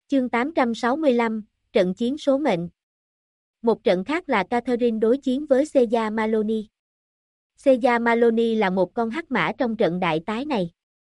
Chương 865, trận chiến số mệnh. Một trận khác là Catherine đối chiến với Seiya Maloney. Seiya Maloney là một con hắc mã trong trận đại tái này.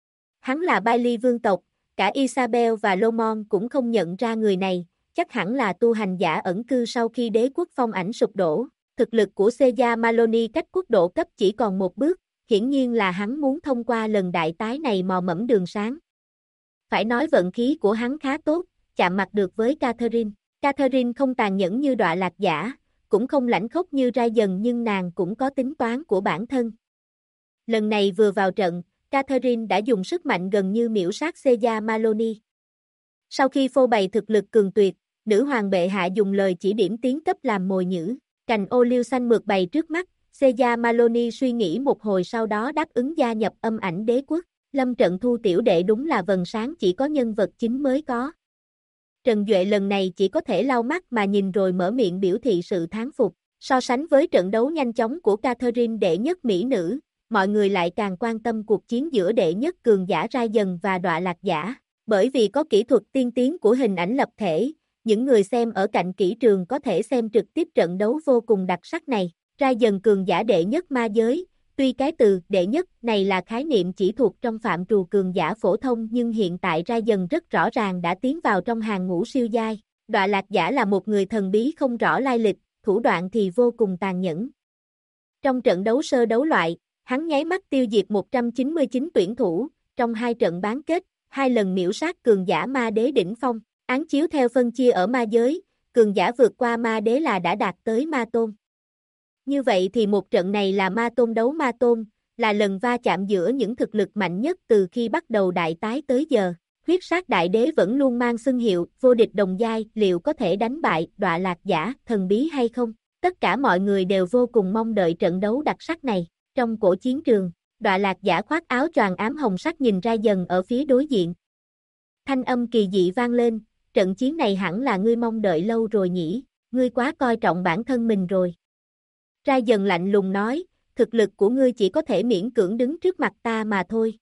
Hắn là Bailey vương tộc, cả Isabel và Lomond cũng không nhận ra người này, chắc hẳn là tu hành giả ẩn cư sau khi đế quốc Phong Ảnh sụp đổ. Thực lực của Seiya Maloney cách quốc độ cấp chỉ còn một bước, hiển nhiên là hắn muốn thông qua lần đại tái này mò mẫm đường sáng. Phải nói vận khí của hắn khá tốt, chạm mặt được với Catherine. Catherine không tàn nhẫn như Đọa Lạc Giả, cũng không lãnh khốc như Raiden, nhưng nàng cũng có tính toán của bản thân. Lần này vừa vào trận, Catherine đã dùng sức mạnh gần như miểu sát Seiya Maloney. Sau khi phô bày thực lực cường tuyệt, nữ hoàng bệ hạ dùng lời chỉ điểm tiến cấp làm mồi nhử. Cành ô liu xanh mượt bày trước mắt, Seiya Maloney suy nghĩ một hồi sau đó đáp ứng gia nhập Âm Ảnh Đế Quốc. Lâm trận thu tiểu đệ đúng là vầng sáng chỉ có nhân vật chính mới có. Trần Duệ lần này chỉ có thể lau mắt mà nhìn rồi mở miệng biểu thị sự thán phục. So sánh với trận đấu nhanh chóng của Catherine đệ nhất mỹ nữ, mọi người lại càng quan tâm cuộc chiến giữa đệ nhất cường giả Raiden và Đọa Lạc Giả. Bởi vì có kỹ thuật tiên tiến của hình ảnh lập thể, những người xem ở cạnh kỹ trường có thể xem trực tiếp trận đấu vô cùng đặc sắc này. Raiden cường giả đệ nhất ma giới. Tuy cái từ đệ nhất này là khái niệm chỉ thuộc trong phạm trù cường giả phổ thông, nhưng hiện tại Raiden rất rõ ràng đã tiến vào trong hàng ngũ siêu giai. Đọa Lạc Giả là một người thần bí không rõ lai lịch, thủ đoạn thì vô cùng tàn nhẫn. Trong trận đấu sơ đấu loại, hắn nháy mắt tiêu diệt 199 tuyển thủ, trong 2 trận bán kết, 2 lần miểu sát cường giả ma đế đỉnh phong. Án chiếu theo phân chia ở ma giới, cường giả vượt qua ma đế là đã đạt tới ma tôn. Như vậy thì một trận này là ma tôn đấu ma tôn, là lần va chạm giữa những thực lực mạnh nhất từ khi bắt đầu đại tái tới giờ. Huyết sát đại đế vẫn luôn mang xưng hiệu vô địch đồng giai, liệu có thể đánh bại Đọa Lạc Giả thần bí hay không? Tất cả mọi người đều vô cùng mong đợi trận đấu đặc sắc này. Trong cổ chiến trường, Đọa Lạc Giả khoác áo choàng ám hồng sắc nhìn ra dần ở phía đối diện. Thanh âm kỳ dị vang lên, trận chiến này hẳn là ngươi mong đợi lâu rồi nhỉ, ngươi quá coi trọng bản thân mình rồi. Raiden lạnh lùng nói, thực lực của ngươi chỉ có thể miễn cưỡng đứng trước mặt ta mà thôi.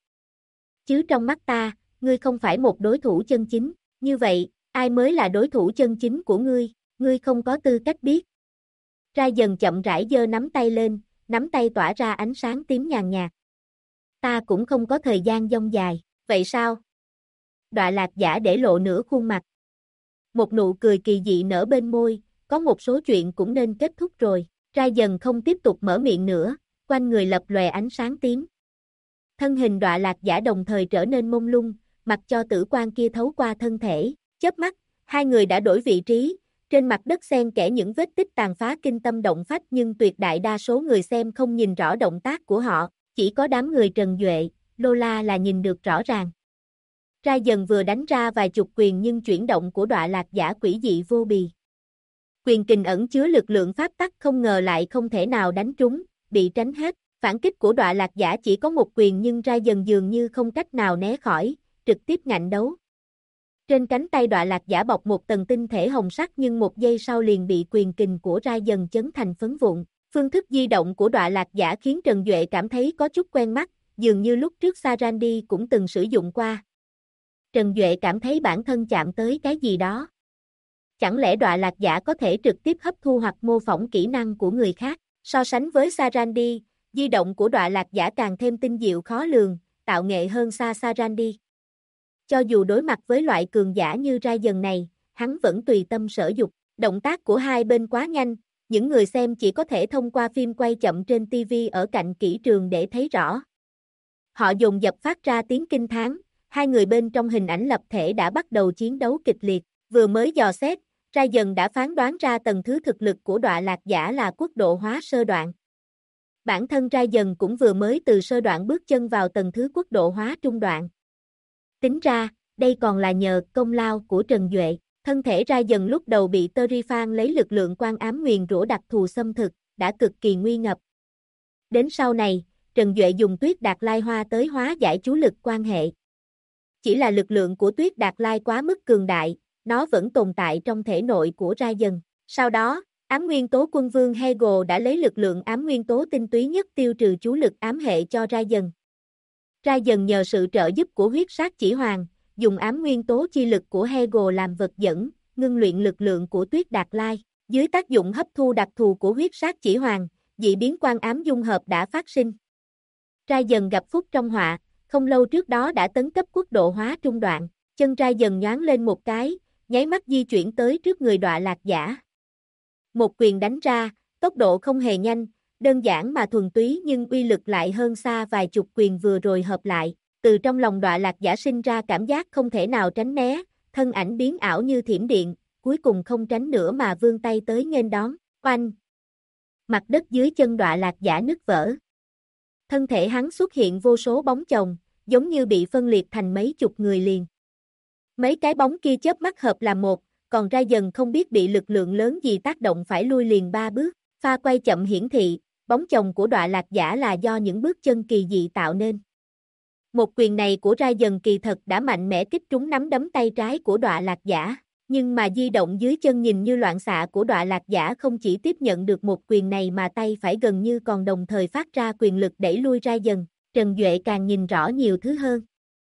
Chứ trong mắt ta, ngươi không phải một đối thủ chân chính, như vậy, ai mới là đối thủ chân chính của ngươi không có tư cách biết. Raiden chậm rãi giơ nắm tay lên, nắm tay tỏa ra ánh sáng tím nhàn nhạt. Ta cũng không có thời gian dông dài, vậy sao? Đọa Lạc Giả để lộ nửa khuôn mặt. Một nụ cười kỳ dị nở bên môi, có một số chuyện cũng nên kết thúc rồi. Raiden không tiếp tục mở miệng nữa, quanh người lập lòe ánh sáng tím. Thân hình Đọa Lạc Giả đồng thời trở nên mông lung, mặc cho tử quang kia thấu qua thân thể. Chớp mắt, hai người đã đổi vị trí, trên mặt đất xen kẽ những vết tích tàn phá kinh tâm động phách, nhưng tuyệt đại đa số người xem không nhìn rõ động tác của họ, chỉ có đám người Trần Duệ, Lola là nhìn được rõ ràng. Raiden vừa đánh ra vài chục quyền, nhưng chuyển động của Đọa Lạc Giả quỷ dị vô bì. Quyền kình ẩn chứa lực lượng pháp tắc không ngờ lại không thể nào đánh trúng, bị tránh hết. Phản kích của Đọa Lạc Giả chỉ có một quyền, nhưng Raiden dường như không cách nào né khỏi, trực tiếp ngạnh đấu. Trên cánh tay Đọa Lạc Giả bọc một tầng tinh thể hồng sắc, nhưng một giây sau liền bị quyền kình của Raiden chấn thành phấn vụn. Phương thức di động của Đọa Lạc Giả khiến Trần Duệ cảm thấy có chút quen mắt, dường như lúc trước Sarandi cũng từng sử dụng qua. Trần Duệ cảm thấy bản thân chạm tới cái gì đó. Chẳng lẽ Đọa Lạc Giả có thể trực tiếp hấp thu hoặc mô phỏng kỹ năng của người khác? So sánh với Sarandi, di động của Đọa Lạc Giả càng thêm tinh diệu khó lường, tạo nghệ hơn xa Sarandi. Cho dù đối mặt với loại cường giả như Raiden này, hắn vẫn tùy tâm sở dục. Động tác của hai bên quá nhanh, những người xem chỉ có thể thông qua phim quay chậm trên TV ở cạnh kỹ trường để thấy rõ. Họ dồn dập phát ra tiếng kinh thán, hai người bên trong hình ảnh lập thể đã bắt đầu chiến đấu kịch liệt. Vừa mới dò xét, Raiden đã phán đoán ra tầng thứ thực lực của Đọa Lạc Giả là quốc độ hóa sơ đoạn. Bản thân Raiden cũng vừa mới từ sơ đoạn bước chân vào tầng thứ quốc độ hóa trung đoạn. Tính ra, đây còn là nhờ công lao của Trần Duệ. Thân thể Raiden lúc đầu bị Terifan lấy lực lượng quan ám nguyền rủa đặc thù xâm thực, đã cực kỳ nguy ngập. Đến sau này, Trần Duệ dùng Tuyết Đạt Lai Hoa tới hóa giải chú lực quan hệ. Chỉ là lực lượng của Tuyết Đạt Lai quá mức cường đại, nó vẫn tồn tại trong thể nội của Raiden. Sau đó, ám nguyên tố quân vương Hegel đã lấy lực lượng ám nguyên tố tinh túy nhất tiêu trừ chú lực ám hệ cho Raiden. Raiden nhờ sự trợ giúp của huyết sát chỉ hoàng, dùng ám nguyên tố chi lực của Hegel làm vật dẫn, ngưng luyện lực lượng của Tuyết Đạt Lai. Dưới tác dụng hấp thu đặc thù của huyết sát chỉ hoàng, dị biến quan ám dung hợp đã phát sinh. Trai dần gặp phúc trong họa, không lâu trước đó đã tấn cấp quốc độ hóa trung đoạn, chân trai dần nhoáng lên một cái, nháy mắt di chuyển tới trước người Đọa Lạc Giả. Một quyền đánh ra, tốc độ không hề nhanh, đơn giản mà thuần túy nhưng uy lực lại hơn xa vài chục quyền vừa rồi hợp lại. Từ trong lòng Đọa Lạc Giả sinh ra cảm giác không thể nào tránh né, thân ảnh biến ảo như thiểm điện, cuối cùng không tránh nữa mà vươn tay tới nghênh đón, oanh. Mặt đất dưới chân Đọa Lạc Giả nứt vỡ. Thân thể hắn xuất hiện vô số bóng chồng, giống như bị phân liệt thành mấy chục người liền. Mấy cái bóng kia chớp mắt hợp làm một, còn Ra dần không biết bị lực lượng lớn gì tác động phải lui liền 3 bước, pha quay chậm hiển thị, bóng chồng của Đọa Lạc Giả là do những bước chân kỳ dị tạo nên. Một quyền này của Ra dần kỳ thật đã mạnh mẽ kích trúng nắm đấm tay trái của Đọa Lạc Giả, nhưng mà di động dưới chân nhìn như loạn xạ của Đọa Lạc Giả không chỉ tiếp nhận được một quyền này mà tay phải gần như còn đồng thời phát ra quyền lực đẩy lui Ra dần, Trần Duệ càng nhìn rõ nhiều thứ hơn.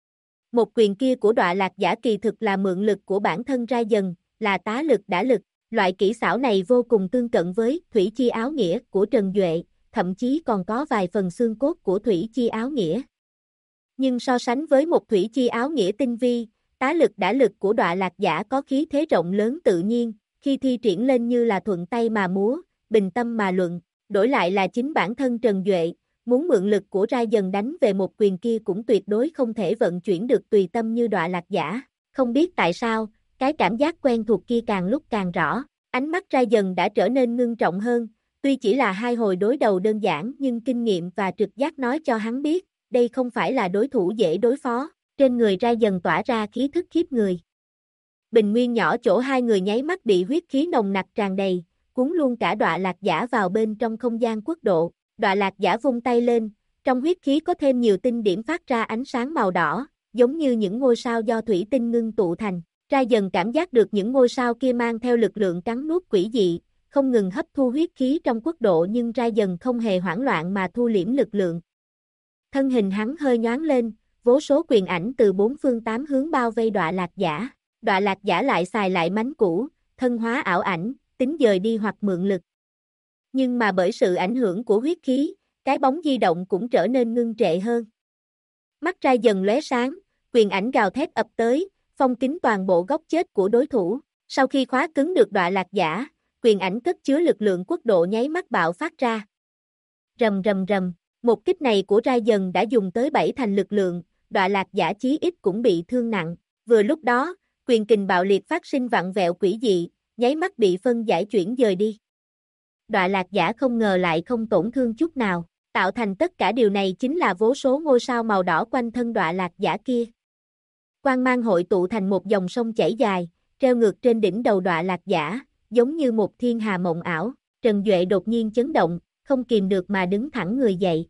Một quyền kia của Đọa Lạc Giả kỳ thực là mượn lực của bản thân Ra dần, là tá lực đả lực, loại kỹ xảo này vô cùng tương cận với Thủy Chi Áo Nghĩa của Trần Duệ, thậm chí còn có vài phần xương cốt của Thủy Chi Áo Nghĩa. Nhưng so sánh với một Thủy Chi Áo Nghĩa tinh vi, tá lực đả lực của Đọa Lạc Giả có khí thế rộng lớn tự nhiên, khi thi triển lên như là thuận tay mà múa, bình tâm mà luận, đổi lại là chính bản thân Trần Duệ, muốn mượn lực của Ra dần đánh về một quyền kia cũng tuyệt đối không thể vận chuyển được tùy tâm như Đọa Lạc Giả. Không biết tại sao, cái cảm giác quen thuộc kia càng lúc càng rõ, ánh mắt Ra dần đã trở nên ngưng trọng hơn, tuy chỉ là 2 hồi đối đầu đơn giản nhưng kinh nghiệm và trực giác nói cho hắn biết, đây không phải là đối thủ dễ đối phó. Trên người Ra dần tỏa ra khí thức khiếp người. Bình nguyên nhỏ chỗ hai người nháy mắt bị huyết khí nồng nặc tràn đầy, cuốn luôn cả Đọa Lạc Giả vào bên trong không gian quốc độ. Đọa Lạc Giả vung tay lên, trong huyết khí có thêm nhiều tinh điểm phát ra ánh sáng màu đỏ, giống như những ngôi sao do thủy tinh ngưng tụ thành. Ra dần cảm giác được những ngôi sao kia mang theo lực lượng cắn nuốt quỷ dị, không ngừng hấp thu huyết khí trong quốc độ nhưng Ra dần không hề hoảng loạn mà thu liễm lực lượng. Thân hình hắn hơi nhoáng lên, vô số quyền ảnh từ 4 phương 8 hướng bao vây Đọa Lạc Giả. Đọa Lạc Giả lại xài lại mánh cũ, thân hóa ảo ảnh, tính dời đi hoặc mượn lực. Nhưng mà bởi sự ảnh hưởng của huyết khí, cái bóng di động cũng trở nên ngưng trệ hơn. Mắt Ra dần lóe sáng, quyền ảnh gào thét ập tới, phong kín toàn bộ góc chết của đối thủ. Sau khi khóa cứng được Đọa Lạc Giả, quyền ảnh cất chứa lực lượng quốc độ nháy mắt bạo phát ra. Rầm rầm rầm, một kích này của Ra dần đã dùng tới 7 thành lực lượng, Đọa Lạc Giả chí ít cũng bị thương nặng. Vừa lúc đó, quyền kình bạo liệt phát sinh vặn vẹo quỷ dị, nháy mắt bị phân giải chuyển dời đi. Đọa Lạc Giả không ngờ lại không tổn thương chút nào, tạo thành tất cả điều này chính là vô số ngôi sao màu đỏ quanh thân Đọa Lạc Giả kia. Quang mang hội tụ thành một dòng sông chảy dài, treo ngược trên đỉnh đầu Đọa Lạc Giả, giống như một thiên hà mộng ảo. Trần Duệ đột nhiên chấn động, không kìm được mà đứng thẳng người dậy.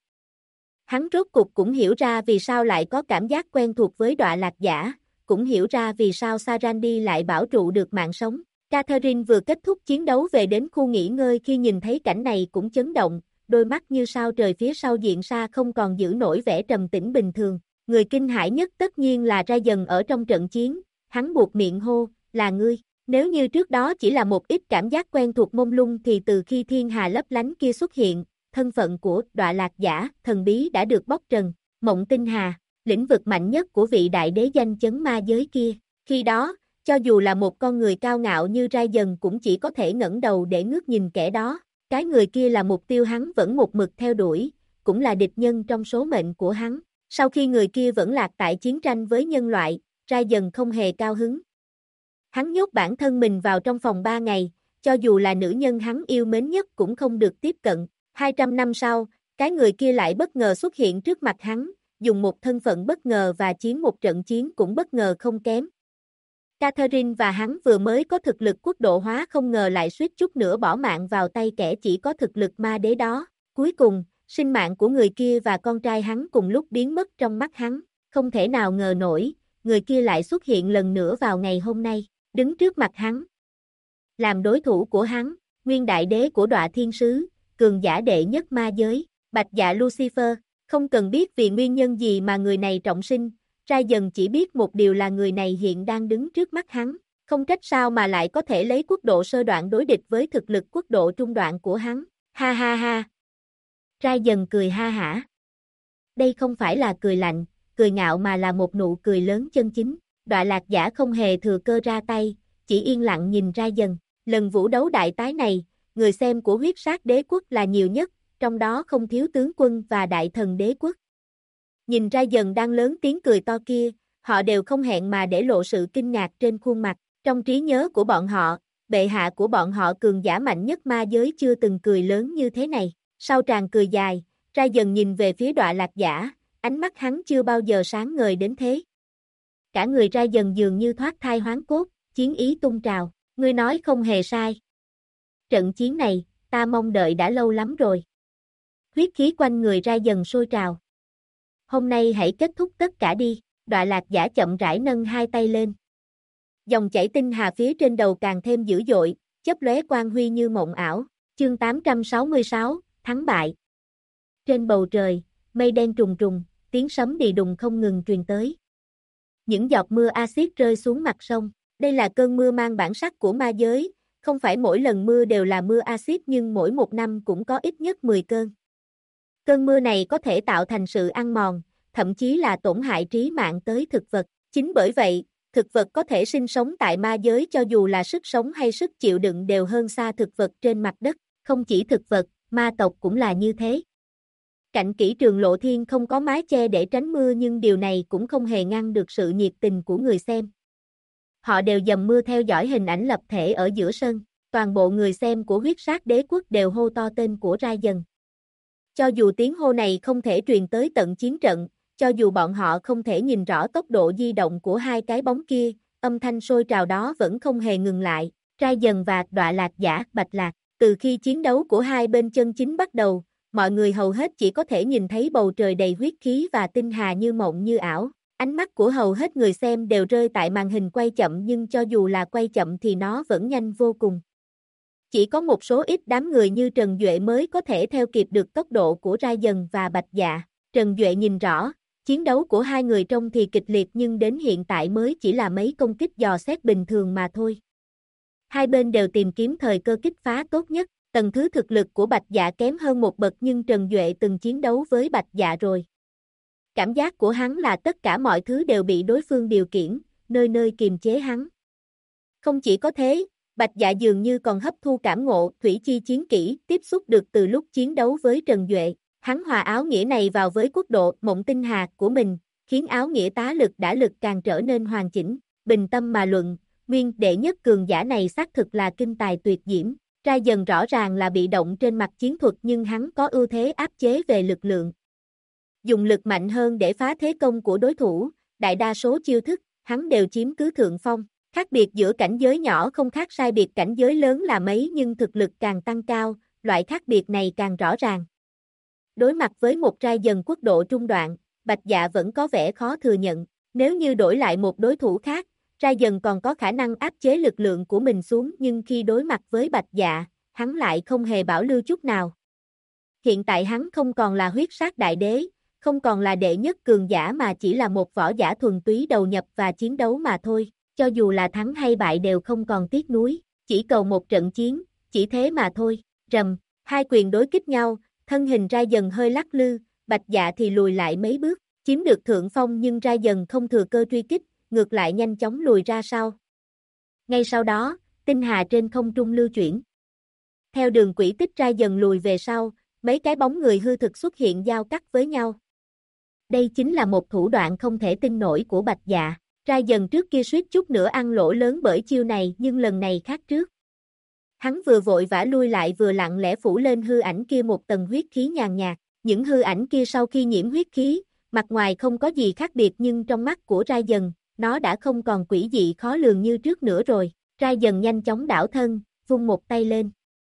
Hắn rốt cục cũng hiểu ra vì sao lại có cảm giác quen thuộc với Đọa Lạc Giả, cũng hiểu ra vì sao Sarandi lại bảo trụ được mạng sống. Catherine vừa kết thúc chiến đấu về đến khu nghỉ ngơi khi nhìn thấy cảnh này cũng chấn động, đôi mắt như sao trời phía sau diện xa không còn giữ nổi vẻ trầm tĩnh bình thường. Người kinh hãi nhất tất nhiên là Ra dần ở trong trận chiến, hắn buộc miệng hô, là ngươi. Nếu như trước đó chỉ là một ít cảm giác quen thuộc mông lung thì từ khi thiên hà lấp lánh kia xuất hiện, thân phận của Đọa Lạc Giả, thần bí đã được bóc trần. Mộng Tinh Hà, lĩnh vực mạnh nhất của vị đại đế danh chấn ma giới kia. Khi đó, cho dù là một con người cao ngạo như Ra dần cũng chỉ có thể ngẩng đầu để ngước nhìn kẻ đó. Cái người kia là mục tiêu hắn vẫn một mực theo đuổi, cũng là địch nhân trong số mệnh của hắn. Sau khi người kia vẫn lạc tại chiến tranh với nhân loại, Ra dần không hề cao hứng. Hắn nhốt bản thân mình vào trong phòng 3 ngày, cho dù là nữ nhân hắn yêu mến nhất cũng không được tiếp cận. 200 năm sau, cái người kia lại bất ngờ xuất hiện trước mặt hắn, dùng một thân phận bất ngờ và chiến một trận chiến cũng bất ngờ không kém. Catherine và hắn vừa mới có thực lực quốc độ hóa không ngờ lại suýt chút nữa bỏ mạng vào tay kẻ chỉ có thực lực ma đế đó. Cuối cùng, sinh mạng của người kia và con trai hắn cùng lúc biến mất trong mắt hắn, không thể nào ngờ nổi, người kia lại xuất hiện lần nữa vào ngày hôm nay, đứng trước mặt hắn. Làm đối thủ của hắn, nguyên đại đế của Đọa Thiên Sứ, cường giả đệ nhất ma giới, Bạch Dạ Lucifer, không cần biết vì nguyên nhân gì mà người này trọng sinh, Rai dần chỉ biết một điều là người này hiện đang đứng trước mắt hắn, không trách sao mà lại có thể lấy quốc độ sơ đoạn đối địch với thực lực quốc độ trung đoạn của hắn, ha ha ha. Rai dần cười ha hả. Đây không phải là cười lạnh, cười ngạo mà là một nụ cười lớn chân chính, Đọa Lạc Giả không hề thừa cơ ra tay, chỉ yên lặng nhìn Rai dần, lần vũ đấu đại tái này, người xem của huyết sát đế quốc là nhiều nhất, trong đó không thiếu tướng quân và đại thần đế quốc. Nhìn Rai dần đang lớn tiếng cười to kia, họ đều không hẹn mà để lộ sự kinh ngạc trên khuôn mặt, trong trí nhớ của bọn họ, bệ hạ của bọn họ cường giả mạnh nhất ma giới chưa từng cười lớn như thế này, sau tràng cười dài, Rai dần nhìn về phía Đọa Lạc Giả, ánh mắt hắn chưa bao giờ sáng ngời đến thế. Cả người Rai dần dường như thoát thai hoán cốt, chiến ý tung trào, ngươi nói không hề sai. Trận chiến này, ta mong đợi đã lâu lắm rồi. Huyết khí quanh người Rai dần sôi trào. Hôm nay hãy kết thúc tất cả đi, Đọa Lạc Giả chậm rãi nâng hai tay lên. Dòng chảy tinh hà phía trên đầu càng thêm dữ dội, chớp lóe quang huy như mộng ảo, chương 866, thắng bại. Trên bầu trời, mây đen trùng trùng, tiếng sấm đì đùng không ngừng truyền tới. Những giọt mưa axit rơi xuống mặt sông, đây là cơn mưa mang bản sắc của ma giới, không phải mỗi lần mưa đều là mưa axit nhưng mỗi một năm cũng có ít nhất 10 cơn. Cơn mưa này có thể tạo thành sự ăn mòn, thậm chí là tổn hại trí mạng tới thực vật. Chính bởi vậy, thực vật có thể sinh sống tại ma giới cho dù là sức sống hay sức chịu đựng đều hơn xa thực vật trên mặt đất. Không chỉ thực vật, ma tộc cũng là như thế. Cạnh kỹ Trường Lộ Thiên không có mái che để tránh mưa nhưng điều này cũng không hề ngăn được sự nhiệt tình của người xem. Họ đều dầm mưa theo dõi hình ảnh lập thể ở giữa sân, toàn bộ người xem của huyết sát đế quốc đều hô to tên của Rai dần. Cho dù tiếng hô này không thể truyền tới tận chiến trận, cho dù bọn họ không thể nhìn rõ tốc độ di động của hai cái bóng kia, âm thanh sôi trào đó vẫn không hề ngừng lại. Rai dần và Đọa Lạc Giả, Bạch Lạc, từ khi chiến đấu của hai bên chân chính bắt đầu, mọi người hầu hết chỉ có thể nhìn thấy bầu trời đầy huyết khí và tinh hà như mộng như ảo. Ánh mắt của hầu hết người xem đều rơi tại màn hình quay chậm nhưng cho dù là quay chậm thì nó vẫn nhanh vô cùng. Chỉ có một số ít đám người như Trần Duệ mới có thể theo kịp được tốc độ của Rai dần và Bạch Dạ. Trần Duệ nhìn rõ, chiến đấu của hai người trông thì kịch liệt nhưng đến hiện tại mới chỉ là mấy công kích dò xét bình thường mà thôi. Hai bên đều tìm kiếm thời cơ kích phá tốt nhất, tầng thứ thực lực của Bạch Dạ kém hơn một bậc nhưng Trần Duệ từng chiến đấu với Bạch Dạ rồi. Cảm giác của hắn là tất cả mọi thứ đều bị đối phương điều khiển, nơi nơi kiềm chế hắn. Không chỉ có thế, Bạch Dạ dường như còn hấp thu cảm ngộ thủy chi chiến kỹ tiếp xúc được từ lúc chiến đấu với Trần Duệ. Hắn hòa áo nghĩa này vào với quốc độ mộng tinh hà của mình, khiến áo nghĩa tá lực đả lực càng trở nên hoàn chỉnh. Bình tâm mà luận, nguyên đệ nhất cường giả này xác thực là kinh tài tuyệt diễm. Rai dần rõ ràng là bị động trên mặt chiến thuật nhưng hắn có ưu thế áp chế về lực lượng. Dùng lực mạnh hơn để phá thế công của đối thủ, đại đa số chiêu thức, hắn đều chiếm cứ thượng phong. Khác biệt giữa cảnh giới nhỏ không khác sai biệt cảnh giới lớn là mấy nhưng thực lực càng tăng cao, loại khác biệt này càng rõ ràng. Đối mặt với một Rai dần quốc độ trung đoạn, Bạch Dạ vẫn có vẻ khó thừa nhận. Nếu như đổi lại một đối thủ khác, Rai dần còn có khả năng áp chế lực lượng của mình xuống nhưng khi đối mặt với Bạch Dạ, hắn lại không hề bảo lưu chút nào. Hiện tại hắn không còn là huyết sát đại đế, không còn là đệ nhất cường giả mà chỉ là một võ giả thuần túy đầu nhập và chiến đấu mà thôi. Cho dù là thắng hay bại đều không còn tiếc nuối, chỉ cầu một trận chiến, chỉ thế mà thôi. Rầm, hai quyền đối kích nhau, thân hình Rai dần hơi lắc lư, Bạch Dạ thì lùi lại mấy bước, chiếm được thượng phong nhưng Rai dần không thừa cơ truy kích, ngược lại nhanh chóng lùi ra sau. Ngay sau đó, tinh hà trên không trung lưu chuyển. Theo đường quỹ tích Rai dần lùi về sau, mấy cái bóng người hư thực xuất hiện giao cắt với nhau. Đây chính là một thủ đoạn không thể tin nổi của Bạch Dạ. Rai dần trước kia suýt chút nữa ăn lỗ lớn bởi chiêu này nhưng lần này khác trước. Hắn vừa vội vã lui lại vừa lặng lẽ phủ lên hư ảnh kia một tầng huyết khí nhàn nhạt. Những hư ảnh kia sau khi nhiễm huyết khí, mặt ngoài không có gì khác biệt nhưng trong mắt của Rai dần, nó đã không còn quỷ dị khó lường như trước nữa rồi. Rai dần nhanh chóng đảo thân, vung một tay lên.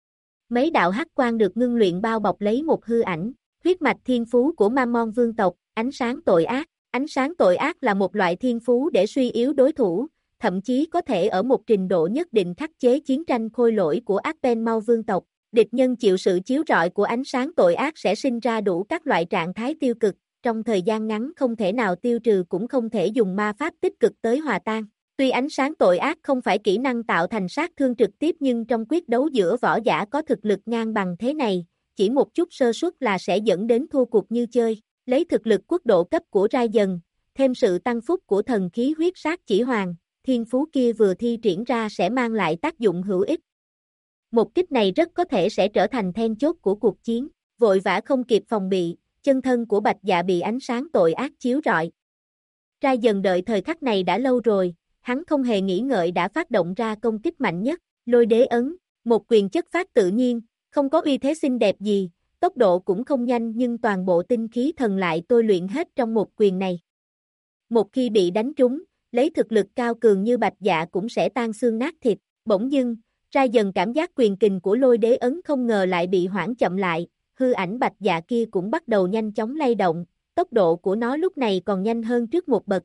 Mấy đạo hắc quang được ngưng luyện bao bọc lấy một hư ảnh, huyết mạch thiên phú của Ma Mon vương tộc, ánh sáng tội ác. Ánh sáng tội ác là một loại thiên phú để suy yếu đối thủ, thậm chí có thể ở một trình độ nhất định khắc chế chiến tranh khôi lỗi của Arpen Mau vương tộc. Địch nhân chịu sự chiếu rọi của ánh sáng tội ác sẽ sinh ra đủ các loại trạng thái tiêu cực, trong thời gian ngắn không thể nào tiêu trừ cũng không thể dùng ma pháp tích cực tới hòa tan. Tuy ánh sáng tội ác không phải kỹ năng tạo thành sát thương trực tiếp nhưng trong quyết đấu giữa võ giả có thực lực ngang bằng thế này, chỉ một chút sơ suất là sẽ dẫn đến thua cuộc như chơi. Lấy thực lực quốc độ cấp của Ryan, thêm sự tăng phúc của thần khí huyết sát chỉ hoàng, thiên phú kia vừa thi triển ra sẽ mang lại tác dụng hữu ích. Một kích này rất có thể sẽ trở thành then chốt của cuộc chiến, vội vã không kịp phòng bị, chân thân của Bạch Dạ bị ánh sáng tội ác chiếu rọi. Ryan đợi thời khắc này đã lâu rồi, hắn không hề nghĩ ngợi đã phát động ra công kích mạnh nhất, lôi đế ấn, một quyền chất phát tự nhiên, không có uy thế xinh đẹp gì, tốc độ cũng không nhanh nhưng toàn bộ tinh khí thần lại tôi luyện hết trong một quyền này. Một khi bị đánh trúng, lấy thực lực cao cường như Bạch Dạ cũng sẽ tan xương nát thịt, bỗng dưng, Ryan cảm giác quyền kình của lôi đế ấn không ngờ lại bị hoãn chậm lại, hư ảnh Bạch Dạ kia cũng bắt đầu nhanh chóng lay động, tốc độ của nó lúc này còn nhanh hơn trước một bậc.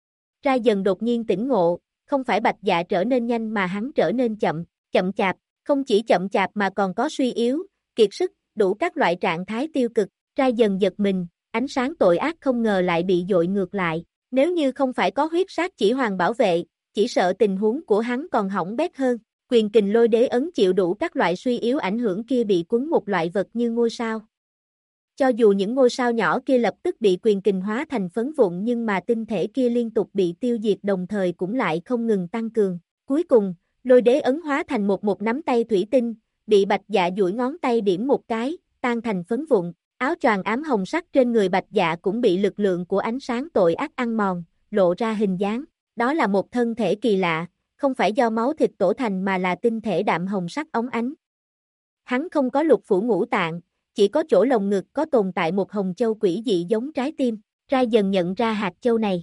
Ryan đột nhiên tỉnh ngộ, không phải Bạch Dạ trở nên nhanh mà hắn trở nên chậm chạp, không chỉ chậm chạp mà còn có suy yếu, kiệt sức, đủ các loại trạng thái tiêu cực. Ryan giật mình, ánh sáng tội ác không ngờ lại bị dội ngược lại, nếu như không phải có huyết sát chỉ hoàng bảo vệ, chỉ sợ tình huống của hắn còn hỏng bét hơn. Quyền kình lôi đế ấn chịu đủ các loại suy yếu ảnh hưởng kia bị quấn một loại vật như ngôi sao. Cho dù những ngôi sao nhỏ kia lập tức bị quyền kình hóa thành phấn vụn nhưng mà tinh thể kia liên tục bị tiêu diệt đồng thời cũng lại không ngừng tăng cường. Cuối cùng, lôi đế ấn hóa thành một nắm tay thủy tinh, bị Bạch Dạ duỗi ngón tay điểm một cái, tan thành phấn vụn. Áo choàng ám hồng sắc trên người Bạch Dạ cũng bị lực lượng của ánh sáng tội ác ăn mòn, lộ ra hình dáng. Đó là một thân thể kỳ lạ, không phải do máu thịt tổ thành mà là tinh thể đạm hồng sắc óng ánh. Hắn không có lục phủ ngũ tạng, chỉ có chỗ lồng ngực có tồn tại một hồng châu quỷ dị giống trái tim. Ryan nhận ra hạt châu này.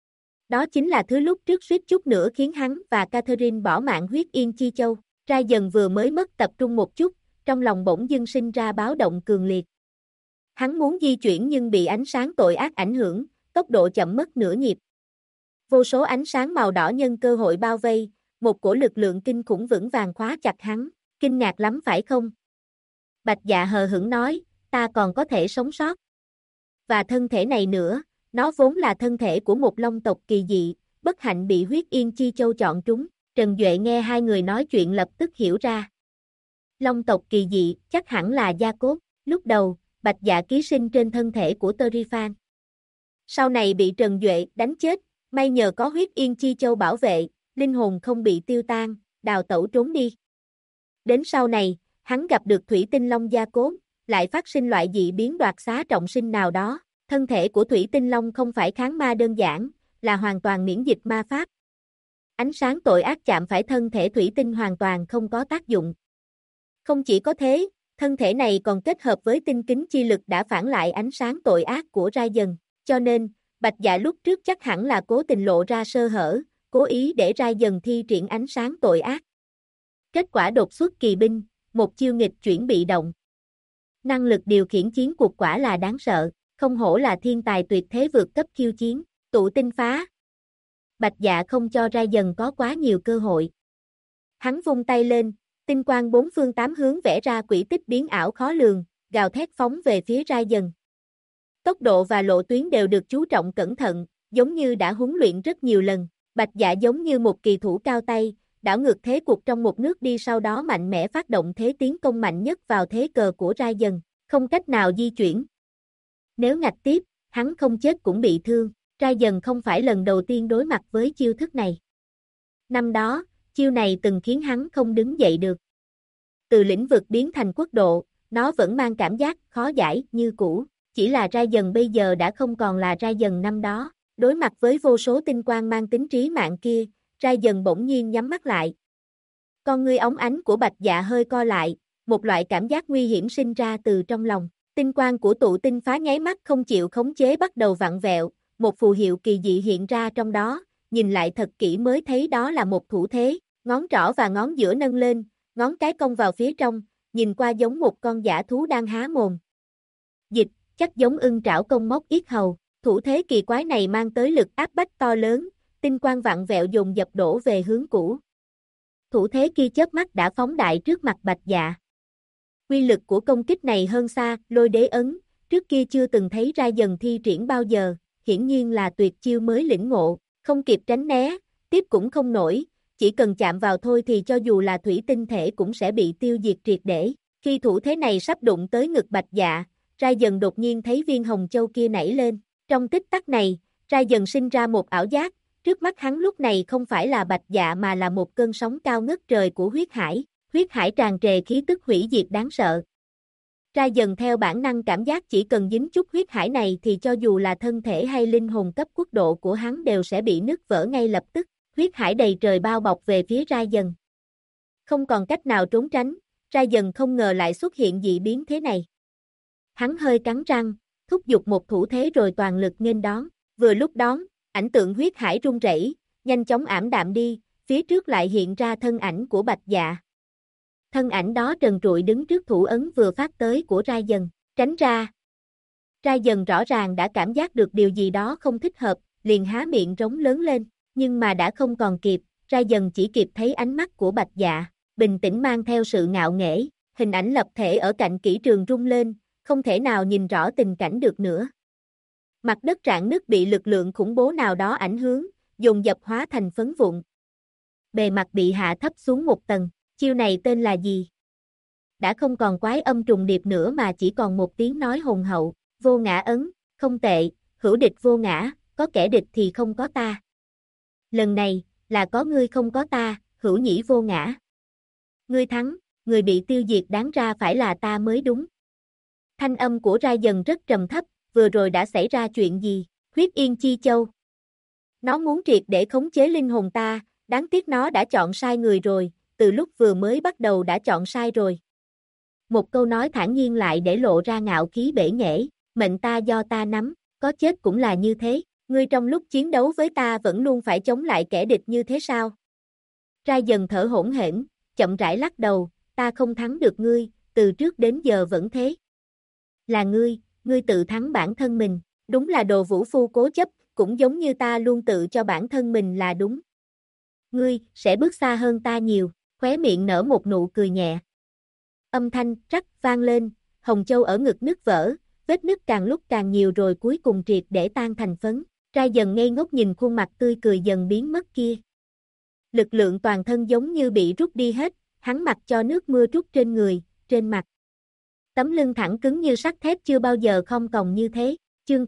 Đó chính là thứ lúc trước suýt chút nữa khiến hắn và Catherine bỏ mạng huyết yên chi châu. Ryan vừa mới mất tập trung một chút, trong lòng bỗng dưng sinh ra báo động cường liệt. Hắn muốn di chuyển nhưng bị ánh sáng tội ác ảnh hưởng, tốc độ chậm mất nửa nhịp. Vô số ánh sáng màu đỏ nhân cơ hội bao vây, một cổ lực lượng kinh khủng vững vàng khóa chặt hắn, kinh ngạc lắm phải không? Bạch Dạ hờ hững nói, ta còn có thể sống sót. Và thân thể này nữa, nó vốn là thân thể của một long tộc kỳ dị, bất hạnh bị huyết yên chi châu chọn trúng. Trần Duệ nghe hai người nói chuyện lập tức hiểu ra. Long tộc kỳ dị, chắc hẳn là gia cốt. Lúc đầu, Bạch Dạ ký sinh trên thân thể của Terifan. Sau này bị Trần Duệ đánh chết, may nhờ có huyết yên chi châu bảo vệ, linh hồn không bị tiêu tan, đào tẩu trốn đi. Đến sau này, hắn gặp được thủy tinh long gia cốt, lại phát sinh loại dị biến đoạt xá trọng sinh nào đó. Thân thể của thủy tinh long không phải kháng ma đơn giản, là hoàn toàn miễn dịch ma pháp. Ánh sáng tội ác chạm phải thân thể thủy tinh hoàn toàn không có tác dụng. Không chỉ có thế, thân thể này còn kết hợp với tinh kính chi lực đã phản lại ánh sáng tội ác của Ryan, cho nên, Bạch Dạ lúc trước chắc hẳn là cố tình lộ ra sơ hở, cố ý để Ryan thi triển ánh sáng tội ác. Kết quả đột xuất kỳ binh, một chiêu nghịch chuyển bị động. Năng lực điều khiển chiến cuộc quả là đáng sợ, không hổ là thiên tài tuyệt thế vượt cấp khiêu chiến, tụ tinh phá. Bạch Dạ không cho Ryan có quá nhiều cơ hội. Hắn vung tay lên, tinh quang bốn phương tám hướng vẽ ra quỹ tích biến ảo khó lường, gào thét phóng về phía Ryan. Tốc độ và lộ tuyến đều được chú trọng cẩn thận, giống như đã huấn luyện rất nhiều lần. Bạch Dạ giống như một kỳ thủ cao tay, đảo ngược thế cuộc trong một nước đi sau đó mạnh mẽ phát động thế tiến công mạnh nhất vào thế cờ của Ryan, không cách nào di chuyển. Nếu ngạch tiếp, hắn không chết cũng bị thương. Ryan không phải lần đầu tiên đối mặt với chiêu thức này. Năm đó, chiêu này từng khiến hắn không đứng dậy được. Từ lĩnh vực biến thành quốc độ, nó vẫn mang cảm giác khó giải như cũ. Chỉ là Ryan bây giờ đã không còn là Ryan năm đó. Đối mặt với vô số tinh quang mang tính trí mạng kia, Ryan bỗng nhiên nhắm mắt lại. Con ngươi óng ánh của Bạch Dạ hơi co lại, một loại cảm giác nguy hiểm sinh ra từ trong lòng. Tinh quang của tụ tinh phá nháy mắt không chịu khống chế bắt đầu vặn vẹo, một phù hiệu kỳ dị hiện ra trong đó, nhìn lại thật kỹ mới thấy đó là một thủ thế, ngón trỏ và ngón giữa nâng lên, ngón cái cong vào phía trong, nhìn qua giống một con dã thú đang há mồm. Dịch, chắc giống ưng trảo công móc yết hầu, thủ thế kỳ quái này mang tới lực áp bách to lớn, tinh quang vặn vẹo dồn dập đổ về hướng cũ. Thủ thế kia chớp mắt đã phóng đại trước mặt Bạch Dạ. Quy lực của công kích này hơn xa, lôi đế ấn, trước kia chưa từng thấy ra dần thi triển bao giờ, hiển nhiên là tuyệt chiêu mới lĩnh ngộ, không kịp tránh né, tiếp cũng không nổi, chỉ cần chạm vào thôi thì cho dù là thủy tinh thể cũng sẽ bị tiêu diệt triệt để. Khi thủ thế này sắp đụng tới ngực Bạch Dạ, Ra Dần đột nhiên thấy viên hồng châu kia nảy lên, trong tích tắc này, Ra Dần sinh ra một ảo giác, trước mắt hắn lúc này không phải là Bạch Dạ mà là một cơn sóng cao ngất trời của huyết hải tràn trề khí tức hủy diệt đáng sợ. Ra Dần theo bản năng cảm giác chỉ cần dính chút huyết hải này thì cho dù là thân thể hay linh hồn cấp quốc độ của hắn đều sẽ bị nứt vỡ ngay lập tức, huyết hải đầy trời bao bọc về phía Ra Dần. Không còn cách nào trốn tránh, Ra Dần không ngờ lại xuất hiện dị biến thế này. Hắn hơi cắn răng, thúc giục một thủ thế rồi toàn lực nghênh đón, vừa lúc đón, ảnh tượng huyết hải rung rẩy, nhanh chóng ảm đạm đi, phía trước lại hiện ra thân ảnh của Bạch Dạ. Thân ảnh đó trần trụi đứng trước thủ ấn vừa phát tới của Ra Dần, tránh ra. Ra Dần rõ ràng đã cảm giác được điều gì đó không thích hợp, liền há miệng rống lớn lên, nhưng mà đã không còn kịp, Ra Dần chỉ kịp thấy ánh mắt của Bạch Dạ, bình tĩnh mang theo sự ngạo nghễ, hình ảnh lập thể ở cạnh kỹ trường rung lên, không thể nào nhìn rõ tình cảnh được nữa. Mặt đất rạn nứt bị lực lượng khủng bố nào đó ảnh hưởng, dồn dập hóa thành phấn vụn. Bề mặt bị hạ thấp xuống một tầng, chiêu này tên là gì? Đã không còn quái âm trùng điệp nữa mà chỉ còn một tiếng nói hùng hậu, vô ngã ấn, không tệ, hữu địch vô ngã, có kẻ địch thì không có ta. Lần này, là có ngươi không có ta, hữu nhĩ vô ngã. Ngươi thắng, người bị tiêu diệt đáng ra phải là ta mới đúng. Thanh âm của Ra Dần rất trầm thấp, vừa rồi đã xảy ra chuyện gì? Huyết Yên Chi Châu. Nó muốn triệt để khống chế linh hồn ta, đáng tiếc nó đã chọn sai người rồi, từ lúc vừa mới bắt đầu đã chọn sai rồi. Một câu nói thản nhiên lại để lộ ra ngạo khí bể nghệ, mệnh ta do ta nắm, có chết cũng là như thế, ngươi trong lúc chiến đấu với ta vẫn luôn phải chống lại kẻ địch như thế sao? Ra Dần thở hổn hển, chậm rãi lắc đầu, ta không thắng được ngươi, từ trước đến giờ vẫn thế. Là ngươi tự thắng bản thân mình, đúng là đồ vũ phu cố chấp, cũng giống như ta luôn tự cho bản thân mình là đúng. Ngươi sẽ bước xa hơn ta nhiều, khóe miệng nở một nụ cười nhẹ. Âm thanh rắc vang lên, hồng châu ở ngực nứt vỡ, vết nứt càng lúc càng nhiều rồi cuối cùng triệt để tan thành phấn. Ra Dần ngây ngốc nhìn khuôn mặt tươi cười dần biến mất kia. Lực lượng toàn thân giống như bị rút đi hết, hắn mặc cho nước mưa trút trên người, trên mặt. Tấm lưng thẳng cứng như sắt thép chưa bao giờ không còng như thế. Chương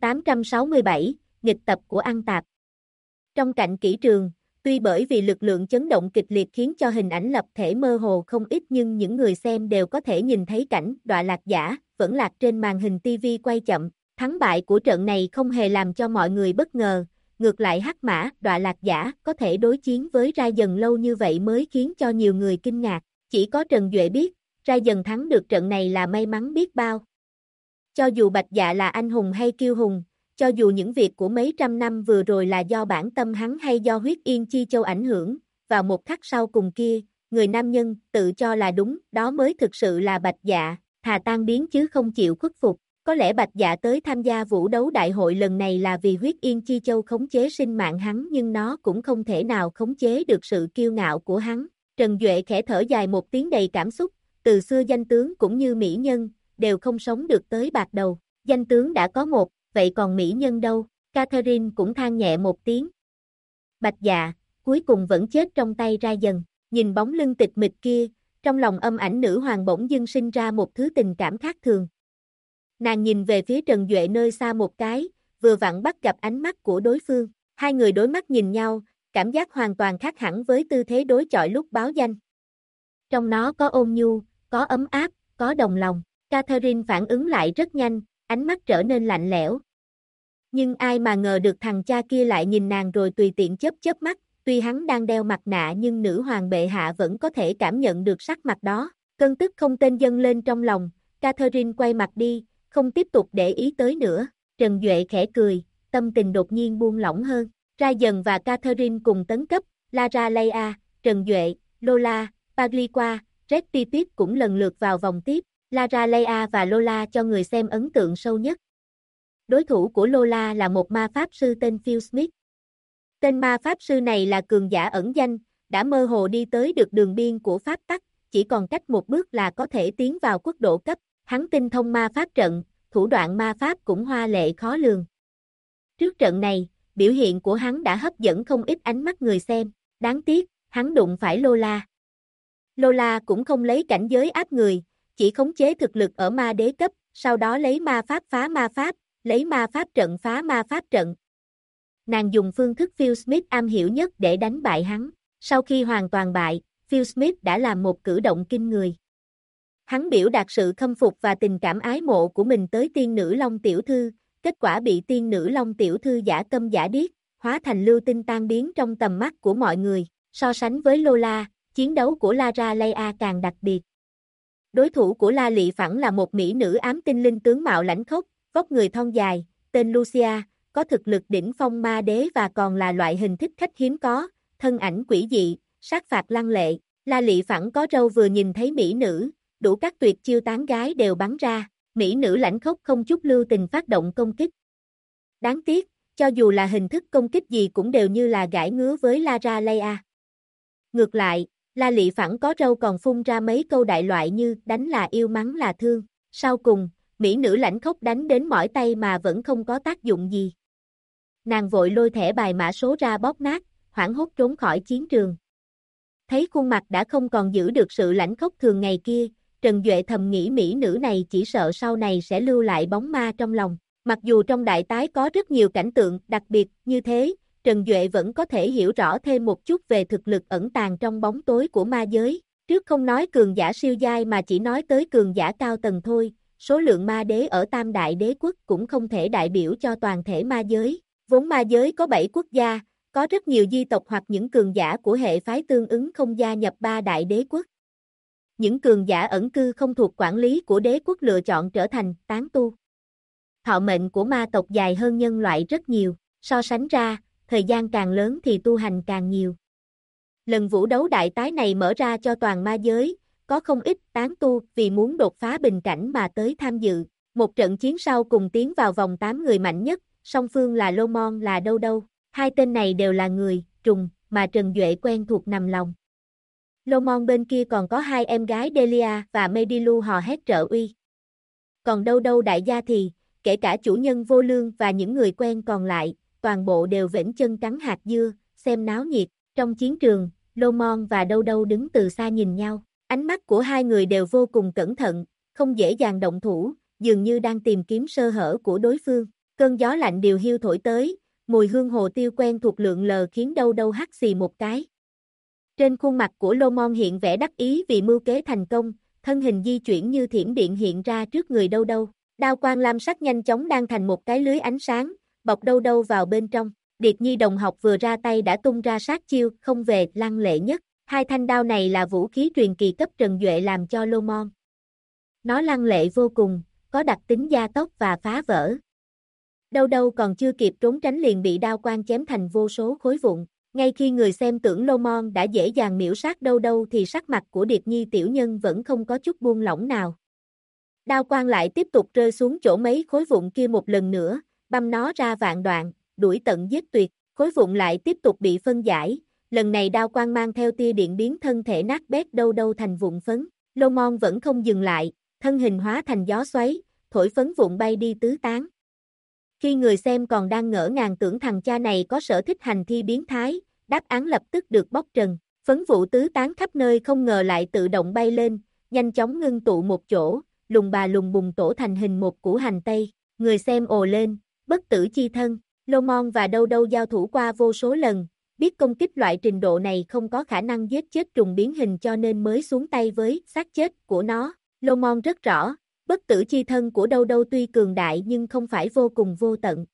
867, nghịch tập của Ăn Tạp. Trong cạnh kỹ trường, tuy bởi vì lực lượng chấn động kịch liệt khiến cho hình ảnh lập thể mơ hồ không ít nhưng những người xem đều có thể nhìn thấy cảnh đọa lạc giả, vẫn lạc trên màn hình TV quay chậm. Thắng bại của trận này không hề làm cho mọi người bất ngờ, ngược lại hắc mã đọa lạc giả có thể đối chiến với Ra Dần lâu như vậy mới khiến cho nhiều người kinh ngạc. Chỉ có Trần Duệ biết, Ra Dần thắng được trận này là may mắn biết bao. Cho dù Bạch Dạ là anh hùng hay kiêu hùng, cho dù những việc của mấy trăm năm vừa rồi là do bản tâm hắn hay do huyết yên chi châu ảnh hưởng, vào một khắc sau cùng kia, người nam nhân tự cho là đúng, đó mới thực sự là Bạch Dạ, thà tan biến chứ không chịu khuất phục. Có lẽ Bạch Dạ tới tham gia vũ đấu đại hội lần này là vì huyết yên chi châu khống chế sinh mạng hắn nhưng nó cũng không thể nào khống chế được sự kiêu ngạo của hắn. Trần Duệ khẽ thở dài một tiếng đầy cảm xúc, từ xưa danh tướng cũng như mỹ nhân, đều không sống được tới bạc đầu. Danh tướng đã có một, vậy còn mỹ nhân đâu? Catherine cũng than nhẹ một tiếng. Bạch Dạ, cuối cùng vẫn chết trong tay Ra Dần. Nhìn bóng lưng tịch mịch kia, trong lòng âm ảnh nữ hoàng bỗng dưng sinh ra một thứ tình cảm khác thường. Nàng nhìn về phía Trần Duệ nơi xa một cái, vừa vặn bắt gặp ánh mắt của đối phương. Hai người đối mắt nhìn nhau, cảm giác hoàn toàn khác hẳn với tư thế đối chọi lúc báo danh. Trong nó có ôn nhu, có ấm áp, có đồng lòng. Catherine phản ứng lại rất nhanh, ánh mắt trở nên lạnh lẽo. Nhưng ai mà ngờ được thằng cha kia lại nhìn nàng rồi tùy tiện chớp chớp mắt, tuy hắn đang đeo mặt nạ nhưng nữ hoàng bệ hạ vẫn có thể cảm nhận được sắc mặt đó. Cơn tức không tên dâng lên trong lòng, Catherine quay mặt đi, không tiếp tục để ý tới nữa. Trần Duệ khẽ cười, tâm tình đột nhiên buông lỏng hơn. Ra Dần và Catherine cùng tấn cấp, Lara Leia, Trần Duệ, Lola, Pagliqua, Red Pipit cũng lần lượt vào vòng tiếp. Lara Leia và Lola cho người xem ấn tượng sâu nhất. Đối thủ của Lola là một ma pháp sư tên Phil Smith. Tên ma pháp sư này là cường giả ẩn danh, đã mơ hồ đi tới được đường biên của pháp tắc, chỉ còn cách một bước là có thể tiến vào quốc độ cấp. Hắn tinh thông ma pháp trận, thủ đoạn ma pháp cũng hoa lệ khó lường. Trước trận này, biểu hiện của hắn đã hấp dẫn không ít ánh mắt người xem, đáng tiếc, hắn đụng phải Lola. Lola cũng không lấy cảnh giới áp người, chỉ khống chế thực lực ở ma đế cấp, sau đó lấy ma pháp phá ma pháp, lấy ma pháp trận phá ma pháp trận. Nàng dùng phương thức Phil Smith am hiểu nhất để đánh bại hắn. Sau khi hoàn toàn bại, Phil Smith đã làm một cử động kinh người. Hắn biểu đạt sự khâm phục và tình cảm ái mộ của mình tới tiên nữ Long tiểu thư, kết quả bị tiên nữ Long tiểu thư giả câm giả điếc, hóa thành lưu tinh tan biến trong tầm mắt của mọi người. So sánh với Lola, chiến đấu của Lara Leia càng đặc biệt. Đối thủ của La Lị Phẳng là một mỹ nữ ám tinh linh tướng mạo lãnh khốc, vóc người thon dài, tên Lucia, có thực lực đỉnh phong ma đế và còn là loại hình thích khách hiếm có, thân ảnh quỷ dị, sát phạt lăng lệ. La Lị Phẳng có râu vừa nhìn thấy mỹ nữ, đủ các tuyệt chiêu tán gái đều bắn ra, mỹ nữ lãnh khốc không chút lưu tình phát động công kích. Đáng tiếc, cho dù là hình thức công kích gì cũng đều như là gãi ngứa với Lara Leia. Ngược lại, La Lị Phẳng có râu còn phun ra mấy câu đại loại như đánh là yêu mắng là thương. Sau cùng, mỹ nữ lãnh khốc đánh đến mỏi tay mà vẫn không có tác dụng gì. Nàng vội lôi thẻ bài mã số ra bóp nát, hoảng hốt trốn khỏi chiến trường. Thấy khuôn mặt đã không còn giữ được sự lãnh khốc thường ngày kia, Trần Duệ thầm nghĩ mỹ nữ này chỉ sợ sau này sẽ lưu lại bóng ma trong lòng. Mặc dù trong đại tái có rất nhiều cảnh tượng đặc biệt như thế, Trần Duệ vẫn có thể hiểu rõ thêm một chút về thực lực ẩn tàng trong bóng tối của ma giới. Trước không nói cường giả siêu giai mà chỉ nói tới cường giả cao tầng thôi, số lượng ma đế ở Tam Đại Đế Quốc cũng không thể đại biểu cho toàn thể ma giới. Vốn ma giới có 7 quốc gia, có rất nhiều di tộc hoặc những cường giả của hệ phái tương ứng không gia nhập 3 Đại Đế Quốc. Những cường giả ẩn cư không thuộc quản lý của đế quốc lựa chọn trở thành tán tu. Thọ mệnh của ma tộc dài hơn nhân loại rất nhiều, so sánh ra, thời gian càng lớn thì tu hành càng nhiều. Lần vũ đấu đại tái này mở ra cho toàn ma giới, có không ít tán tu vì muốn đột phá bình cảnh mà tới tham dự. Một trận chiến sau cùng tiến vào vòng 8 người mạnh nhất, song phương là Lomon là Đâu Đâu. Hai tên này đều là người, trùng, mà Trần Duệ quen thuộc nằm lòng. Lomon bên kia còn có hai em gái Delia và Medilu hò hét trợ uy. Còn Đâu Đâu đại gia thì, kể cả chủ nhân vô lương và những người quen còn lại, toàn bộ đều vểnh chân cắn hạt dưa, xem náo nhiệt. Trong chiến trường, Lomon và Đâu Đâu đứng từ xa nhìn nhau. Ánh mắt của hai người đều vô cùng cẩn thận, không dễ dàng động thủ, dường như đang tìm kiếm sơ hở của đối phương. Cơn gió lạnh điều hiu thổi tới, mùi hương hồ tiêu quen thuộc lượn lờ khiến Đâu Đâu hắt xì một cái. Trên khuôn mặt của Lomon hiện vẻ đắc ý vì mưu kế thành công, thân hình di chuyển như thiểm điện hiện ra trước người Đâu Đâu. Đao quang lam sắc nhanh chóng đang thành một cái lưới ánh sáng, bọc Đâu Đâu vào bên trong. Điệt Nhi đồng học vừa ra tay đã tung ra sát chiêu không về lăng lệ nhất. Hai thanh đao này là vũ khí truyền kỳ cấp Trần Duệ làm cho Lomon. Nó lăng lệ vô cùng, có đặc tính gia tốc và phá vỡ. Đâu Đâu còn chưa kịp trốn tránh liền bị đao quang chém thành vô số khối vụn. Ngay khi người xem tưởng Lomon đã dễ dàng miễu sát Đâu Đâu thì sắc mặt của Điệt Nhi tiểu nhân vẫn không có chút buông lỏng nào. Đao quang lại tiếp tục rơi xuống chỗ mấy khối vụn kia một lần nữa, băm nó ra vạn đoạn, đuổi tận giết tuyệt. Khối vụn lại tiếp tục bị phân giải, lần này đao quang mang theo tia điện biến thân thể nát bét Đâu Đâu thành vụn phấn. Lomon vẫn không dừng lại, thân hình hóa thành gió xoáy, thổi phấn vụn bay đi tứ tán. Khi người xem còn đang ngỡ ngàng tưởng thằng cha này có sở thích hành thi biến thái, đáp án lập tức được bóc trần. Phấn vụ tứ tán khắp nơi không ngờ lại tự động bay lên, nhanh chóng ngưng tụ một chỗ, lùng bà lùng bùng tổ thành hình một củ hành tây. Người xem ồ lên, bất tử chi thân. Lomon và Đâu Đâu giao thủ qua vô số lần, biết công kích loại trình độ này không có khả năng giết chết trùng biến hình cho nên mới xuống tay với xác chết của nó. Lomon rất rõ, bất tử chi thân của Đâu Đâu tuy cường đại nhưng không phải vô cùng vô tận.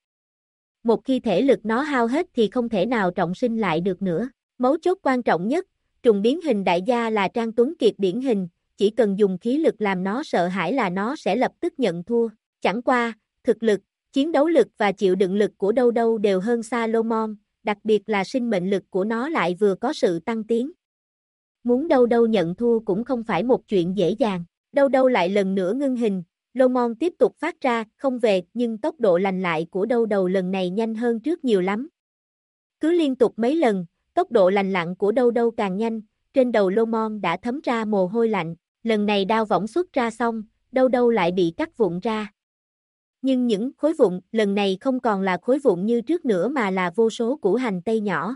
Một khi thể lực nó hao hết thì không thể nào trọng sinh lại được nữa. Mấu chốt quan trọng nhất, trùng biến hình đại gia là Trang Tuấn Kiệt điển hình, chỉ cần dùng khí lực làm nó sợ hãi là nó sẽ lập tức nhận thua. Chẳng qua, thực lực, chiến đấu lực và chịu đựng lực của Đâu Đâu đều hơn xa Lomon, đặc biệt là sinh mệnh lực của nó lại vừa có sự tăng tiến. Muốn Đâu Đâu nhận thua cũng không phải một chuyện dễ dàng. Đâu Đâu lại lần nữa ngưng hình, Lomon tiếp tục phát ra, không về, nhưng tốc độ lành lại của Đâu Đâu lần này nhanh hơn trước nhiều lắm. Cứ liên tục mấy lần, tốc độ lành lặn của Đâu Đâu càng nhanh, trên đầu Lomon đã thấm ra mồ hôi lạnh, lần này đao võng xuất ra xong, Đâu Đâu lại bị cắt vụn ra. Nhưng những khối vụn lần này không còn là khối vụn như trước nữa mà là vô số củ hành tây nhỏ.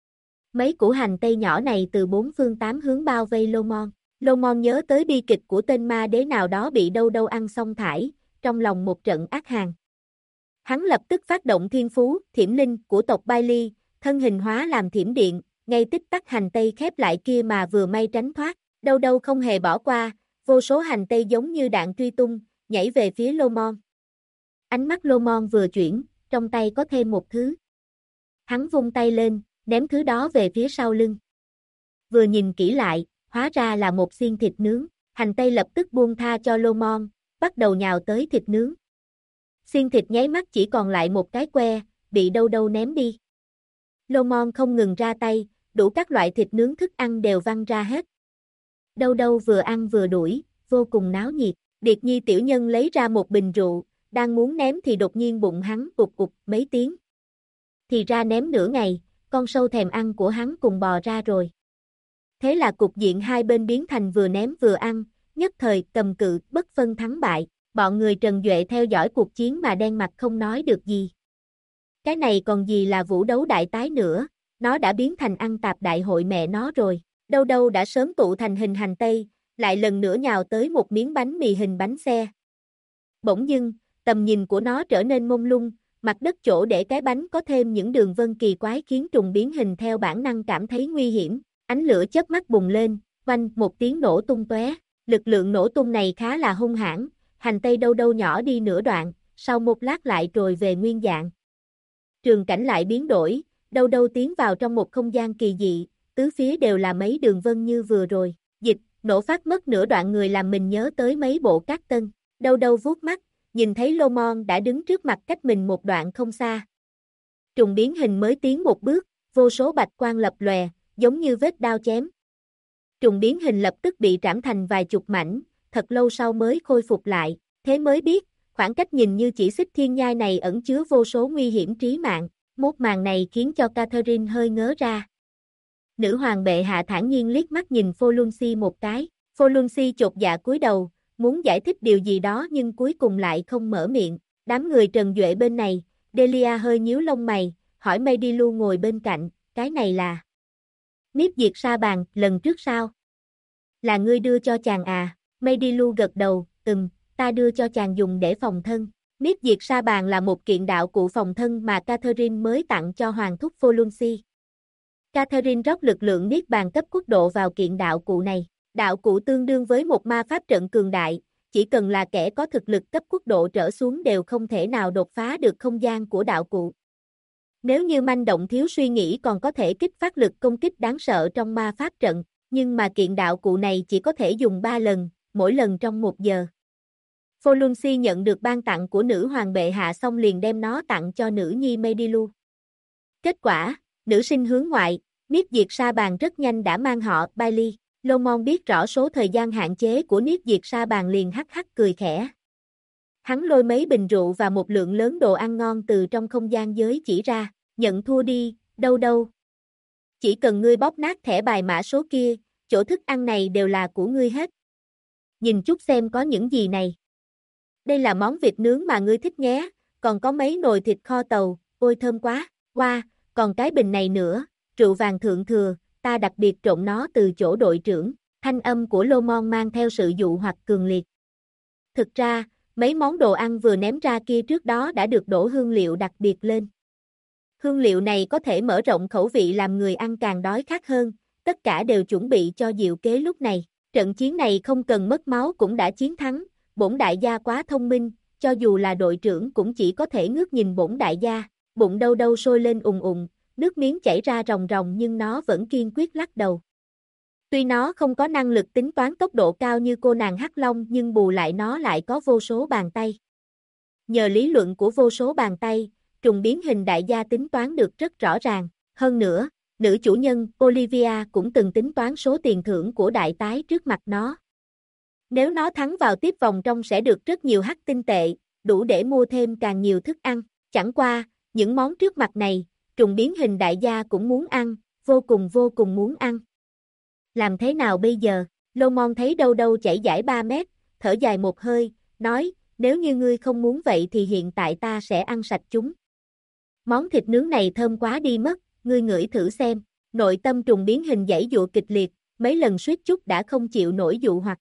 Mấy củ hành tây nhỏ này từ bốn phương tám hướng bao vây Lô Mon. Lô Mon nhớ tới bi kịch của tên ma đế nào đó bị đâu đâu ăn xong thải, trong lòng một trận ác hàn. Hắn lập tức phát động thiên phú, thiểm linh của tộc Bailey, thân hình hóa làm thiểm điện, ngay tích tắc hành tây khép lại kia mà vừa may tránh thoát, đâu đâu không hề bỏ qua, vô số hành tây giống như đạn truy tung, nhảy về phía Lô Mon. Ánh mắt Lô Mon vừa chuyển, trong tay có thêm một thứ. Hắn vung tay lên, ném thứ đó về phía sau lưng. Vừa nhìn kỹ lại, hóa ra là một xiên thịt nướng, hành tây lập tức buông tha cho Lô Mon, bắt đầu nhào tới thịt nướng. Xiên thịt nháy mắt chỉ còn lại một cái que, bị đâu đâu ném đi. Lô Mon không ngừng ra tay, đủ các loại thịt nướng thức ăn đều văng ra hết. Đâu đâu vừa ăn vừa đuổi, vô cùng náo nhiệt. Điệt Nhi tiểu nhân lấy ra một bình rượu, đang muốn ném thì đột nhiên bụng hắn ụt ụt mấy tiếng. Thì ra ném nửa ngày, con sâu thèm ăn của hắn cùng bò ra rồi. Thế là cục diện hai bên biến thành vừa ném vừa ăn, nhất thời cầm cự bất phân thắng bại. Bọn người Trần Duệ theo dõi cuộc chiến mà đen mặt không nói được gì. Cái này còn gì là vũ đấu đại tái nữa, nó đã biến thành ăn tạp đại hội mẹ nó rồi. Đâu đâu đã sớm tụ thành hình hành tây, lại lần nữa nhào tới một miếng bánh mì hình bánh xe. Bỗng dưng, tầm nhìn của nó trở nên mông lung, mặt đất chỗ để cái bánh có thêm những đường vân kỳ quái khiến trùng biến hình theo bản năng cảm thấy nguy hiểm. Ánh lửa chớp mắt bùng lên, oanh một tiếng nổ tung tóe. Lực lượng nổ tung này khá là hung hãn, hành tây đâu đâu nhỏ đi nửa đoạn, sau một lát lại trồi về nguyên dạng. Trường cảnh lại biến đổi, đâu đâu tiến vào trong một không gian kỳ dị, tứ phía đều là mấy đường vân như vừa rồi. Dịch, nổ phát mất nửa đoạn người làm mình nhớ tới mấy bộ cát tân. Đâu đâu vuốt mắt, nhìn thấy Lô Mon đã đứng trước mặt cách mình một đoạn không xa. Trùng biến hình mới tiến một bước, vô số bạch quang lập lòe, giống như vết đao chém. Trùng biến hình lập tức bị trảm thành vài chục mảnh, thật lâu sau mới khôi phục lại, thế mới biết, khoảng cách nhìn như chỉ xích thiên nhai này ẩn chứa vô số nguy hiểm trí mạng. Một màn này khiến cho Catherine hơi ngớ ra. Nữ hoàng bệ hạ thản nhiên liếc mắt nhìn Folunsi một cái, Folunsi chột dạ cúi đầu, muốn giải thích điều gì đó nhưng cuối cùng lại không mở miệng. Đám người Trần Duệ bên này, Delia hơi nhíu lông mày, hỏi Meidilu ngồi bên cạnh, cái này là Niếp Diệt Sa Bàn, lần trước sao? Là ngươi đưa cho chàng à? Meidilu gật đầu, ta đưa cho chàng dùng để phòng thân. Niếp Diệt Sa Bàn là một kiện đạo cụ phòng thân mà Catherine mới tặng cho Hoàng thúc Folunsi. Catherine rót lực lượng Niết Bàn cấp quốc độ vào kiện đạo cụ này. Đạo cụ tương đương với một ma pháp trận cường đại, chỉ cần là kẻ có thực lực cấp quốc độ trở xuống đều không thể nào đột phá được không gian của đạo cụ. Nếu như manh động thiếu suy nghĩ còn có thể kích phát lực công kích đáng sợ trong ma pháp trận, nhưng mà kiện đạo cụ này chỉ có thể dùng 3 lần, mỗi lần trong 1 giờ. Folunsi nhận được ban tặng của nữ hoàng bệ hạ xong liền đem nó tặng cho nữ nhi Meidilu. Kết quả, nữ sinh hướng ngoại, Niếp Diệt Sa Bàn rất nhanh đã mang họ Bailey. Lô Mon biết rõ số thời gian hạn chế của Niếp Diệt Sa Bàn liền hắc hắc cười khẽ. Hắn lôi mấy bình rượu và một lượng lớn đồ ăn ngon từ trong không gian giới chỉ ra, nhận thua đi, đâu đâu. Chỉ cần ngươi bóp nát thẻ bài mã số kia, chỗ thức ăn này đều là của ngươi hết. Nhìn chút xem có những gì này. Đây là món vịt nướng mà ngươi thích nhé, còn có mấy nồi thịt kho tàu, ôi thơm quá, wow, còn cái bình này nữa, rượu vàng thượng thừa, ta đặc biệt trộn nó từ chỗ đội trưởng. Thanh âm của Lô Mon mang theo sự dụ hoặc cường liệt. Thực ra, mấy món đồ ăn vừa ném ra kia trước đó đã được đổ hương liệu đặc biệt lên. Hương liệu này có thể mở rộng khẩu vị làm người ăn càng đói khát hơn, tất cả đều chuẩn bị cho diệu kế lúc này. Trận chiến này không cần mất máu cũng đã chiến thắng, bổn đại gia quá thông minh, cho dù là đội trưởng cũng chỉ có thể ngước nhìn bổn đại gia, bụng đâu đâu sôi lên ùng ùng, nước miếng chảy ra ròng ròng nhưng nó vẫn kiên quyết lắc đầu. Tuy nó không có năng lực tính toán tốc độ cao như cô nàng Hắc Long nhưng bù lại nó lại có vô số bàn tay. Nhờ lý luận của vô số bàn tay, trùng biến hình đại gia tính toán được rất rõ ràng. Hơn nữa, nữ chủ nhân Olivia cũng từng tính toán số tiền thưởng của đại tái trước mặt nó. Nếu nó thắng vào tiếp vòng trong sẽ được rất nhiều hắc tinh tệ, đủ để mua thêm càng nhiều thức ăn. Chẳng qua, những món trước mặt này, trùng biến hình đại gia cũng muốn ăn, vô cùng muốn ăn. Làm thế nào bây giờ? Lô Mon thấy đâu đâu chảy dãi 3 mét, thở dài một hơi, nói, nếu như ngươi không muốn vậy thì hiện tại ta sẽ ăn sạch chúng. Món thịt nướng này thơm quá đi mất, ngươi ngửi thử xem. Nội tâm trùng biến hình giãy giụa kịch liệt, mấy lần suýt chút đã không chịu nổi dụ hoặc.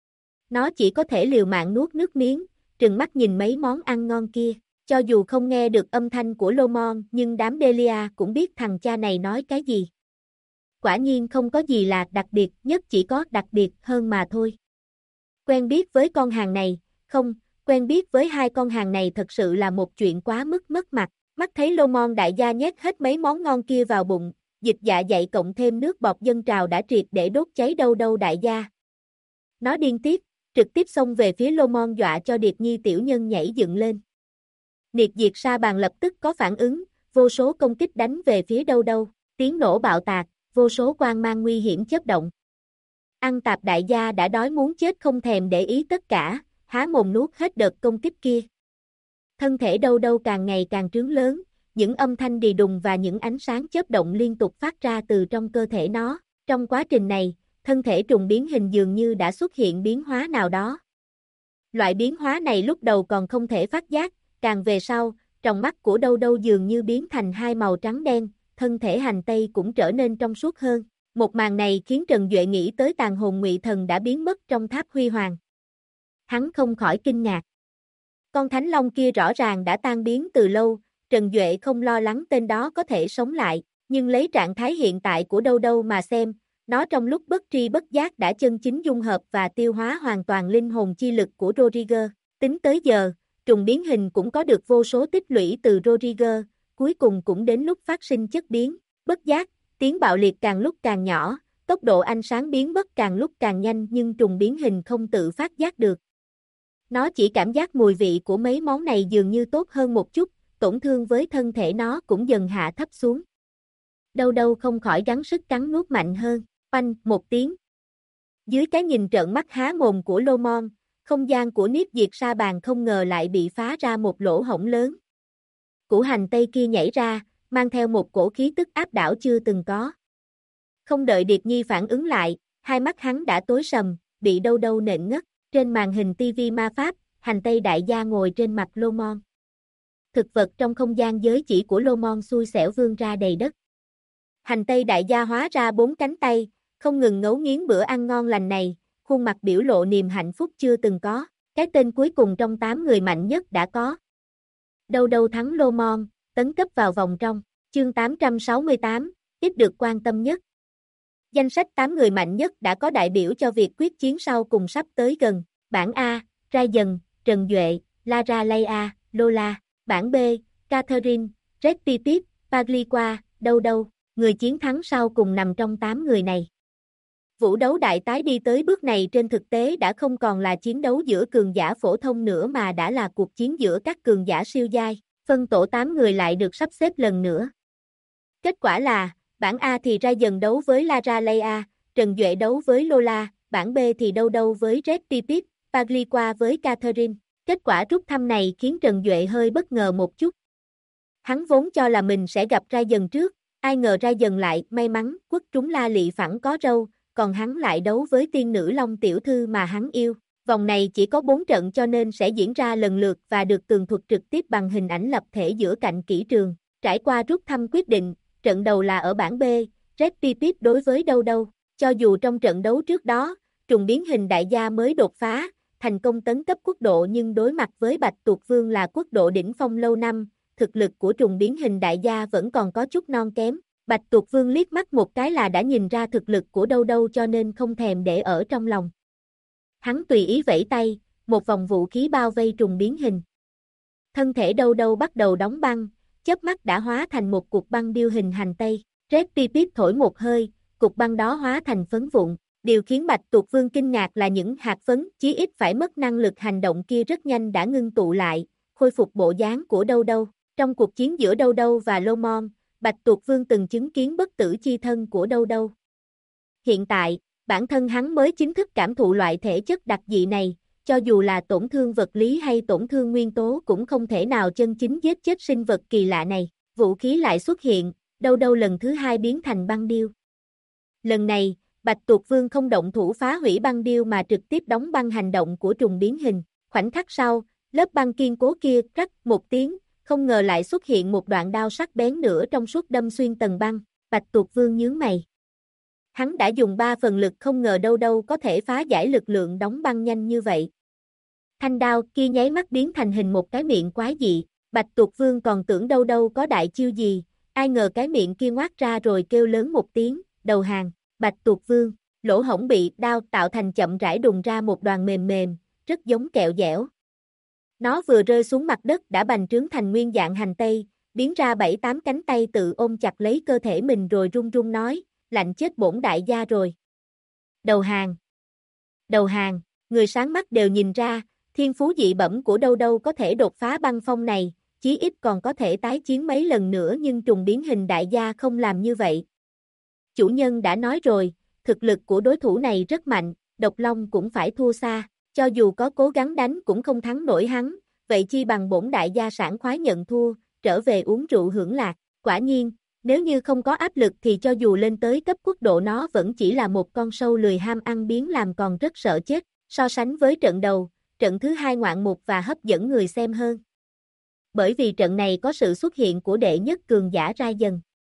Nó chỉ có thể liều mạng nuốt nước miếng, trừng mắt nhìn mấy món ăn ngon kia. Cho dù không nghe được âm thanh của Lomon nhưng đám Delia cũng biết thằng cha này nói cái gì. Quả nhiên không có gì là đặc biệt, nhất chỉ có đặc biệt hơn mà thôi. Quen biết với con hàng này, không, quen biết với hai con hàng này thật sự là một chuyện quá mức mất mặt. Mắt thấy Lomon đại gia nhét hết mấy món ngon kia vào bụng, dịch dạ dày cộng thêm nước bọt dâng trào đã triệt để đốt cháy đâu đâu đại gia. Nó điên tiết, trực tiếp xông về phía Lomon dọa cho Điệt Nhi tiểu nhân nhảy dựng lên. Niệt diệt sa bàn lập tức có phản ứng, vô số công kích đánh về phía đâu đâu, tiếng nổ bạo tạc, vô số quang mang nguy hiểm chớp động. Ăn tạp đại gia đã đói muốn chết không thèm để ý tất cả, há mồm nuốt hết đợt công kích kia. Thân thể đâu đâu càng ngày càng trướng lớn, những âm thanh đì đùng và những ánh sáng chớp động liên tục phát ra từ trong cơ thể nó. Trong quá trình này, thân thể trùng biến hình dường như đã xuất hiện biến hóa nào đó. Loại biến hóa này lúc đầu còn không thể phát giác, càng về sau, tròng mắt của đâu đâu dường như biến thành hai màu trắng đen, thân thể hành tây cũng trở nên trong suốt hơn. Một màn này khiến Trần Duệ nghĩ tới tàn hồn ngụy thần đã biến mất trong tháp huy hoàng. Hắn không khỏi kinh ngạc. Con thánh long kia rõ ràng đã tan biến từ lâu, Trần Duệ không lo lắng tên đó có thể sống lại, nhưng lấy trạng thái hiện tại của đâu đâu mà xem, nó trong lúc bất tri bất giác đã chân chính dung hợp và tiêu hóa hoàn toàn linh hồn chi lực của Rodriguez. Tính tới giờ, trùng biến hình cũng có được vô số tích lũy từ Rodriguez, cuối cùng cũng đến lúc phát sinh chất biến, bất giác, tiếng bạo liệt càng lúc càng nhỏ, tốc độ ánh sáng biến mất càng lúc càng nhanh nhưng trùng biến hình không tự phát giác được. Nó chỉ cảm giác mùi vị của mấy món này dường như tốt hơn một chút, tổn thương với thân thể nó cũng dần hạ thấp xuống. Đâu đâu không khỏi gắng sức cắn nuốt mạnh hơn, oanh một tiếng. Dưới cái nhìn trợn mắt há mồm của Lomon, không gian của Niếp Diệt Sa Bàn không ngờ lại bị phá ra một lỗ hổng lớn. Củ hành tây kia nhảy ra, mang theo một cổ khí tức áp đảo chưa từng có. Không đợi Điệt Nhi phản ứng lại, hai mắt hắn đã tối sầm, bị đâu đâu nện ngất. Trên màn hình TV ma pháp, hành tây đại gia ngồi trên mặt Lomon. Thực vật trong không gian giới chỉ của Lomon xui xẻo vươn ra đầy đất. Hành tây đại gia hóa ra 4 cánh tay, không ngừng ngấu nghiến bữa ăn ngon lành này, khuôn mặt biểu lộ niềm hạnh phúc chưa từng có. Cái tên cuối cùng trong 8 người mạnh nhất đã có. Đâu đâu thắng Lomon, tấn cấp vào vòng trong, chương 868, ít được quan tâm nhất. Danh sách 8 người mạnh nhất đã có đại biểu cho việc quyết chiến sau cùng sắp tới gần. Bảng A, Ryan, Trần Duệ, Lara Leia, Lola. Bảng B, Catherine, Red Pipip, Pagliqua, đâu đâu. Người chiến thắng sau cùng nằm trong 8 người này. Vũ đấu đại tái đi tới bước này trên thực tế đã không còn là chiến đấu giữa cường giả phổ thông nữa mà đã là cuộc chiến giữa các cường giả siêu giai. Phân tổ 8 người lại được sắp xếp lần nữa. Kết quả là, bảng A thì Ryan đấu với Lara Leia, Trần Duệ đấu với Lola, bảng B thì đâu đâu với Red Pipip, Pagliqua với Catherine. Kết quả rút thăm này khiến Trần Duệ hơi bất ngờ một chút. Hắn vốn cho là mình sẽ gặp Ryan trước, ai ngờ Ryan lại may mắn quất trúng La Lị phẳng có râu, còn hắn lại đấu với tiên nữ Long tiểu thư mà hắn yêu. Vòng này chỉ có 4 trận cho nên sẽ diễn ra lần lượt và được tường thuật trực tiếp bằng hình ảnh lập thể giữa cạnh kỹ trường. Trải qua rút thăm quyết định, trận đầu là ở bảng B, Red Pipip đối với đâu đâu. Cho dù trong trận đấu trước đó, trùng biến hình đại gia mới đột phá, thành công tấn cấp quốc độ nhưng đối mặt với Bạch Tuộc Vương là quốc độ đỉnh phong lâu năm, thực lực của trùng biến hình đại gia vẫn còn có chút non kém. Bạch Tuộc Vương liếc mắt một cái là đã nhìn ra thực lực của đâu đâu cho nên không thèm để ở trong lòng. Hắn tùy ý vẫy tay, một vòng vũ khí bao vây trùng biến hình. Thân thể đâu đâu bắt đầu đóng băng, chớp mắt đã hóa thành một cục băng điêu hình hành tây. Red Pipip thổi một hơi, cục băng đó hóa thành phấn vụn. Điều khiến Bạch Tuộc Vương kinh ngạc là những hạt phấn chí ít phải mất năng lực hành động kia rất nhanh đã ngưng tụ lại, khôi phục bộ dáng của đâu đâu. Trong cuộc chiến giữa đâu đâu và Lomon, Bạch Tuộc Vương từng chứng kiến bất tử chi thân của đâu đâu. Hiện tại, bản thân hắn mới chính thức cảm thụ loại thể chất đặc dị này, cho dù là tổn thương vật lý hay tổn thương nguyên tố cũng không thể nào chân chính giết chết sinh vật kỳ lạ này. Vũ khí lại xuất hiện, đâu đâu lần thứ 2 biến thành băng điêu. Lần này, Bạch Tuộc Vương không động thủ phá hủy băng điêu mà trực tiếp đóng băng hành động của trùng biến hình. Khoảnh khắc sau, Lớp băng kiên cố kia, rắc một tiếng, không ngờ lại xuất hiện một đoạn đao sắc bén nữa trong suốt đâm xuyên tầng băng, Bạch Tuộc Vương nhướng mày. Hắn đã dùng 3 phần lực không ngờ đâu đâu có thể phá giải lực lượng đóng băng nhanh như vậy. Thanh đao kia nháy mắt biến thành hình một cái miệng quái dị, Bạch Tuộc Vương còn tưởng đâu đâu có đại chiêu gì, ai ngờ cái miệng kia ngoác ra rồi kêu lớn một tiếng, đầu hàng, Bạch Tuộc Vương, lỗ hổng bị đao tạo thành chậm rãi đùng ra một đoàn mềm mềm, rất giống kẹo dẻo. Nó vừa rơi xuống mặt đất đã bành trướng thành nguyên dạng hành tây, biến ra 7-8 cánh tay tự ôm chặt lấy cơ thể mình rồi run run nói, lạnh chết bổn đại gia rồi. Đầu hàng. Đầu hàng, người sáng mắt đều nhìn ra, thiên phú dị bẩm của đâu đâu có thể đột phá băng phong này, chí ít còn có thể tái chiến mấy lần nữa nhưng trùng biến hình đại gia không làm như vậy. Chủ nhân đã nói rồi, thực lực của đối thủ này rất mạnh, độc long cũng phải thua xa, cho dù có cố gắng đánh cũng không thắng nổi hắn, vậy chi bằng bổn đại gia sảng khoái nhận thua, trở về uống rượu hưởng lạc, quả nhiên, nếu như không có áp lực thì cho dù lên tới cấp quốc độ nó vẫn chỉ là một con sâu lười ham ăn biếng làm còn rất sợ chết, so sánh với trận đầu, trận thứ hai ngoạn mục và hấp dẫn người xem hơn. Bởi vì trận này có sự xuất hiện của đệ nhất cường giả Ra Dần.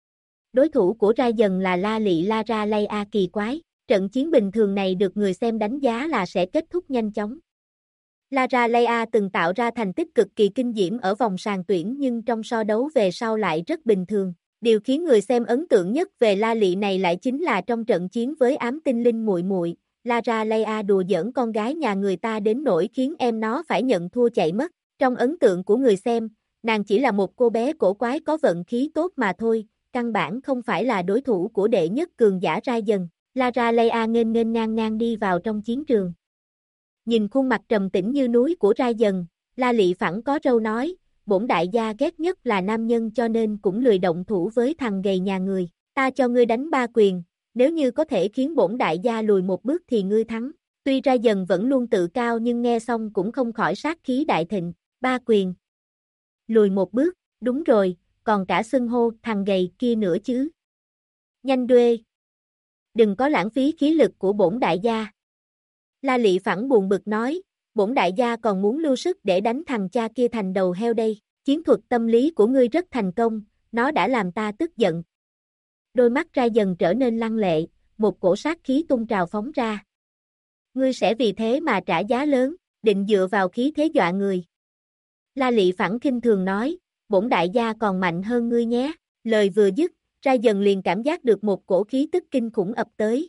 Đối thủ của Ra Dần là La Lị Lara Leia kỳ quái, trận chiến bình thường này được người xem đánh giá là sẽ kết thúc nhanh chóng. Lara Leia từng tạo ra thành tích cực kỳ kinh diễm ở vòng sàn tuyển nhưng trong so đấu về sau lại rất bình thường. Điều khiến người xem ấn tượng nhất về La Lị này lại chính là trong trận chiến với ám tinh linh muội muội, Lara Leia đùa giỡn con gái nhà người ta đến nỗi khiến em nó phải nhận thua chạy mất. Trong ấn tượng của người xem, nàng chỉ là một cô bé cổ quái có vận khí tốt mà thôi, căn bản không phải là đối thủ của đệ nhất cường giả Ra Dần. Lara Leia nghênh nghênh ngang ngang đi vào trong chiến trường. Nhìn khuôn mặt trầm tĩnh như núi của Ra Dần, La Lị phẳng có râu nói, bổn đại gia ghét nhất là nam nhân cho nên cũng lười động thủ với thằng gầy nhà người, ta cho ngươi đánh 3 quyền, nếu như có thể khiến bổn đại gia lùi một bước thì ngươi thắng. Tuy Ra Dần vẫn luôn tự cao nhưng nghe xong cũng không khỏi sát khí đại thịnh, 3 quyền. Lùi một bước, đúng rồi, còn cả xưng hô thằng gầy kia nữa chứ. Nhanh đuê. Đừng có lãng phí khí lực của bổn đại gia. La Lị phẳng buồn bực nói, bổn đại gia còn muốn lưu sức để đánh thằng cha kia thành đầu heo đây, chiến thuật tâm lý của ngươi rất thành công, nó đã làm ta tức giận. Đôi mắt Ra Dần trở nên lăng lệ, một cổ sát khí tung trào phóng ra. Ngươi sẽ vì thế mà trả giá lớn, định dựa vào khí thế dọa người. La Lị phẳng khinh thường nói, bổn đại gia còn mạnh hơn ngươi nhé, lời vừa dứt, Ra Dần liền cảm giác được một cổ khí tức kinh khủng ập tới.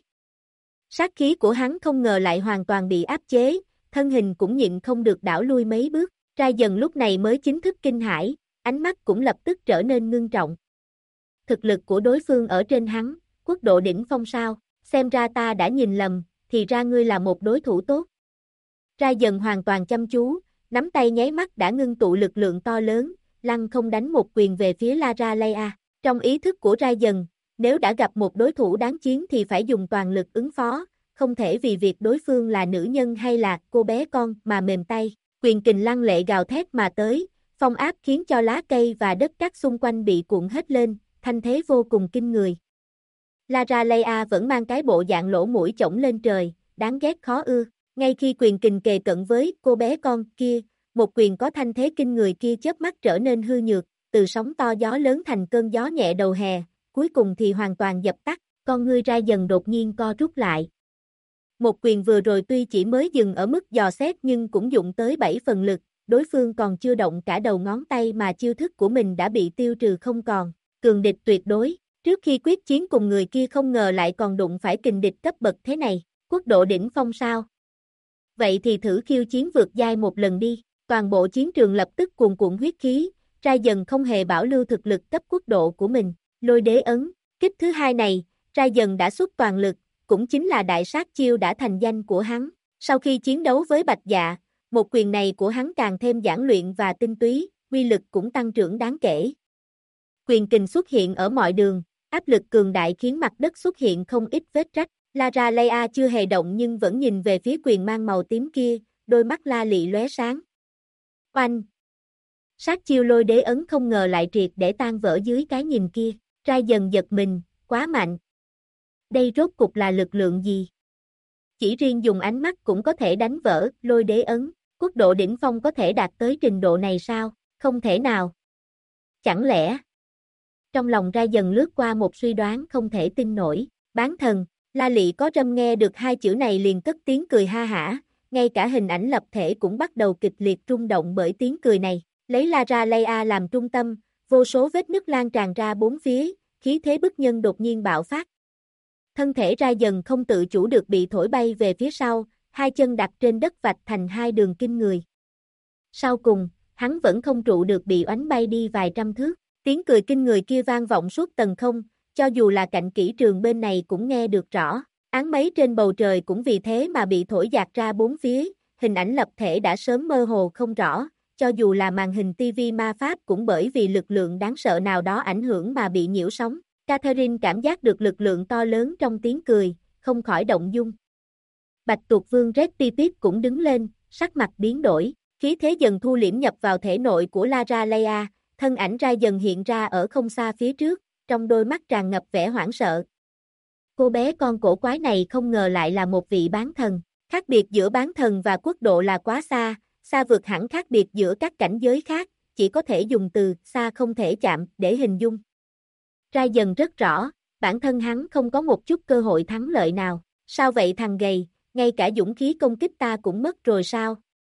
Sát khí của hắn không ngờ lại hoàn toàn bị áp chế, thân hình cũng nhịn không được đảo lui mấy bước, Ra Dần lúc này mới chính thức kinh hãi, ánh mắt cũng lập tức trở nên ngưng trọng. Thực lực của đối phương ở trên hắn, quốc độ đỉnh phong sao, xem ra ta đã nhìn lầm, thì ra ngươi là một đối thủ tốt. Ra Dần hoàn toàn chăm chú, nắm tay nháy mắt đã ngưng tụ lực lượng to lớn, lăng không đánh một quyền về phía Lara Leia. Trong ý thức của Ra Dần, nếu đã gặp một đối thủ đáng chiến thì phải dùng toàn lực ứng phó, không thể vì việc đối phương là nữ nhân hay là cô bé con mà mềm tay. Quyền kình lăng lệ gào thét mà tới, phong áp khiến cho lá cây và đất cát xung quanh bị cuộn hết lên, thanh thế vô cùng kinh người. Lara Leia vẫn mang cái bộ dạng lỗ mũi chổng lên trời, đáng ghét khó ưa. Ngay khi quyền kình kề cận với cô bé con kia, một quyền có thanh thế kinh người kia chớp mắt trở nên hư nhược, từ sóng to gió lớn thành cơn gió nhẹ đầu hè, cuối cùng thì hoàn toàn dập tắt, con ngươi Ra Dần đột nhiên co rút lại. Một quyền vừa rồi tuy chỉ mới dừng ở mức dò xét nhưng cũng dụng tới 7 phần lực, đối phương còn chưa động cả đầu ngón tay mà chiêu thức của mình đã bị tiêu trừ không còn, cường địch tuyệt đối, trước khi quyết chiến cùng người kia không ngờ lại còn đụng phải kình địch cấp bậc thế này, quốc độ đỉnh phong sao? Vậy thì thử khiêu chiến vượt giai một lần đi, toàn bộ chiến trường lập tức cuồn cuộn huyết khí, Ra Dần không hề bảo lưu thực lực cấp quốc độ của mình, lôi đế ấn, kích thứ hai này, Ra Dần đã xuất toàn lực, cũng chính là đại sát chiêu đã thành danh của hắn. Sau khi chiến đấu với Bạch Dạ, một quyền này của hắn càng thêm giản luyện và tinh túy, uy lực cũng tăng trưởng đáng kể. Quyền kình xuất hiện ở mọi đường, áp lực cường đại khiến mặt đất xuất hiện không ít vết rách. Lara Leia chưa hề động nhưng vẫn nhìn về phía quyền mang màu tím kia, đôi mắt La Lị lóe sáng. Oanh! Sát chiêu lôi đế ấn không ngờ lại triệt để tan vỡ dưới cái nhìn kia, Ra Dần giật mình, quá mạnh. Đây rốt cục là lực lượng gì? Chỉ riêng dùng ánh mắt cũng có thể đánh vỡ lôi đế ấn, Quốc độ đỉnh phong có thể đạt tới trình độ này sao? Không thể nào. Chẳng lẽ? Trong lòng Ra Dần lướt qua một suy đoán không thể tin nổi. Bán thần, La Lị có râm nghe được hai chữ này liền cất tiếng cười ha hả, ngay cả hình ảnh lập thể cũng bắt đầu kịch liệt rung động bởi tiếng cười này. Lấy Lara Leia làm trung tâm, vô số vết nứt lan tràn ra bốn phía, khí thế bức nhân đột nhiên bạo phát. Thân thể Ra Dần không tự chủ được bị thổi bay về phía sau, hai chân đặt trên đất vạch thành hai đường kinh người. Sau cùng, hắn vẫn không trụ được bị oánh bay đi vài trăm thước. Tiếng cười kinh người kia vang vọng suốt tầng không, cho dù là cạnh kỹ trường bên này cũng nghe được rõ. Áng mây trên bầu trời cũng vì thế mà bị thổi dạt ra bốn phía, hình ảnh lập thể đã sớm mơ hồ không rõ, cho dù là màn hình TV ma pháp cũng bởi vì lực lượng đáng sợ nào đó ảnh hưởng mà bị nhiễu sóng. Catherine cảm giác được lực lượng to lớn trong tiếng cười, không khỏi động dung. Bạch Tuộc Vương Red Pipit cũng đứng lên, sắc mặt biến đổi, khí thế dần thu liễm nhập vào thể nội của Lara Leia, thân ảnh Ra dần hiện ra ở không xa phía trước, trong đôi mắt tràn ngập vẻ hoảng sợ. Cô bé con cổ quái này không ngờ lại là một vị bán thần, khác biệt giữa bán thần và quốc độ là quá xa, xa vượt hẳn khác biệt giữa các cảnh giới khác, chỉ có thể dùng từ xa không thể chạm để hình dung. Ra dần rất rõ, bản thân hắn không có một chút cơ hội thắng lợi nào, sao vậy thằng gầy, ngay cả dũng khí công kích ta cũng mất rồi sao?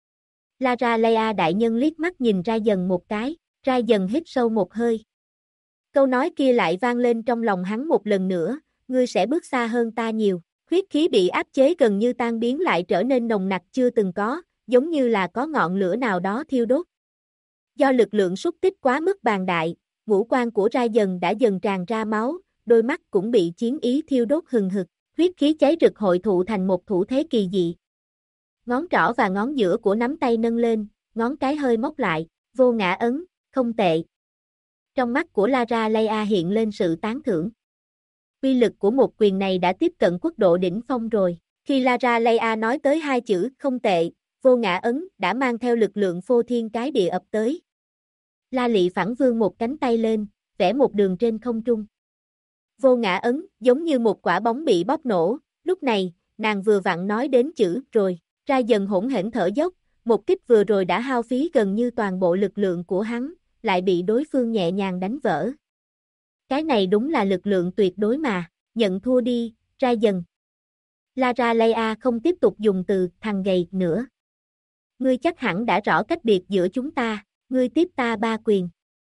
Lara Leia đại nhân liếc mắt nhìn Ra dần một cái, Ra dần hít sâu một hơi. Câu nói kia lại vang lên trong lòng hắn một lần nữa, ngươi sẽ bước xa hơn ta nhiều, huyết khí bị áp chế gần như tan biến lại trở nên nồng nặc chưa từng có, giống như là có ngọn lửa nào đó thiêu đốt. Do lực lượng xúc tích quá mức bàng đại, ngũ quan của Ra dần đã dần tràn ra máu, đôi mắt cũng bị chiến ý thiêu đốt hừng hực, huyết khí cháy rực hội tụ thành một thủ thế kỳ dị. Ngón trỏ và ngón giữa của nắm tay nâng lên, ngón cái hơi móc lại, vô ngã ấn, không tệ. Trong mắt của Lara Leia hiện lên sự tán thưởng. Uy lực của một quyền này đã tiếp cận quốc độ đỉnh phong rồi. Khi Lara Leia nói tới hai chữ không tệ, vô ngã ấn đã mang theo lực lượng phô thiên cái địa ập tới. La Lị phản vươn một cánh tay lên, vẽ một đường trên không trung. Vô ngã ấn giống như một quả bóng bị bóp nổ, lúc này, nàng vừa vặn nói đến chữ rồi, Ra dần hỗn hển thở dốc, một kích vừa rồi đã hao phí gần như toàn bộ lực lượng của hắn, lại bị đối phương nhẹ nhàng đánh vỡ. Cái này đúng là lực lượng tuyệt đối mà, nhận thua đi, Ra dần. Lara Leia không tiếp tục dùng từ thằng gầy nữa. Ngươi chắc hẳn đã rõ cách biệt giữa chúng ta, ngươi tiếp ta ba quyền.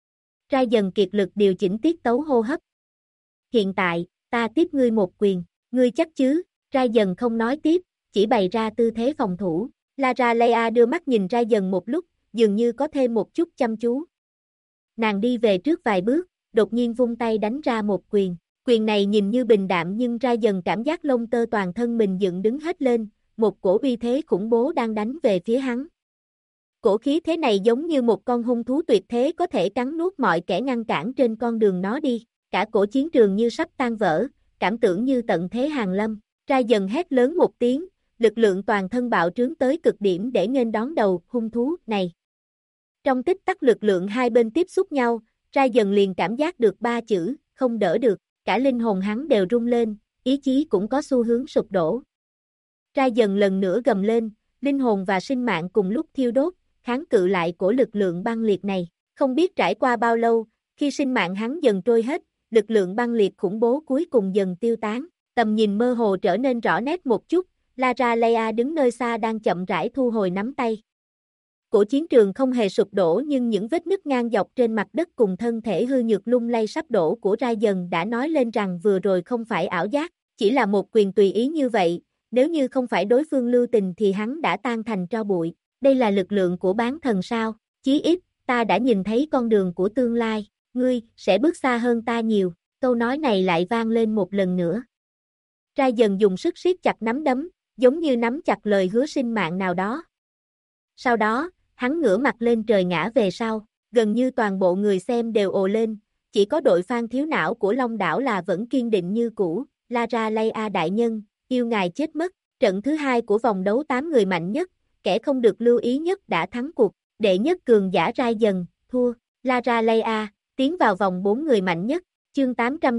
Ra dần kiệt lực điều chỉnh tiết tấu hô hấp. Hiện tại, ta tiếp ngươi một quyền, ngươi chắc chứ, Ra dần không nói tiếp, chỉ bày ra tư thế phòng thủ. Lara Leia đưa mắt nhìn Ra dần một lúc, dường như có thêm một chút chăm chú. Nàng đi về trước vài bước, đột nhiên vung tay đánh ra một quyền. Quyền này nhìn như bình đạm nhưng Ra dần cảm giác lông tơ toàn thân mình dựng đứng hết lên, một cổ uy thế khủng bố đang đánh về phía hắn. Cổ khí thế này giống như một con hung thú tuyệt thế có thể cắn nuốt mọi kẻ ngăn cản trên con đường nó đi. Cả cổ chiến trường như sắp tan vỡ, cảm tưởng như tận thế hàng lâm. Ra dần hét lớn một tiếng, lực lượng toàn thân bạo trướng tới cực điểm để nghênh đón đầu hung thú này. Trong tích tắc lực lượng hai bên tiếp xúc nhau, Ra dần liền cảm giác được ba chữ, không đỡ được, cả linh hồn hắn đều rung lên, ý chí cũng có xu hướng sụp đổ. Ra dần lần nữa gầm lên, linh hồn và sinh mạng cùng lúc thiêu đốt, kháng cự lại cổ lực lượng băng liệt này. Không biết trải qua bao lâu, khi sinh mạng hắn dần trôi hết, lực lượng băng liệt khủng bố cuối cùng dần tiêu tán, tầm nhìn mơ hồ trở nên rõ nét một chút, Lara Leia đứng nơi xa đang chậm rãi thu hồi nắm tay. Cổ chiến trường không hề sụp đổ nhưng những vết nứt ngang dọc trên mặt đất cùng thân thể hư nhược lung lay sắp đổ của Ra dần đã nói lên rằng vừa rồi không phải ảo giác, chỉ là một quyền tùy ý như vậy, nếu như không phải đối phương lưu tình thì hắn đã tan thành tro bụi. Đây là lực lượng của bán thần sao, chí ít, ta đã nhìn thấy con đường của tương lai, ngươi sẽ bước xa hơn ta nhiều, câu nói này lại vang lên một lần nữa. Ra dần dùng sức siết chặt nắm đấm, giống như nắm chặt lời hứa sinh mạng nào đó. Sau đó, hắn ngửa mặt lên trời ngã về sau, gần như toàn bộ người xem đều ồ lên, chỉ có đội fan thiếu não của Long Đảo là vẫn kiên định như cũ, Lara Leia đại nhân, yêu ngài chết mất, trận thứ hai của vòng đấu 8 người mạnh nhất, kẻ không được lưu ý nhất đã thắng cuộc, đệ nhất cường giả Ra dần, thua, Lara Leia, tiến vào vòng 4 người mạnh nhất, chương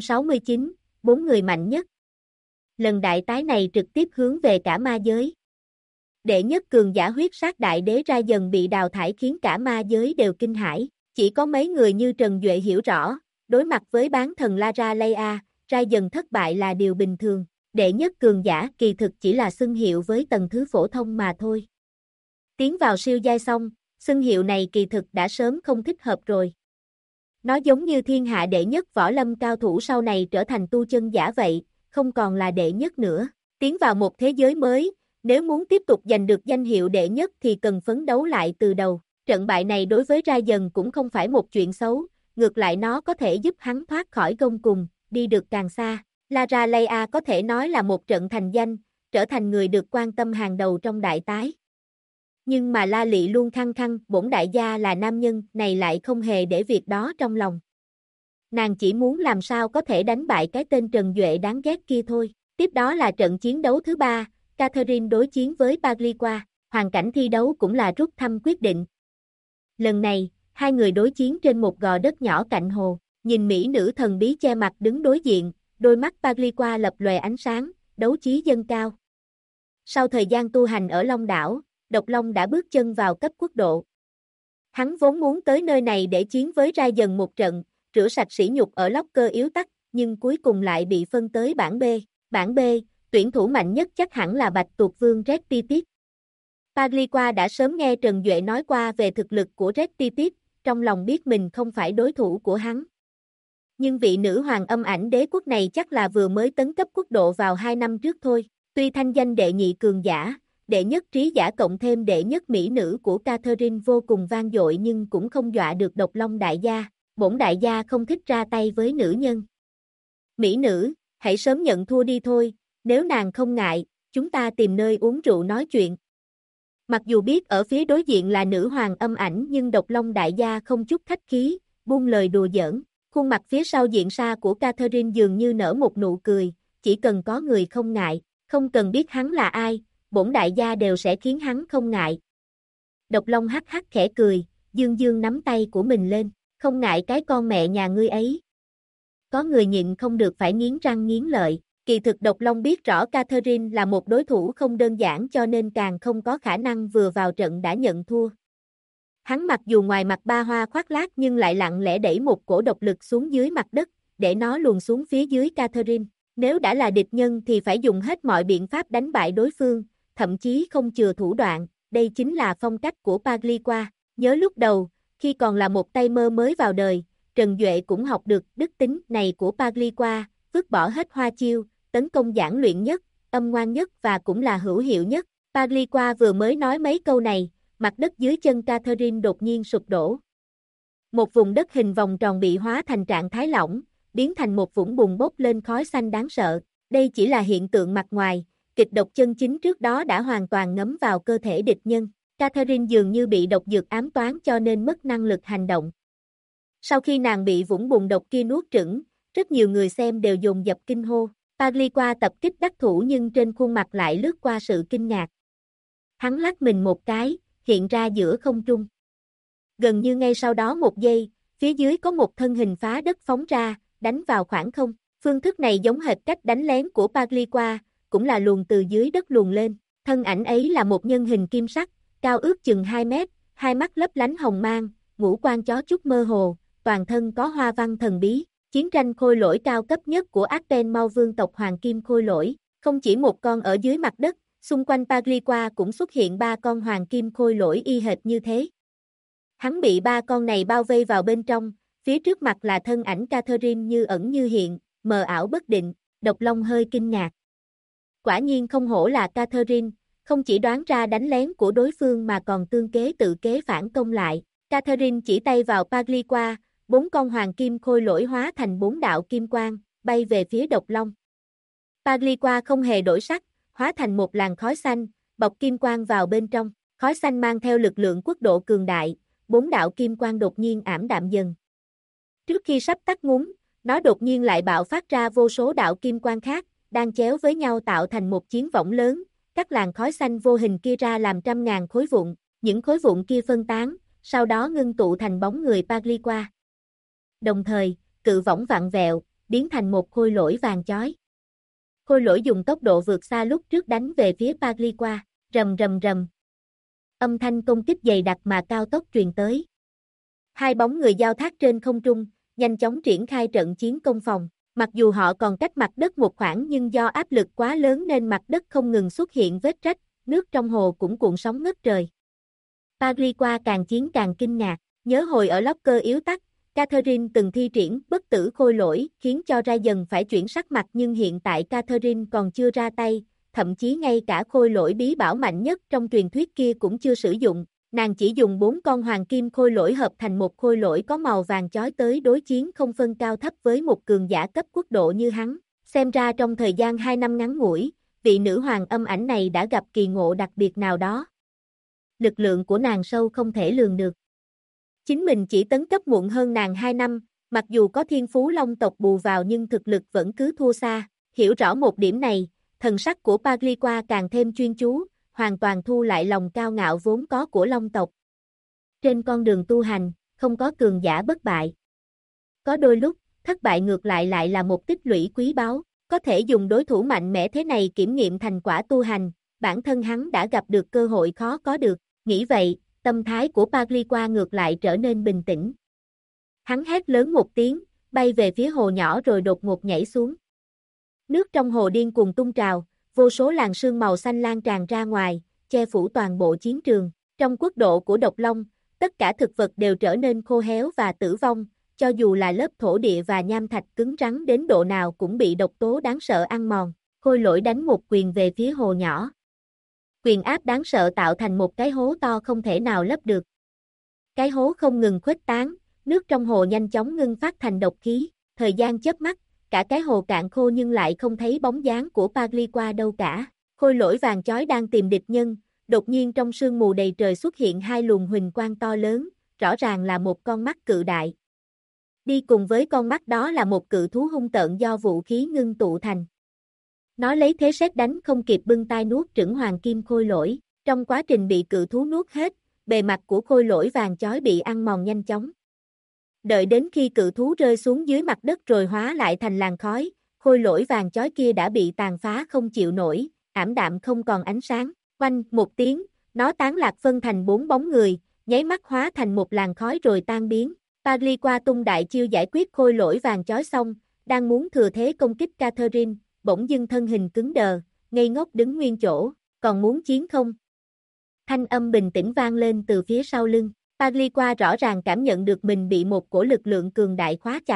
869, 4 người mạnh nhất. Lần đại tái này trực tiếp hướng về cả ma giới. Đệ nhất cường giả huyết sát đại đế ra dần bị đào thải khiến cả ma giới đều kinh hãi. Chỉ có mấy người như Trần Duệ hiểu rõ, đối mặt với bán thần Lara Leia, ra dần thất bại là điều bình thường. Đệ nhất cường giả kỳ thực chỉ là xưng hiệu với tầng thứ phổ thông mà thôi. Tiến vào siêu giai xong, xưng hiệu này kỳ thực đã sớm không thích hợp rồi. Nó giống như thiên hạ đệ nhất võ lâm cao thủ sau này trở thành tu chân giả vậy, không còn là đệ nhất nữa. Tiến vào một thế giới mới, nếu muốn tiếp tục giành được danh hiệu đệ nhất thì cần phấn đấu lại từ đầu. Trận bại này đối với Ra Dần cũng không phải một chuyện xấu, ngược lại nó có thể giúp hắn thoát khỏi gông cùm, đi được càng xa. Lara Leia có thể nói là một trận thành danh, trở thành người được quan tâm hàng đầu trong đại tái. Nhưng mà La Lị luôn khăng khăng bổn đại gia là nam nhân này lại không hề để việc đó trong lòng. Nàng chỉ muốn làm sao có thể đánh bại cái tên Trần Duệ đáng ghét kia thôi. Tiếp đó là trận chiến đấu thứ 3, Catherine đối chiến với Pagliqua, hoàn cảnh thi đấu cũng là rút thăm quyết định. Lần này, hai người đối chiến trên một gò đất nhỏ cạnh hồ, nhìn mỹ nữ thần bí che mặt đứng đối diện, đôi mắt Pagliqua lập lòe ánh sáng, đấu chí dâng cao. Sau thời gian tu hành ở Long Đảo, Độc Long đã bước chân vào cấp quốc độ. Hắn vốn muốn tới nơi này để chiến với Ra Dần một trận, rửa sạch sỉ nhục ở Locker yếu tắc, nhưng cuối cùng lại bị phân tới bảng B. Bảng B, tuyển thủ mạnh nhất chắc hẳn là Bạch Tuộc Vương Red Titit. Pagliqua đã sớm nghe Trần Duệ nói qua về thực lực của Red Titit, trong lòng biết mình không phải đối thủ của hắn. Nhưng vị nữ hoàng âm ảnh đế quốc này chắc là vừa mới tấn cấp quốc độ vào 2 năm trước thôi. Tuy thanh danh đệ nhị cường giả, đệ nhất trí giả cộng thêm đệ nhất mỹ nữ của Catherine vô cùng vang dội nhưng cũng không dọa được Độc Long đại gia. Bổn đại gia không thích ra tay với nữ nhân. Mỹ nữ, hãy sớm nhận thua đi thôi, nếu nàng không ngại, chúng ta tìm nơi uống rượu nói chuyện. Mặc dù biết ở phía đối diện là nữ hoàng âm ảnh nhưng Độc Long đại gia không chút khách khí, buông lời đùa giỡn. Khuôn mặt phía sau diện sa của Catherine dường như nở một nụ cười, chỉ cần có người không ngại, không cần biết hắn là ai, bổn đại gia đều sẽ khiến hắn không ngại. Độc Long hắc hắc khẽ cười, dương dương nắm tay của mình lên, không ngại cái con mẹ nhà ngươi ấy. Có người nhịn không được phải nghiến răng nghiến lợi, kỳ thực Độc Long biết rõ Catherine là một đối thủ không đơn giản cho nên càng không có khả năng vừa vào trận đã nhận thua. Hắn mặc dù ngoài mặt ba hoa khoác lác nhưng lại lặng lẽ đẩy một cổ độc lực xuống dưới mặt đất, để nó luồn xuống phía dưới Catherine. Nếu đã là địch nhân thì phải dùng hết mọi biện pháp đánh bại đối phương, thậm chí không chừa thủ đoạn, đây chính là phong cách của Pagliqua. Nhớ lúc đầu, khi còn là một tay mơ mới vào đời, Trần Duệ cũng học được đức tính này của Pagliqua, vứt bỏ hết hoa chiêu, tấn công giản luyện nhất, âm ngoan nhất và cũng là hữu hiệu nhất. Pagliqua vừa mới nói mấy câu này, mặt đất dưới chân Catherine đột nhiên sụp đổ. Một vùng đất hình vòng tròn bị hóa thành trạng thái lỏng, biến thành một vũng bùn bốc lên khói xanh đáng sợ. Đây chỉ là hiện tượng mặt ngoài, kịch độc chân chính trước đó đã hoàn toàn ngấm vào cơ thể địch nhân. Catherine dường như bị độc dược ám toán cho nên mất năng lực hành động. Sau khi nàng bị vũng bùn độc kia nuốt chửng, rất nhiều người xem đều dồn dập kinh hô. Pagliqua tập kích đắc thủ nhưng trên khuôn mặt lại lướt qua sự kinh ngạc. Hắn lắc mình một cái, hiện ra giữa không trung. Gần như ngay sau đó một giây, phía dưới có một thân hình phá đất phóng ra, đánh vào khoảng không. Phương thức này giống hệt cách đánh lén của Pagliqua, cũng là luồn từ dưới đất luồn lên. Thân ảnh ấy là một nhân hình kim sắc, cao ước chừng 2 mét, hai mắt lấp lánh hồng mang, ngũ quan chó chút mơ hồ, toàn thân có hoa văn thần bí. Chiến tranh khôi lỗi cao cấp nhất của Arpen Mau vương tộc Hoàng Kim Khôi Lỗi, không chỉ một con ở dưới mặt đất, xung quanh Pagliqua cũng xuất hiện 3 con Hoàng Kim Khôi Lỗi y hệt như thế. Hắn bị 3 con này bao vây vào bên trong, phía trước mặt là thân ảnh Catherine như ẩn như hiện, mờ ảo bất định. Độc Long hơi kinh ngạc. Quả nhiên không hổ là Catherine, không chỉ đoán ra đánh lén của đối phương mà còn tương kế tự kế phản công lại. Catherine chỉ tay vào Pagliqua, 4 con Hoàng Kim Khôi Lỗi hóa thành 4 đạo kim quang, bay về phía Độc Long. Pagliqua không hề đổi sắc, hóa thành một làn khói xanh, bọc kim quang vào bên trong. Khói xanh mang theo lực lượng quốc độ cường đại, 4 đạo kim quang đột nhiên ảm đạm dần. Trước khi sắp tắt ngúm, nó đột nhiên lại bạo phát ra vô số đạo kim quang khác, đang chéo với nhau tạo thành một chiến võng lớn, các làn khói xanh vô hình kia ra làm trăm ngàn khối vụn, những khối vụn kia phân tán, sau đó ngưng tụ thành bóng người Pagliqua. Đồng thời, cự võng vặn vẹo, biến thành một khôi lỗi vàng chói. Khôi lỗi dùng tốc độ vượt xa lúc trước đánh về phía Pagliqua. Rầm rầm rầm. Âm thanh công kích dày đặc mà cao tốc truyền tới. Hai bóng người giao thác trên không trung, nhanh chóng triển khai trận chiến công phòng. Mặc dù họ còn cách mặt đất một khoảng nhưng do áp lực quá lớn nên mặt đất không ngừng xuất hiện vết rách, nước trong hồ cũng cuộn sóng ngất trời. Pagliqua càng chiến càng kinh ngạc, nhớ hồi ở locker yếu tắc, Catherine từng thi triển bất tử khôi lỗi khiến cho ra dần phải chuyển sắc mặt nhưng hiện tại Catherine còn chưa ra tay, thậm chí ngay cả khôi lỗi bí bảo mạnh nhất trong truyền thuyết kia cũng chưa sử dụng, nàng chỉ dùng 4 con hoàng kim khôi lỗi hợp thành một khôi lỗi có màu vàng chói tới đối chiến không phân cao thấp với một cường giả cấp quốc độ như hắn, xem ra trong thời gian 2 năm ngắn ngủi, vị nữ hoàng âm ảnh này đã gặp kỳ ngộ đặc biệt nào đó. Lực lượng của nàng sâu không thể lường được. Chính mình chỉ tấn cấp muộn hơn nàng 2 năm, mặc dù có thiên phú long tộc bù vào nhưng thực lực vẫn cứ thua xa, hiểu rõ một điểm này, thần sắc của Pagliqua càng thêm chuyên chú, hoàn toàn thu lại lòng cao ngạo vốn có của long tộc. Trên con đường tu hành, không có cường giả bất bại. Có đôi lúc, thất bại ngược lại lại là một tích lũy quý báu, có thể dùng đối thủ mạnh mẽ thế này kiểm nghiệm thành quả tu hành, bản thân hắn đã gặp được cơ hội khó có được, nghĩ vậy, tâm thái của Pagliqua ngược lại trở nên bình tĩnh. Hắn hét lớn một tiếng, bay về phía hồ nhỏ rồi đột ngột nhảy xuống. Nước trong hồ điên cuồng tung trào, vô số làn sương màu xanh lan tràn ra ngoài, che phủ toàn bộ chiến trường. Trong quốc độ của Độc Long, tất cả thực vật đều trở nên khô héo và tử vong, cho dù là lớp thổ địa và nham thạch cứng rắn đến độ nào cũng bị độc tố đáng sợ ăn mòn. Khôi lỗi đánh một quyền về phía hồ nhỏ. Quyền áp đáng sợ tạo thành một cái hố to không thể nào lấp được. Cái hố không ngừng khuếch tán, nước trong hồ nhanh chóng ngưng phát thành độc khí, thời gian chớp mắt, cả cái hồ cạn khô nhưng lại không thấy bóng dáng của Pagliqua đâu cả. Khôi lỗi vàng chói đang tìm địch nhân, đột nhiên trong sương mù đầy trời xuất hiện hai luồng huỳnh quang to lớn, rõ ràng là một con mắt cự đại. Đi cùng với con mắt đó là một cự thú hung tợn do vũ khí ngưng tụ thành. Nó lấy thế sét đánh không kịp bưng tay nuốt chửng hoàng kim khôi lỗi, trong quá trình bị cự thú nuốt hết, bề mặt của khôi lỗi vàng chói bị ăn mòn nhanh chóng. Đợi đến khi cự thú rơi xuống dưới mặt đất rồi hóa lại thành làn khói, khôi lỗi vàng chói kia đã bị tàn phá không chịu nổi, ảm đạm không còn ánh sáng, oanh một tiếng, nó tán lạc phân thành 4 bóng người, nháy mắt hóa thành một làn khói rồi tan biến. Pagliqua tung đại chiêu giải quyết khôi lỗi vàng chói xong, đang muốn thừa thế công kích Catherine, bỗng dưng thân hình cứng đờ, ngây ngốc đứng nguyên chỗ, còn muốn chiến không? Thanh âm bình tĩnh vang lên từ phía sau lưng, Pagliqua rõ ràng cảm nhận được mình bị một cổ lực lượng cường đại khóa chặt.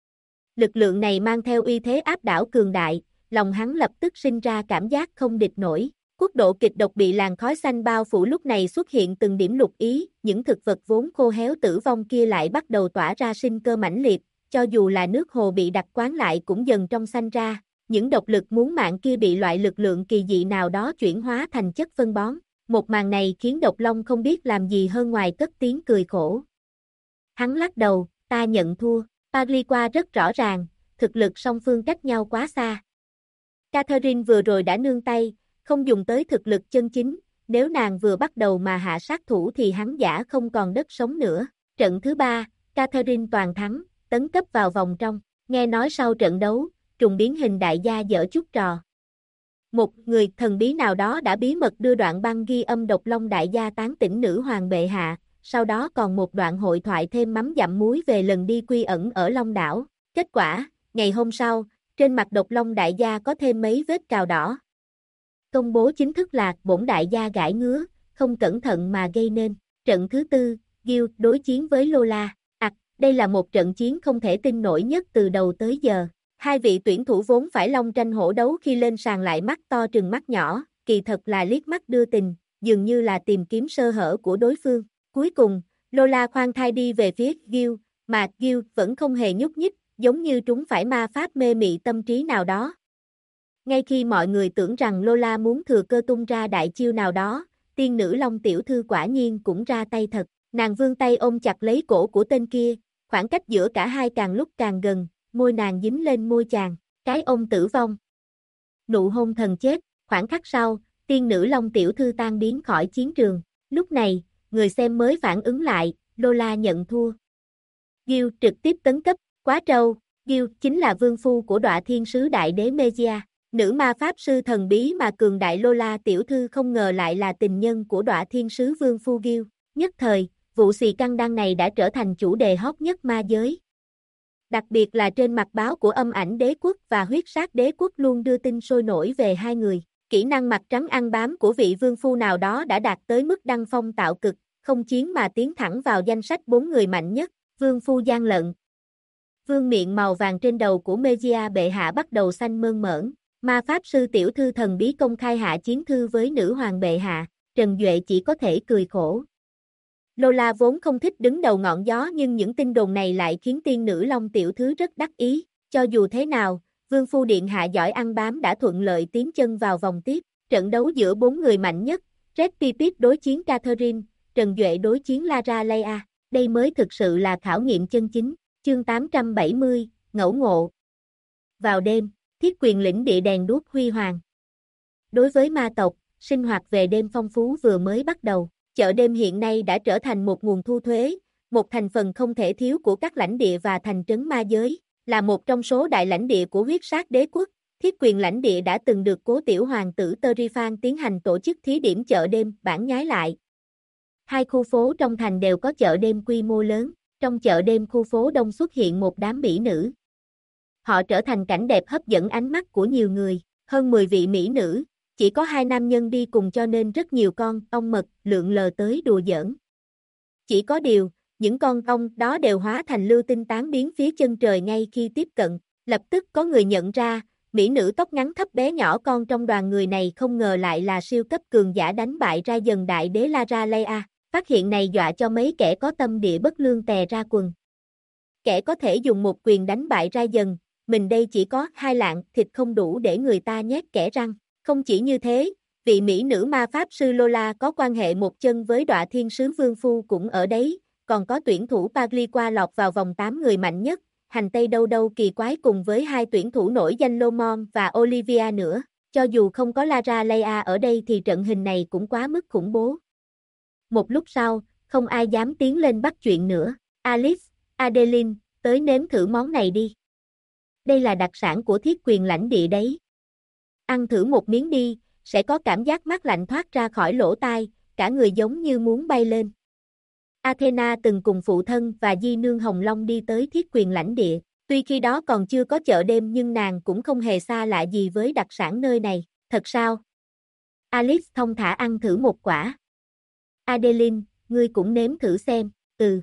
Lực lượng này mang theo uy thế áp đảo cường đại, lòng hắn lập tức sinh ra cảm giác không địch nổi. Quốc độ kịch độc bị làn khói xanh bao phủ lúc này xuất hiện từng điểm lục ý, những thực vật vốn khô héo tử vong kia lại bắt đầu tỏa ra sinh cơ mãnh liệt, cho dù là nước hồ bị đặc quán lại cũng dần trong xanh ra, những độc lực muốn mạng kia bị loại lực lượng kỳ dị nào đó chuyển hóa thành chất phân bón. Một màn này khiến Độc Long không biết làm gì hơn ngoài cất tiếng cười khổ. Hắn lắc đầu, ta nhận thua, Pagliqua rất rõ ràng, thực lực song phương cách nhau quá xa. Catherine vừa rồi đã nương tay, không dùng tới thực lực chân chính, nếu nàng vừa bắt đầu mà hạ sát thủ thì hắn giả không còn đất sống nữa. Trận thứ 3, Catherine toàn thắng, tấn cấp vào vòng trong, nghe nói sau trận đấu, trùng biến hình đại gia dở chút trò. Một người thần bí nào đó đã bí mật đưa đoạn băng ghi âm Độc Long đại gia tán tỉnh nữ hoàng bệ hạ, sau đó còn một đoạn hội thoại thêm mắm dặm muối về lần đi quy ẩn ở Long đảo. Kết quả, ngày hôm sau, trên mặt Độc Long đại gia có thêm mấy vết cào đỏ. Công bố chính thức là bổn đại gia gãi ngứa, không cẩn thận mà gây nên. Trận thứ 4, Gil đối chiến với Lola. Đây là một trận chiến không thể tin nổi nhất từ đầu tới giờ. Hai vị tuyển thủ vốn phải long tranh hổ đấu khi lên sàn lại mắt to trừng mắt nhỏ, kỳ thật là liếc mắt đưa tình, dường như là tìm kiếm sơ hở của đối phương. Cuối cùng, Lola khoan thai đi về phía Gil, mà Gil vẫn không hề nhúc nhích, giống như trúng phải ma pháp mê mị tâm trí nào đó. Ngay khi mọi người tưởng rằng Lola muốn thừa cơ tung ra đại chiêu nào đó, tiên nữ Long tiểu thư quả nhiên cũng ra tay thật. Nàng vươn tay ôm chặt lấy cổ của tên kia, khoảng cách giữa cả hai càng lúc càng gần, môi nàng dính lên môi chàng, cái ôm tử vong. Nụ hôn thần chết, khoảng khắc sau, tiên nữ Long tiểu thư tan biến khỏi chiến trường. Lúc này, người xem mới phản ứng lại, Lola nhận thua. Gil trực tiếp tấn cấp, quá trâu, Gil chính là vương phu của Đọa Thiên sứ đại đế Mejia. Nữ ma pháp sư thần bí mà cường đại Lola tiểu thư không ngờ lại là tình nhân của Đọa Thiên Sứ Vương Phu Gil. Nhất thời, vụ xì căng đăng này đã trở thành chủ đề hot nhất ma giới. Đặc biệt là trên mặt báo của Âm Ảnh Đế Quốc và Huyết Sát Đế Quốc luôn đưa tin sôi nổi về hai người. Kỹ năng mặt trắng ăn bám của vị vương phu nào đó đã đạt tới mức đăng phong tạo cực, không chiến mà tiến thẳng vào danh sách 4 người mạnh nhất. Vương phu gian lận. Vương miệng màu vàng trên đầu của Megia bệ hạ bắt đầu xanh mơn mởn. Ma pháp sư tiểu thư thần bí công khai hạ chiến thư với nữ hoàng bệ hạ. Trần Duệ chỉ có thể cười khổ. Lola vốn không thích đứng đầu ngọn gió, nhưng những tin đồn này lại khiến tiên nữ Long tiểu thư rất đắc ý. Cho dù thế nào, Vương phu điện hạ giỏi ăn bám đã thuận lợi tiến chân vào vòng tiếp. Trận đấu giữa 4 người mạnh nhất, Red Pipit đối chiến Catherine, Trần Duệ đối chiến Lara Leia. Đây mới thực sự là khảo nghiệm chân chính. Chương 870, ngẫu ngộ. Vào đêm, thiết quyền lĩnh địa đèn đuốc huy hoàng. Đối với ma tộc, sinh hoạt về đêm phong phú vừa mới bắt đầu. Chợ đêm hiện nay đã trở thành một nguồn thu thuế, một thành phần không thể thiếu của các lãnh địa và thành trấn ma giới. Là một trong số đại lãnh địa của Huyết Sát Đế Quốc, thiết quyền lãnh địa đã từng được cố tiểu hoàng tử Terifan tiến hành tổ chức thí điểm chợ đêm bản nhái lại. Hai khu phố trong thành đều có chợ đêm quy mô lớn. Trong chợ đêm khu phố đông xuất hiện một đám mỹ nữ. Họ trở thành cảnh đẹp hấp dẫn ánh mắt của nhiều người, hơn 10 vị mỹ nữ, chỉ có 2 nam nhân đi cùng cho nên rất nhiều con ong mật lượn lờ tới đùa giỡn. Chỉ có điều, những con ong đó đều hóa thành lưu tinh tán biến phía chân trời ngay khi tiếp cận. Lập tức có người nhận ra, mỹ nữ tóc ngắn thấp bé nhỏ con trong đoàn người này không ngờ lại là siêu cấp cường giả đánh bại ra dần đại đế Lara Leia. Phát hiện này dọa cho mấy kẻ có tâm địa bất lương tè ra quần. Kẻ có thể dùng một quyền đánh bại ra dần, mình đây chỉ có 2 lạng thịt không đủ để người ta nhét kẽ răng. Không chỉ như thế, vị mỹ nữ ma pháp sư Lola có quan hệ một chân với Đọa Thiên Sứ Vương Phu cũng ở đấy, còn có tuyển thủ Pagliqua lọt vào vòng 8 người mạnh nhất, hành tây đâu đâu kỳ quái cùng với 2 tuyển thủ nổi danh Lomon và Olivia nữa. Cho dù không có Lara Leia ở đây thì trận hình này cũng quá mức khủng bố. Một lúc sau, không ai dám tiến lên bắt chuyện nữa. Alice, Adeline, tới nếm thử món này đi. Đây là đặc sản của thiết quyền lãnh địa đấy. Ăn thử một miếng đi, sẽ có cảm giác mát lạnh thoát ra khỏi lỗ tai, cả người giống như muốn bay lên. Athena từng cùng phụ thân và di nương Hồng Long đi tới thiết quyền lãnh địa. Tuy khi đó còn chưa có chợ đêm nhưng nàng cũng không hề xa lạ gì với đặc sản nơi này. Thật sao? Alice thong thả ăn thử một quả. Adeline, ngươi cũng nếm thử xem. Ừ.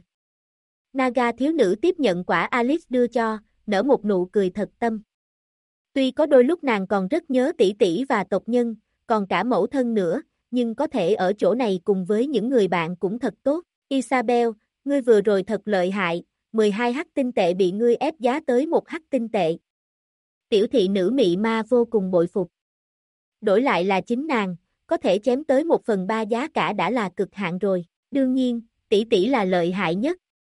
Naga thiếu nữ tiếp nhận quả Alice đưa cho, nở một nụ cười thật tâm. Tuy có đôi lúc nàng còn rất nhớ tỷ tỷ và tộc nhân, còn cả mẫu thân nữa, nhưng có thể ở chỗ này cùng với những người bạn cũng thật tốt. Isabel, ngươi vừa rồi thật lợi hại, 12 hắc tinh tệ bị ngươi ép giá tới 1 hắc tinh tệ. Tiểu thị nữ mị ma vô cùng bội phục. Đổi lại là chính nàng, có thể chém tới 1/3 giá cả đã là cực hạn rồi. Đương nhiên, tỷ tỷ là lợi hại nhất.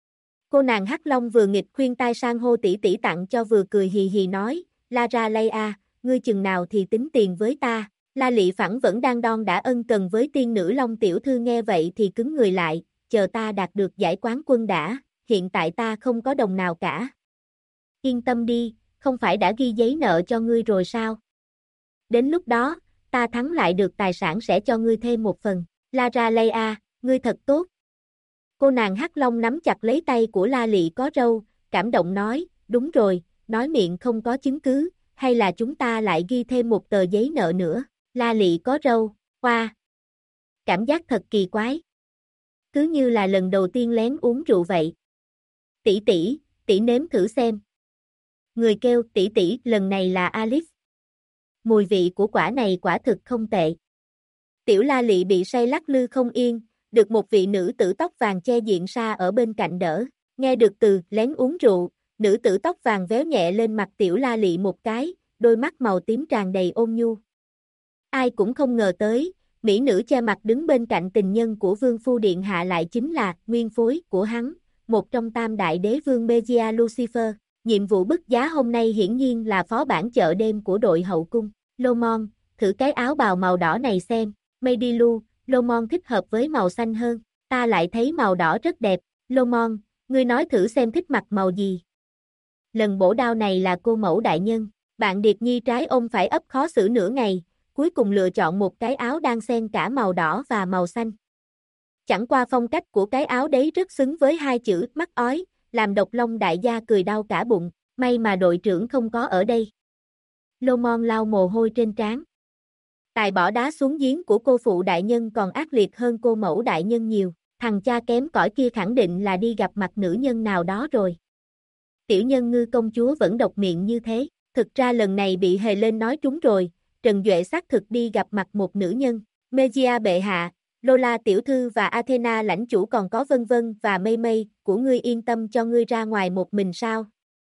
Cô nàng Hắc Long vừa nghịch khuyên tai sang hô tỷ tỷ tặng cho vừa cười hì hì nói, Lara Leia, ngươi chừng nào thì tính tiền với ta. La Lị Phẳng vẫn đang đon đã ân cần với tiên nữ Long tiểu thư nghe vậy thì cứng người lại, chờ ta đạt được giải quán quân đã, hiện tại ta không có đồng nào cả. Yên tâm đi, không phải đã ghi giấy nợ cho ngươi rồi sao? Đến lúc đó, ta thắng lại được tài sản sẽ cho ngươi thêm một phần. Lara Leia, ngươi thật tốt. Cô nàng Hắc Long nắm chặt lấy tay của La Lị có râu, cảm động nói, đúng rồi, nói miệng không có chứng cứ, hay là chúng ta lại ghi thêm một tờ giấy nợ nữa. La Lị có râu, hoa. Cảm giác thật kỳ quái. Cứ như là lần đầu tiên lén uống rượu vậy. Tỷ tỷ, tỷ nếm thử xem. Người kêu tỷ tỷ lần này là Alice. Mùi vị của quả này quả thực không tệ. Tiểu La Lị bị say lắc lư không yên, được một vị nữ tử tóc vàng che diện sa ở bên cạnh đỡ. Nghe được từ lén uống rượu, nữ tử tóc vàng véo nhẹ lên mặt Tiểu La Lị một cái, đôi mắt màu tím tràn đầy ôn nhu. Ai cũng không ngờ tới, mỹ nữ che mặt đứng bên cạnh tình nhân của Vương Phu Điện Hạ lại chính là nguyên phối của hắn, một trong tam đại đế vương Megia Lucifer. Nhiệm vụ bức giá hôm nay hiển nhiên là phó bản chợ đêm của đội hậu cung. Lomon, thử cái áo bào màu đỏ này xem. Meidilu, Lomon thích hợp với màu xanh hơn. Ta lại thấy màu đỏ rất đẹp. Lomon, ngươi nói thử xem thích mặc màu gì. Lần bổ đao này là cô mẫu đại nhân. Bạn Điệt Nhi trái ôm phải ấp khó xử nửa ngày, cuối cùng lựa chọn một cái áo đang xen cả màu đỏ và màu xanh. Chẳng qua phong cách của cái áo đấy rất xứng với hai chữ mắt ói, làm Độc Long đại gia cười đau cả bụng, may mà đội trưởng không có ở đây. Lô Mon lau mồ hôi trên trán. Tài bỏ đá xuống giếng của cô phụ đại nhân còn ác liệt hơn cô mẫu đại nhân nhiều, thằng cha kém cỏi kia khẳng định là đi gặp mặt nữ nhân nào đó rồi. Tiểu nhân Ngư công chúa vẫn độc miệng như thế, thực ra lần này bị hề lên nói trúng rồi, Trần Duệ xác thực đi gặp mặt một nữ nhân, Megia bệ hạ, Lola tiểu thư và Athena lãnh chủ còn có vân vân và mây mây, của ngươi yên tâm cho ngươi ra ngoài một mình sao?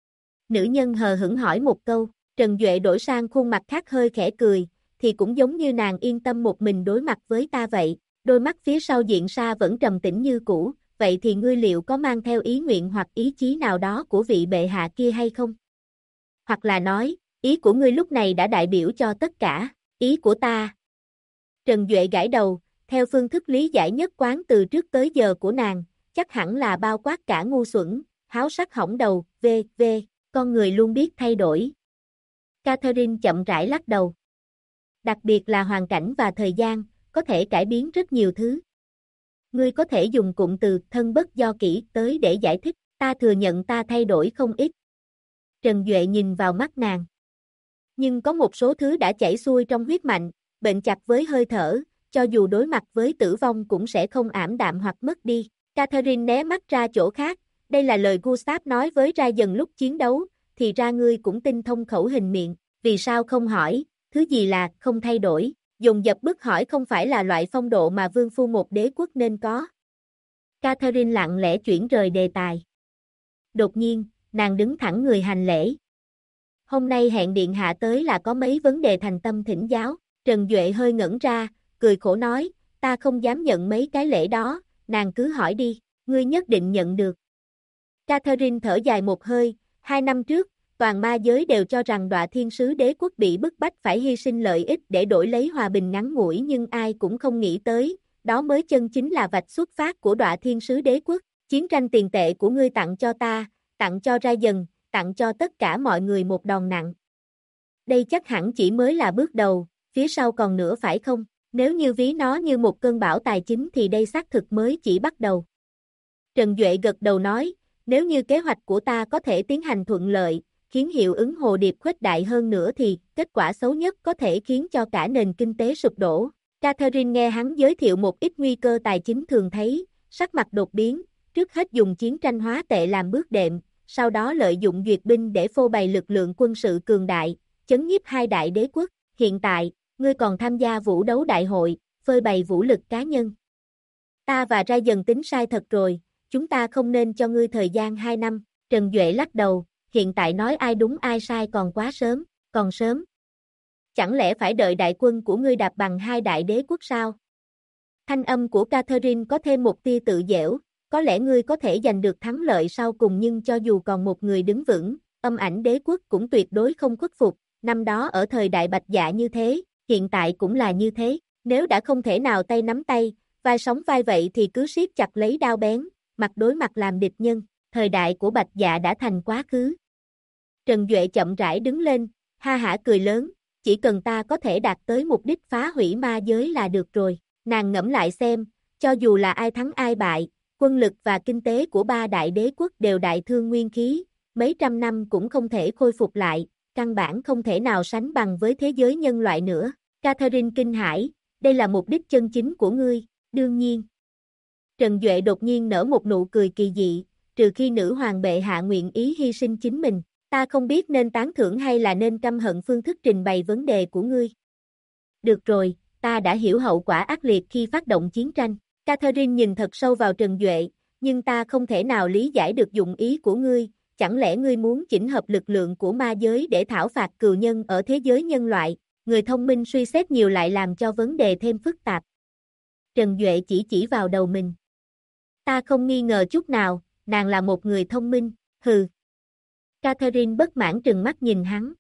Nữ nhân hờ hững hỏi một câu, Trần Duệ đổi sang khuôn mặt khác hơi khẽ cười, thì cũng giống như nàng yên tâm một mình đối mặt với ta vậy, đôi mắt phía sau diện sa vẫn trầm tĩnh như cũ, vậy thì ngươi liệu có mang theo ý nguyện hoặc ý chí nào đó của vị bệ hạ kia hay không? Hoặc là nói, ý của ngươi lúc này đã đại biểu cho tất cả, ý của ta. Trần Duệ gãi đầu, theo phương thức lý giải nhất quán từ trước tới giờ của nàng, chắc hẳn là bao quát cả ngu xuẩn, háo sắc hỏng đầu, v. Con người luôn biết thay đổi. Catherine chậm rãi lắc đầu. Đặc biệt là hoàn cảnh và thời gian, có thể cải biến rất nhiều thứ. Ngươi có thể dùng cụm từ thân bất do kỷ tới để giải thích, ta thừa nhận ta thay đổi không ít. Trần Duệ nhìn vào mắt nàng. Nhưng có một số thứ đã chảy xuôi trong huyết mạnh, bệnh chặt với hơi thở, cho dù đối mặt với tử vong cũng sẽ không ảm đạm hoặc mất đi. Catherine né mắt ra chỗ khác, đây là lời Gustav nói với Ra dần lúc chiến đấu, thì ra ngươi cũng tinh thông khẩu hình miệng, vì sao không hỏi, thứ gì là không thay đổi, dồn dập bức hỏi không phải là loại phong độ mà vương phu một đế quốc nên có. Catherine lặng lẽ chuyển rời đề tài. Đột nhiên, nàng đứng thẳng người hành lễ. Hôm nay hẹn điện hạ tới là có mấy vấn đề thành tâm thỉnh giáo, Trần Duệ hơi ngẩn ra, cười khổ nói, ta không dám nhận mấy cái lễ đó, nàng cứ hỏi đi, ngươi nhất định nhận được. Catherine thở dài một hơi, 2 năm trước, toàn ma giới đều cho rằng Đọa Thiên Sứ Đế quốc bị bức bách phải hy sinh lợi ích để đổi lấy hòa bình ngắn ngủi nhưng ai cũng không nghĩ tới, đó mới chân chính là vạch xuất phát của Đọa Thiên Sứ Đế quốc, chiến tranh tiền tệ của ngươi tặng cho ta, tặng cho Ra dần, tặng cho tất cả mọi người một đòn nặng. Đây chắc hẳn chỉ mới là bước đầu, phía sau còn nữa phải không? Nếu như ví nó như một cơn bão tài chính thì đây xác thực mới chỉ bắt đầu. Trần Duệ gật đầu nói, nếu như kế hoạch của ta có thể tiến hành thuận lợi, khiến hiệu ứng hồ điệp khuếch đại hơn nữa thì kết quả xấu nhất có thể khiến cho cả nền kinh tế sụp đổ. Catherine nghe hắn giới thiệu một ít nguy cơ tài chính thường thấy, sắc mặt đột biến, trước hết dùng chiến tranh hóa tệ làm bước đệm, sau đó lợi dụng duyệt binh để phô bày lực lượng quân sự cường đại, chấn nhiếp hai đại đế quốc. Hiện tại, ngươi còn tham gia vũ đấu đại hội, phơi bày vũ lực cá nhân. Ta và Ra dần tính sai thật rồi, chúng ta không nên cho ngươi thời gian 2 năm, Trần Duệ lắc đầu, hiện tại nói ai đúng ai sai còn quá sớm, còn sớm. Chẳng lẽ phải đợi đại quân của ngươi đạp bằng hai đại đế quốc sao? Thanh âm của Catherine có thêm một tia tự dễu, có lẽ ngươi có thể giành được thắng lợi sau cùng nhưng cho dù còn một người đứng vững, Âm Ảnh đế quốc cũng tuyệt đối không khuất phục, năm đó ở thời đại Bạch Dạ như thế, hiện tại cũng là như thế, nếu đã không thể nào tay nắm tay, vai sóng vai vậy thì cứ siết chặt lấy đao bén, mặt đối mặt làm địch nhân, thời đại của Bạch Dạ đã thành quá khứ. Trần Duệ chậm rãi đứng lên, ha hả cười lớn, chỉ cần ta có thể đạt tới mục đích phá hủy ma giới là được rồi, nàng ngẫm lại xem, cho dù là ai thắng ai bại, quân lực và kinh tế của ba đại đế quốc đều đại thương nguyên khí, mấy trăm năm cũng không thể khôi phục lại, căn bản không thể nào sánh bằng với thế giới nhân loại nữa. Catherine kinh hãi, đây là mục đích chân chính của ngươi, đương nhiên. Trần Duệ đột nhiên nở một nụ cười kỳ dị, trừ khi nữ hoàng bệ hạ nguyện ý hy sinh chính mình, ta không biết nên tán thưởng hay là nên căm hận phương thức trình bày vấn đề của ngươi. Được rồi, ta đã hiểu hậu quả ác liệt khi phát động chiến tranh. Catherine nhìn thật sâu vào Trần Duệ, nhưng ta không thể nào lý giải được dụng ý của ngươi, chẳng lẽ ngươi muốn chỉnh hợp lực lượng của ma giới để thảo phạt cừu nhân ở thế giới nhân loại, người thông minh suy xét nhiều lại làm cho vấn đề thêm phức tạp. Trần Duệ chỉ vào đầu mình. Ta không nghi ngờ chút nào, nàng là một người thông minh, hừ. Catherine bất mãn trừng mắt nhìn hắn.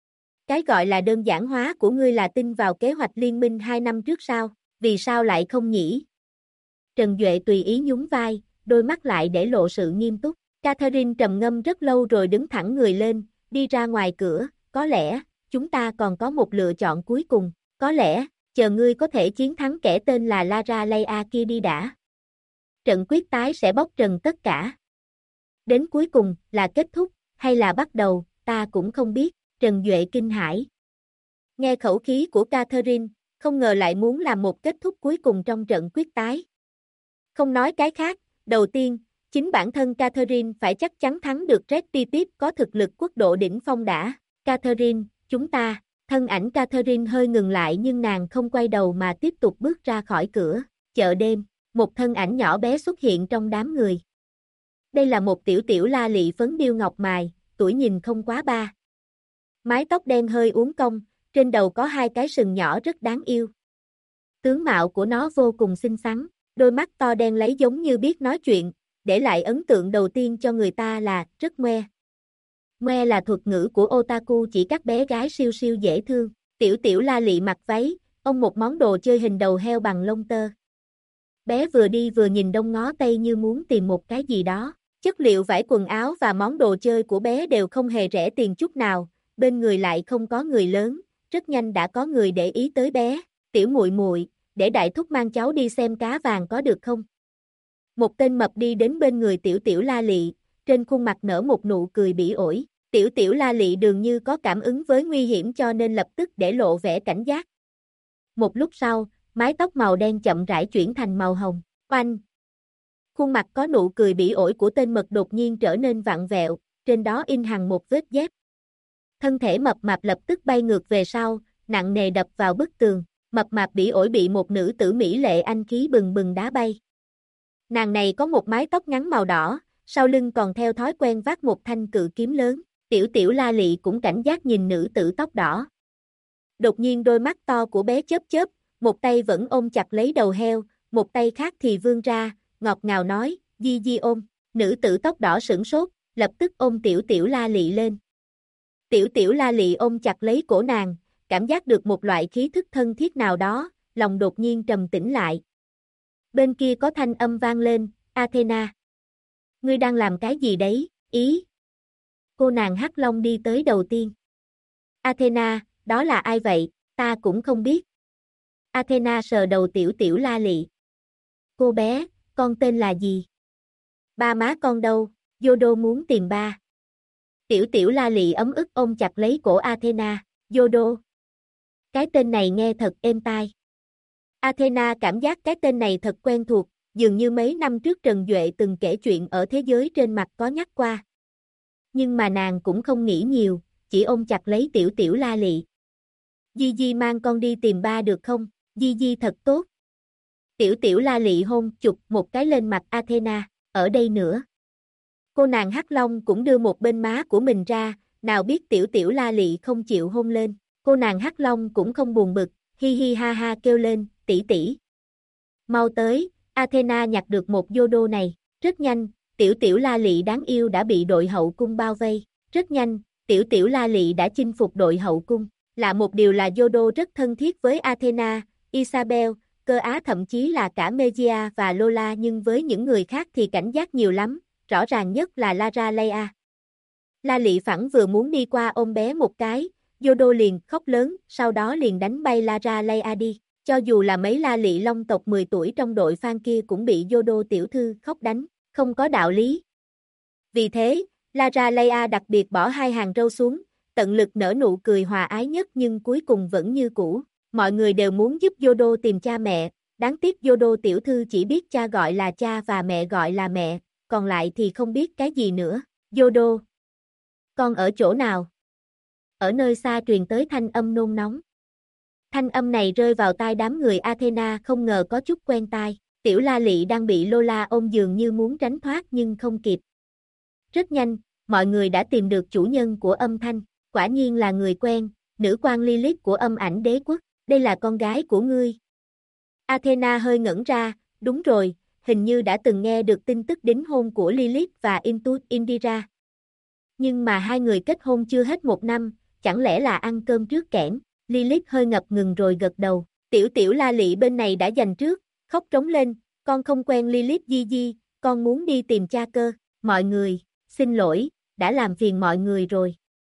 Cái gọi là đơn giản hóa của ngươi là tin vào kế hoạch liên minh 2 năm trước sao, vì sao lại không nhỉ? Trần Duệ tùy ý nhún vai, đôi mắt lại để lộ sự nghiêm túc. Catherine trầm ngâm rất lâu rồi đứng thẳng người lên, đi ra ngoài cửa, có lẽ, chúng ta còn có một lựa chọn cuối cùng, có lẽ, chờ ngươi có thể chiến thắng kẻ tên là Lara Leia kia đi đã. Trận quyết tái sẽ bóc trần tất cả. Đến cuối cùng, là kết thúc, hay là bắt đầu, ta cũng không biết, Trần Duệ kinh hãi. Nghe khẩu khí của Catherine, không ngờ lại muốn làm một kết thúc cuối cùng trong trận quyết tái. Không nói cái khác, đầu tiên, chính bản thân Catherine phải chắc chắn thắng được Red Titit có thực lực quốc độ đỉnh phong đã. Catherine, chúng ta, thân ảnh Catherine hơi ngừng lại nhưng nàng không quay đầu mà tiếp tục bước ra khỏi cửa. Chợ đêm, một thân ảnh nhỏ bé xuất hiện trong đám người. Đây là một tiểu tiểu la lị phấn điêu ngọc mài, tuổi nhìn không quá 3. Mái tóc đen hơi uốn cong, trên đầu có 2 cái sừng nhỏ rất đáng yêu. Tướng mạo của nó vô cùng xinh xắn, đôi mắt to đen lấy giống như biết nói chuyện, để lại ấn tượng đầu tiên cho người ta là rất ngoe. Ngoe là thuật ngữ của otaku chỉ các bé gái siêu siêu dễ thương. Tiểu tiểu la lị mặc váy, ôm một món đồ chơi hình đầu heo bằng lông tơ. Bé vừa đi vừa nhìn đông ngó tây như muốn tìm một cái gì đó. Chất liệu vải quần áo và món đồ chơi của bé đều không hề rẻ tiền chút nào, bên người lại không có người lớn, rất nhanh đã có người để ý tới bé. Tiểu muội muội, để đại thúc mang cháu đi xem cá vàng có được không? Một tên mập đi đến bên người tiểu tiểu la lị, trên khuôn mặt nở một nụ cười bỉ ổi. Tiểu tiểu la lị dường như có cảm ứng với nguy hiểm cho nên lập tức để lộ vẻ cảnh giác. Một lúc sau, mái tóc màu đen chậm rãi chuyển thành màu hồng. Oanh! Khuôn mặt có nụ cười bỉ ổi của tên mập đột nhiên trở nên vặn vẹo, trên đó in hằn một vết dép. Thân thể mập mạp lập tức bay ngược về sau, nặng nề đập vào bức tường. Mập mạp bỉ ổi bị một nữ tử mỹ lệ anh khí bừng bừng đá bay. Nàng này có một mái tóc ngắn màu đỏ, sau lưng còn theo thói quen vác một thanh cự kiếm lớn. Tiểu tiểu la lị cũng cảnh giác nhìn nữ tử tóc đỏ. Đột nhiên đôi mắt to của bé chớp chớp, một tay vẫn ôm chặt lấy đầu heo, một tay khác thì vươn ra, ngọt ngào nói, di di ôm. Nữ tử tóc đỏ sửng sốt, lập tức ôm tiểu tiểu la lị lên. Tiểu tiểu la lị ôm chặt lấy cổ nàng, cảm giác được một loại khí thức thân thiết nào đó, lòng đột nhiên trầm tĩnh lại. Bên kia có thanh âm vang lên, Athena. Ngươi đang làm cái gì đấy, ý? Cô nàng Hắc Long đi tới đầu tiên. Athena, đó là ai vậy, ta cũng không biết. Athena sờ đầu tiểu tiểu la lị. Cô bé, con tên là gì? Ba má con đâu, Yodo muốn tìm ba. Tiểu tiểu la lị ấm ức ôm chặt lấy cổ Athena, Yodo. Cái tên này nghe thật êm tai. Athena cảm giác cái tên này thật quen thuộc, dường như mấy năm trước Trần Duệ từng kể chuyện ở thế giới trên mặt có nhắc qua. Nhưng mà nàng cũng không nghĩ nhiều, chỉ ôm chặt lấy tiểu tiểu la lị. Gigi mang con đi tìm ba được không? Gigi thật tốt. Tiểu tiểu la lị hôn chụp một cái lên mặt Athena, ở đây nữa. Cô nàng Hắc Long cũng đưa một bên má của mình ra, nào biết tiểu tiểu la lị không chịu hôn lên. Cô nàng Hắc Long cũng không buồn bực, hi hi ha ha kêu lên, tỷ tỷ. Mau tới, Athena nhặt được một Yodo này, rất nhanh, tiểu tiểu la lị đáng yêu đã bị đội hậu cung bao vây, rất nhanh, tiểu tiểu la lị đã chinh phục đội hậu cung. Lạ một điều là Yodo rất thân thiết với Athena, Isabel, Cơ Á thậm chí là cả Megia và Lola nhưng với những người khác thì cảnh giác nhiều lắm, rõ ràng nhất là Lara Leia. La lị phẳng vừa muốn đi qua ôm bé một cái, Yodo liền khóc lớn, sau đó liền đánh bay Lara Leia đi. Cho dù là mấy la lị long tộc 10 tuổi trong đội fan kia cũng bị Yodo tiểu thư khóc đánh, không có đạo lý. Vì thế, Lara Leia đặc biệt bỏ 2 hàng râu xuống, tận lực nở nụ cười hòa ái nhất nhưng cuối cùng vẫn như cũ. Mọi người đều muốn giúp Yodo tìm cha mẹ, đáng tiếc Yodo tiểu thư chỉ biết cha gọi là cha và mẹ gọi là mẹ, còn lại thì không biết cái gì nữa. Yodo, con ở chỗ nào? Ở nơi xa truyền tới thanh âm nôn nóng. Thanh âm này rơi vào tai đám người Athena không ngờ có chút quen tai. Tiểu la lị đang bị Lola ôm dường như muốn tránh thoát nhưng không kịp. Rất nhanh, mọi người đã tìm được chủ nhân của âm thanh. Quả nhiên là người quen, nữ quan Lilith của âm ảnh đế quốc. Đây là con gái của ngươi. Athena hơi ngẩn ra, đúng rồi, hình như đã từng nghe được tin tức đính hôn của Lilith và Intu Indira. Nhưng mà hai người kết hôn chưa hết 1 năm, chẳng lẽ là ăn cơm trước kẽm? Lilith hơi ngập ngừng rồi gật đầu. Tiểu tiểu la lị bên này đã giành trước, khóc trống lên, con không quen Lilith Gigi, con muốn đi tìm cha cơ. Mọi người, xin lỗi, đã làm phiền mọi người rồi.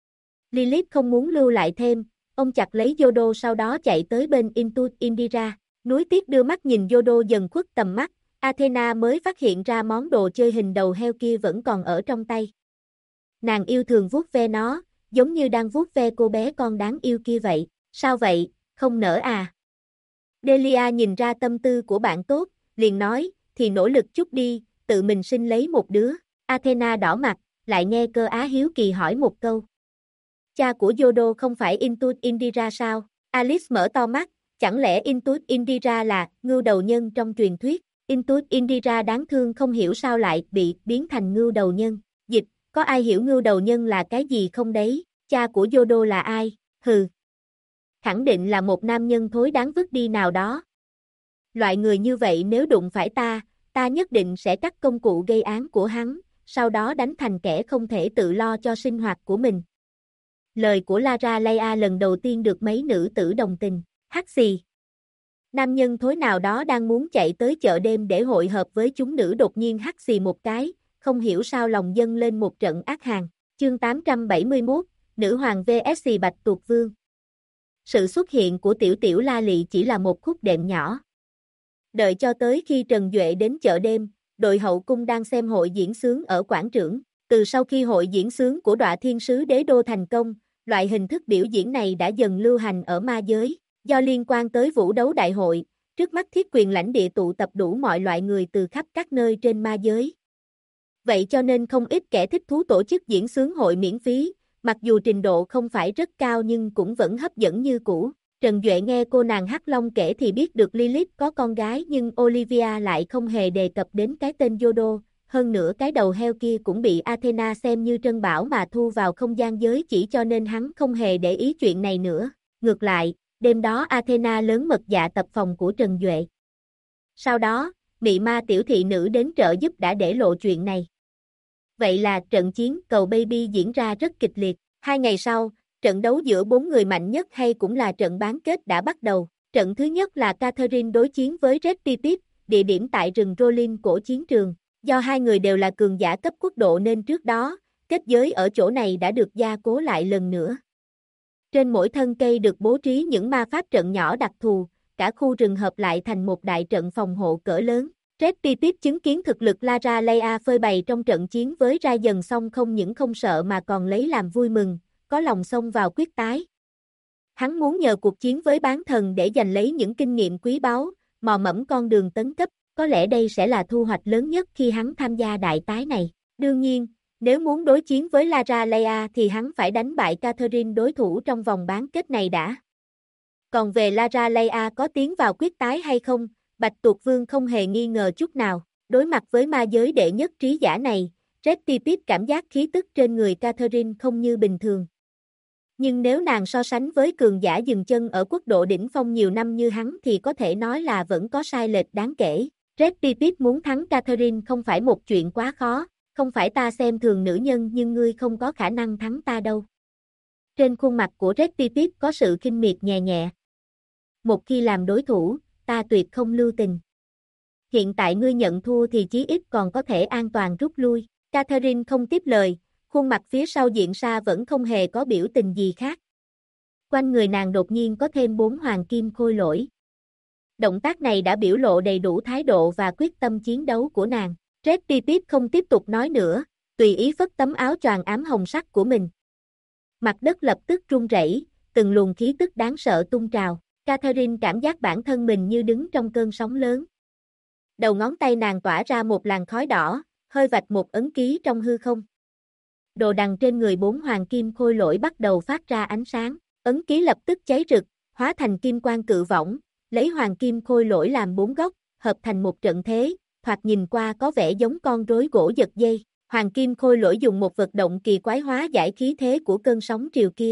Lilith không muốn lưu lại thêm, ông chặt lấy Yodo sau đó chạy tới bên Intuit Indira. Núi tiếc đưa mắt nhìn Yodo dần khuất tầm mắt, Athena mới phát hiện ra món đồ chơi hình đầu heo kia vẫn còn ở trong tay. Nàng yêu thương vuốt ve nó, giống như đang vuốt ve cô bé con đáng yêu kia vậy. Sao vậy, không nỡ à? Delia nhìn ra tâm tư của bạn tốt, liền nói, thì nỗ lực chút đi, tự mình sinh lấy một đứa. Athena đỏ mặt, lại nghe Cơ Á hiếu kỳ hỏi một câu. Cha của Yodo không phải Intuit Indira sao? Alice mở to mắt, chẳng lẽ Intuit Indira là ngưu đầu nhân trong truyền thuyết? Intuit Indira đáng thương không hiểu sao lại bị biến thành ngưu đầu nhân. Dịch, có ai hiểu ngưu đầu nhân là cái gì không đấy? Cha của Yodo là ai? Hừ. Khẳng định là một nam nhân thối đáng vứt đi nào đó. Loại người như vậy nếu đụng phải ta nhất định sẽ cắt công cụ gây án của hắn, sau đó đánh thành kẻ không thể tự lo cho sinh hoạt của mình. Lời của Lara Leia lần đầu tiên được mấy nữ tử đồng tình. Hắc xì. Nam nhân thối nào đó đang muốn chạy tới chợ đêm để hội hợp với chúng nữ đột nhiên hắt xì một cái, không hiểu sao lòng dâng lên một trận ác hàn. Chương 871, Nữ hoàng vs Bạch Tuộc Vương. Sự xuất hiện của tiểu tiểu La Lị chỉ là một khúc đệm nhỏ. Đợi cho tới khi Trần Duệ đến chợ đêm, đội hậu cung đang xem hội diễn xướng ở quảng trường. Từ sau khi hội diễn xướng của Đọa Thiên Sứ Đế Đô thành công, loại hình thức biểu diễn này đã dần lưu hành ở ma giới. Do liên quan tới vũ đấu đại hội, trước mắt thiết quyền lãnh địa tụ tập đủ mọi loại người từ khắp các nơi trên ma giới. Vậy cho nên không ít kẻ thích thú tổ chức diễn xướng hội miễn phí, mặc dù trình độ không phải rất cao nhưng cũng vẫn hấp dẫn như cũ. Trần Duệ nghe cô nàng Hắc Long kể thì biết được Lilith có con gái nhưng Olivia lại không hề đề cập đến cái tên Yodo, hơn nữa cái đầu heo kia cũng bị Athena xem như trân bảo mà thu vào không gian giới chỉ cho nên hắn không hề để ý chuyện này nữa. Ngược lại, đêm đó Athena lớn mật dạ tập phòng của Trần Duệ. Sau đó, mị ma tiểu thị nữ đến trợ giúp đã để lộ chuyện này. Vậy là trận chiến cầu Baby diễn ra rất kịch liệt. 2 ngày sau, trận đấu giữa 4 người mạnh nhất hay cũng là trận bán kết đã bắt đầu. Trận thứ nhất là Catherine đối chiến với Red Pipip, địa điểm tại rừng Rollin cổ chiến trường. Do hai người đều là cường giả cấp quốc độ nên trước đó, kết giới ở chỗ này đã được gia cố lại lần nữa. Trên mỗi thân cây được bố trí những ma pháp trận nhỏ đặc thù, cả khu rừng hợp lại thành một đại trận phòng hộ cỡ lớn. Red Pipip chứng kiến thực lực Lara Leia phơi bày trong trận chiến với Ra dần xong không những không sợ mà còn lấy làm vui mừng, có lòng xông vào quyết tái. Hắn muốn nhờ cuộc chiến với bán thần để giành lấy những kinh nghiệm quý báu, mò mẫm con đường tấn cấp, có lẽ đây sẽ là thu hoạch lớn nhất khi hắn tham gia đại tái này. Đương nhiên, nếu muốn đối chiến với Lara Leia thì hắn phải đánh bại Catherine đối thủ trong vòng bán kết này đã. Còn về Lara Leia có tiến vào quyết tái hay không, Bạch Tuộc Vương không hề nghi ngờ chút nào. Đối mặt với ma giới đệ nhất trí giả này, Red Pipip cảm giác khí tức trên người Catherine không như bình thường. Nhưng nếu nàng so sánh với cường giả dừng chân ở quốc độ đỉnh phong nhiều năm như hắn thì có thể nói là vẫn có sai lệch đáng kể. Red Pipip muốn thắng Catherine không phải một chuyện quá khó, không phải ta xem thường nữ nhân nhưng ngươi không có khả năng thắng ta đâu. Trên khuôn mặt của Red Pipip có sự khinh miệt nhẹ nhẹ. Một khi làm đối thủ, ta tuyệt không lưu tình. Hiện tại ngươi nhận thua thì chí ít còn có thể an toàn rút lui. Catherine không tiếp lời, khuôn mặt phía sau diện sa vẫn không hề có biểu tình gì khác. Quanh người nàng đột nhiên có thêm 4 hoàng kim khôi lỗi. Động tác này đã biểu lộ đầy đủ thái độ và quyết tâm chiến đấu của nàng. Red Pipip không tiếp tục nói nữa, tùy ý phất tấm áo choàng ám hồng sắc của mình. Mặt đất lập tức rung rẩy, từng luồng khí tức đáng sợ tung trào. Catherine cảm giác bản thân mình như đứng trong cơn sóng lớn. Đầu ngón tay nàng tỏa ra một làn khói đỏ, hơi vạch một ấn ký trong hư không. Đồ đằng trên người 4 hoàng kim khôi lỗi bắt đầu phát ra ánh sáng, ấn ký lập tức cháy rực, hóa thành kim quang cự võng, lấy hoàng kim khôi lỗi làm 4 góc, hợp thành một trận thế, thoạt nhìn qua có vẻ giống con rối gỗ giật dây. Hoàng kim khôi lỗi dùng một vật động kỳ quái hóa giải khí thế của cơn sóng triều kia.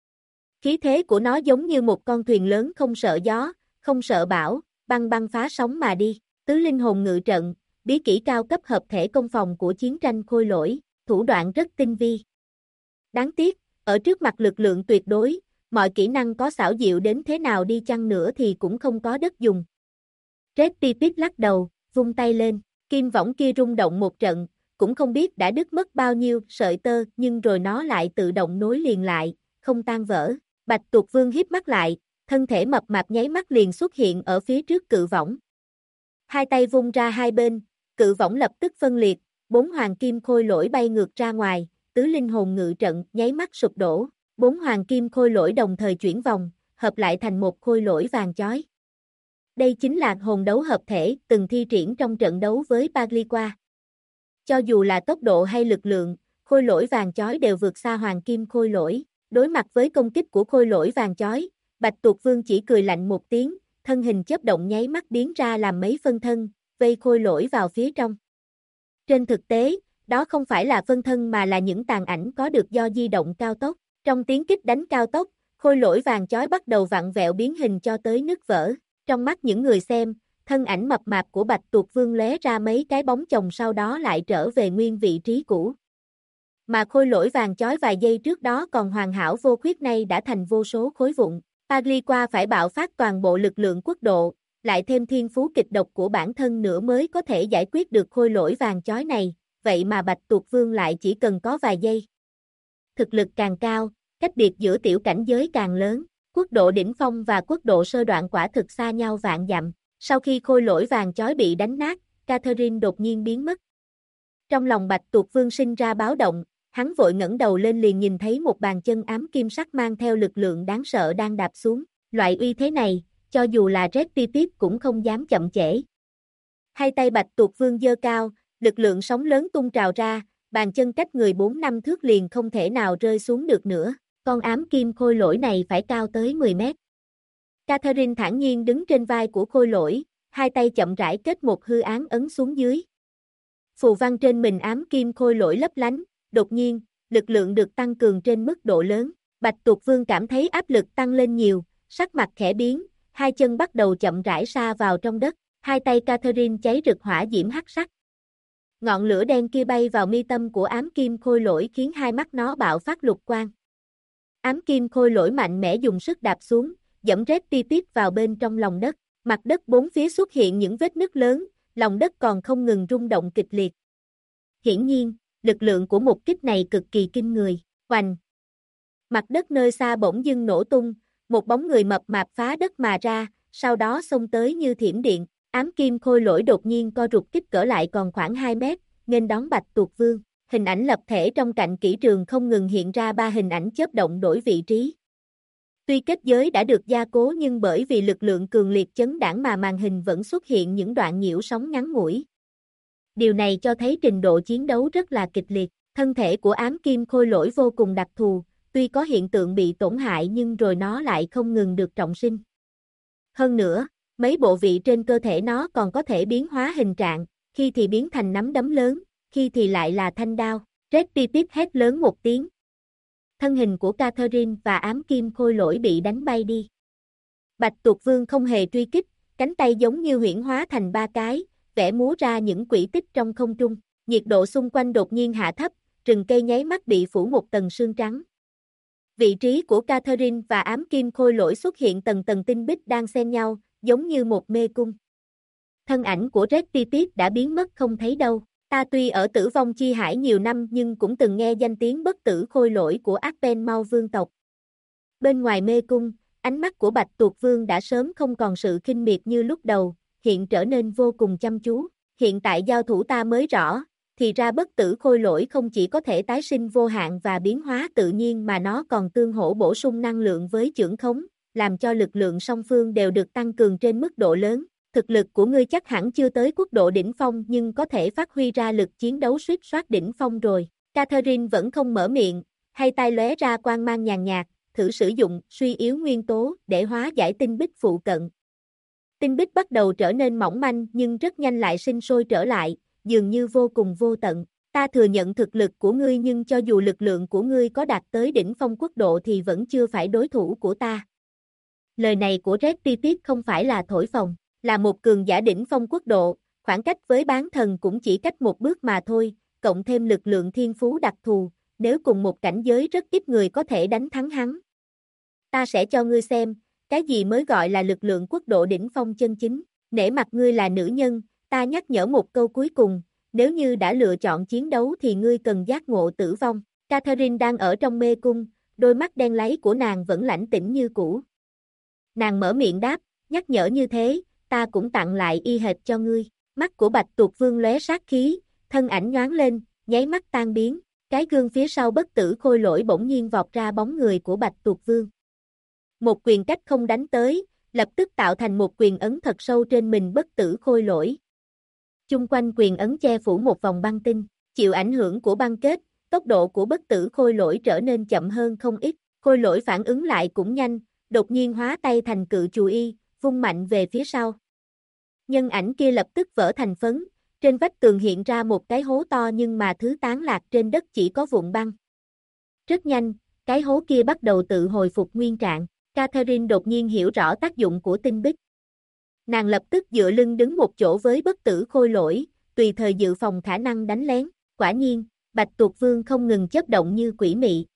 Khí thế của nó giống như một con thuyền lớn không sợ gió, không sợ bão, băng băng phá sóng mà đi. Tứ linh hồn ngự trận, bí kỹ cao cấp hợp thể công phòng của chiến tranh khôi lỗi, thủ đoạn rất tinh vi. Đáng tiếc, ở trước mặt lực lượng tuyệt đối, mọi kỹ năng có xảo diệu đến thế nào đi chăng nữa thì cũng không có đất dùng. Red Pipip lắc đầu, vung tay lên, kim võng kia rung động một trận, cũng không biết đã đứt mất bao nhiêu sợi tơ nhưng rồi nó lại tự động nối liền lại, không tan vỡ. Bạch Tuộc Vương híp mắt lại, thân thể mập mạp nháy mắt liền xuất hiện ở phía trước cự võng. Hai tay vung ra hai bên, cự võng lập tức phân liệt, 4 hoàng kim khôi lỗi bay ngược ra ngoài, tứ linh hồn ngự trận nháy mắt sụp đổ, 4 hoàng kim khôi lỗi đồng thời chuyển vòng, hợp lại thành một khôi lỗi vàng chói. Đây chính là hồn đấu hợp thể từng thi triển trong trận đấu với Pagliqua. Cho dù là tốc độ hay lực lượng, khôi lỗi vàng chói đều vượt xa hoàng kim khôi lỗi. Đối mặt với công kích của khôi lỗi vàng chói, Bạch Tuộc Vương chỉ cười lạnh một tiếng, thân hình chớp động nháy mắt biến ra làm mấy phân thân, vây khôi lỗi vào phía trong. Trên thực tế, đó không phải là phân thân mà là những tàn ảnh có được do di động cao tốc. Trong tiếng kích đánh cao tốc, khôi lỗi vàng chói bắt đầu vặn vẹo biến hình cho tới nứt vỡ. Trong mắt những người xem, thân ảnh mập mạp của Bạch Tuộc Vương lóe ra mấy cái bóng chồng sau đó lại trở về nguyên vị trí cũ. Mà khôi lỗi vàng chói vài giây trước đó còn hoàn hảo vô khuyết nay đã thành vô số khối vụn. Pagliqua phải bạo phát toàn bộ lực lượng quốc độ, lại thêm thiên phú kịch độc của bản thân nữa mới có thể giải quyết được khôi lỗi vàng chói này, vậy mà Bạch Tuộc Vương lại chỉ cần có vài giây. Thực lực càng cao, cách biệt giữa tiểu cảnh giới càng lớn, quốc độ đỉnh phong và quốc độ sơ đoạn quả thực xa nhau vạn dặm. Sau khi khôi lỗi vàng chói bị đánh nát, Catherine đột nhiên biến mất. Trong lòng Bạch Tuộc Vương sinh ra báo động, hắn vội ngẩng đầu lên liền nhìn thấy một bàn chân ám kim sắc mang theo lực lượng đáng sợ đang đạp xuống. Loại uy thế này, cho dù là Red Pipip cũng không dám chậm trễ. Hai tay Bạch Tuộc Vương giơ cao, lực lượng sóng lớn tung trào ra, bàn chân cách người 4 năm thước liền không thể nào rơi xuống được nữa. Con ám kim khôi lỗi này phải cao tới 10 mét. Catherine thản nhiên đứng trên vai của khôi lỗi, hai tay chậm rãi kết một hư án ấn xuống dưới. Phù văn trên mình ám kim khôi lỗi lấp lánh, đột nhiên, lực lượng được tăng cường trên mức độ lớn. Bạch Tuộc Vương cảm thấy áp lực tăng lên nhiều, sắc mặt khẽ biến, hai chân bắt đầu chậm rãi sa vào trong đất, hai tay Catherine cháy rực hỏa diễm hắc sắc. Ngọn lửa đen kia bay vào mi tâm của ám kim khôi lỗi khiến hai mắt nó bạo phát lục quang. Ám kim khôi lỗi mạnh mẽ dùng sức đạp xuống, dẫm Red Pipip vào bên trong lòng đất, mặt đất bốn phía xuất hiện những vết nứt lớn, lòng đất còn không ngừng rung động kịch liệt. Hiển nhiên, lực lượng của một kích này cực kỳ kinh người, oành. Mặt đất nơi xa bỗng dưng nổ tung, một bóng người mập mạp phá đất mà ra, sau đó xông tới như thiểm điện, ám kim khôi lỗi đột nhiên co rụt kích cỡ lại còn khoảng 2 mét, nghênh đón Bạch Tuộc Vương. Hình ảnh lập thể trong cạnh kỹ trường không ngừng hiện ra 3 hình ảnh chớp động đổi vị trí. Tuy kết giới đã được gia cố nhưng bởi vì lực lượng cường liệt chấn đãng mà màn hình vẫn xuất hiện những đoạn nhiễu sóng ngắn ngủi. Điều này cho thấy trình độ chiến đấu rất là kịch liệt, thân thể của ám kim khôi lỗi vô cùng đặc thù, tuy có hiện tượng bị tổn hại nhưng rồi nó lại không ngừng được trọng sinh. Hơn nữa, mấy bộ vị trên cơ thể nó còn có thể biến hóa hình trạng, khi thì biến thành nắm đấm lớn, khi thì lại là thanh đao. Red Pipip hét lớn một tiếng. Thân hình của Catherine và ám kim khôi lỗi bị đánh bay đi. Bạch Tuộc Vương không hề truy kích, cánh tay giống như huyễn hóa thành 3 cái, vẽ múa ra những quỹ tích trong không trung. Nhiệt độ xung quanh đột nhiên hạ thấp, rừng cây nháy mắt bị phủ một tầng sương trắng. Vị trí của Catherine và ám kim khôi lỗi xuất hiện tầng tầng tinh bích đang xen nhau, giống như một mê cung. Thân ảnh của Red Pipip đã biến mất không thấy đâu. Ta tuy ở tử vong chi hải nhiều năm nhưng cũng từng nghe danh tiếng bất tử khôi lỗi của Arpen Mau vương tộc. Bên ngoài mê cung, ánh mắt của Bạch Tuộc Vương đã sớm không còn sự khinh miệt như lúc đầu, hiện trở nên vô cùng chăm chú. Hiện tại giao thủ ta mới rõ, thì ra bất tử khôi lỗi không chỉ có thể tái sinh vô hạn và biến hóa tự nhiên mà nó còn tương hỗ bổ sung năng lượng với chưởng khống, làm cho lực lượng song phương đều được tăng cường trên mức độ lớn. Thực lực của ngươi chắc hẳn chưa tới quốc độ đỉnh phong nhưng có thể phát huy ra lực chiến đấu suýt soát đỉnh phong rồi. Catherine vẫn không mở miệng, hai tay lóe ra quang mang nhàn nhạt, thử sử dụng suy yếu nguyên tố để hóa giải tinh bích phụ cận. Tinh bích bắt đầu trở nên mỏng manh nhưng rất nhanh lại sinh sôi trở lại, dường như vô cùng vô tận. Ta thừa nhận thực lực của ngươi nhưng cho dù lực lượng của ngươi có đạt tới đỉnh phong quốc độ thì vẫn chưa phải đối thủ của ta. Lời này của Red Pipip không phải là thổi phồng. Là một cường giả đỉnh phong quốc độ, khoảng cách với bán thần cũng chỉ cách một bước mà thôi, cộng thêm lực lượng thiên phú đặc thù, nếu cùng một cảnh giới rất ít người có thể đánh thắng hắn. Ta sẽ cho ngươi xem, cái gì mới gọi là lực lượng quốc độ đỉnh phong chân chính, nể mặt ngươi là nữ nhân, ta nhắc nhở một câu cuối cùng, nếu như đã lựa chọn chiến đấu thì ngươi cần giác ngộ tử vong. Catherine đang ở trong mê cung, đôi mắt đen láy của nàng vẫn lãnh tĩnh như cũ. Nàng mở miệng đáp, nhắc nhở như thế, ta cũng tặng lại y hệt cho ngươi. Mắt của Bạch Tuộc Vương lóe sát khí, thân ảnh nhoáng lên, nháy mắt tan biến. Cái gương phía sau bất tử khôi lỗi bỗng nhiên vọt ra bóng người của Bạch Tuộc Vương. Một quyền cách không đánh tới, lập tức tạo thành một quyền ấn thật sâu trên mình bất tử khôi lỗi. Chung quanh quyền ấn che phủ một vòng băng tinh, chịu ảnh hưởng của băng kết, tốc độ của bất tử khôi lỗi trở nên chậm hơn không ít, khôi lỗi phản ứng lại cũng nhanh, đột nhiên hóa tay thành cự chù y, vung mạnh về phía sau. Nhân ảnh kia lập tức vỡ thành phấn, trên vách tường hiện ra một cái hố to nhưng mà thứ tán lạc trên đất chỉ có vụn băng. Rất nhanh, cái hố kia bắt đầu tự hồi phục nguyên trạng, Catherine đột nhiên hiểu rõ tác dụng của tinh bích. Nàng lập tức dựa lưng đứng một chỗ với bất tử khôi lỗi, tùy thời dự phòng khả năng đánh lén. Quả nhiên, Bạch Tuộc Vương không ngừng chớp động như quỷ mị.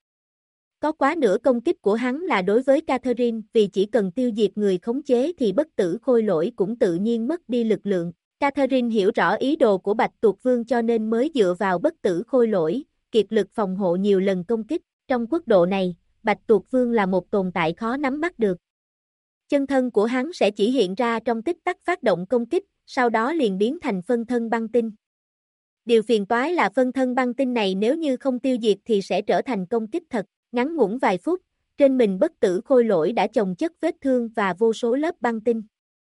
Có quá nửa công kích của hắn là đối với Catherine, vì chỉ cần tiêu diệt người khống chế thì bất tử khôi lỗi cũng tự nhiên mất đi lực lượng. Catherine hiểu rõ ý đồ của Bạch Tuộc Vương cho nên mới dựa vào bất tử khôi lỗi, kiệt lực phòng hộ nhiều lần công kích. Trong quốc độ này, Bạch Tuộc Vương là một tồn tại khó nắm bắt được. Chân thân của hắn sẽ chỉ hiện ra trong tích tắc phát động công kích, sau đó liền biến thành phân thân băng tinh. Điều phiền toái là phân thân băng tinh này nếu như không tiêu diệt thì sẽ trở thành công kích thật. Ngắn ngủn vài phút, trên mình bất tử khôi lỗi đã chồng chất vết thương và vô số lớp băng tinh.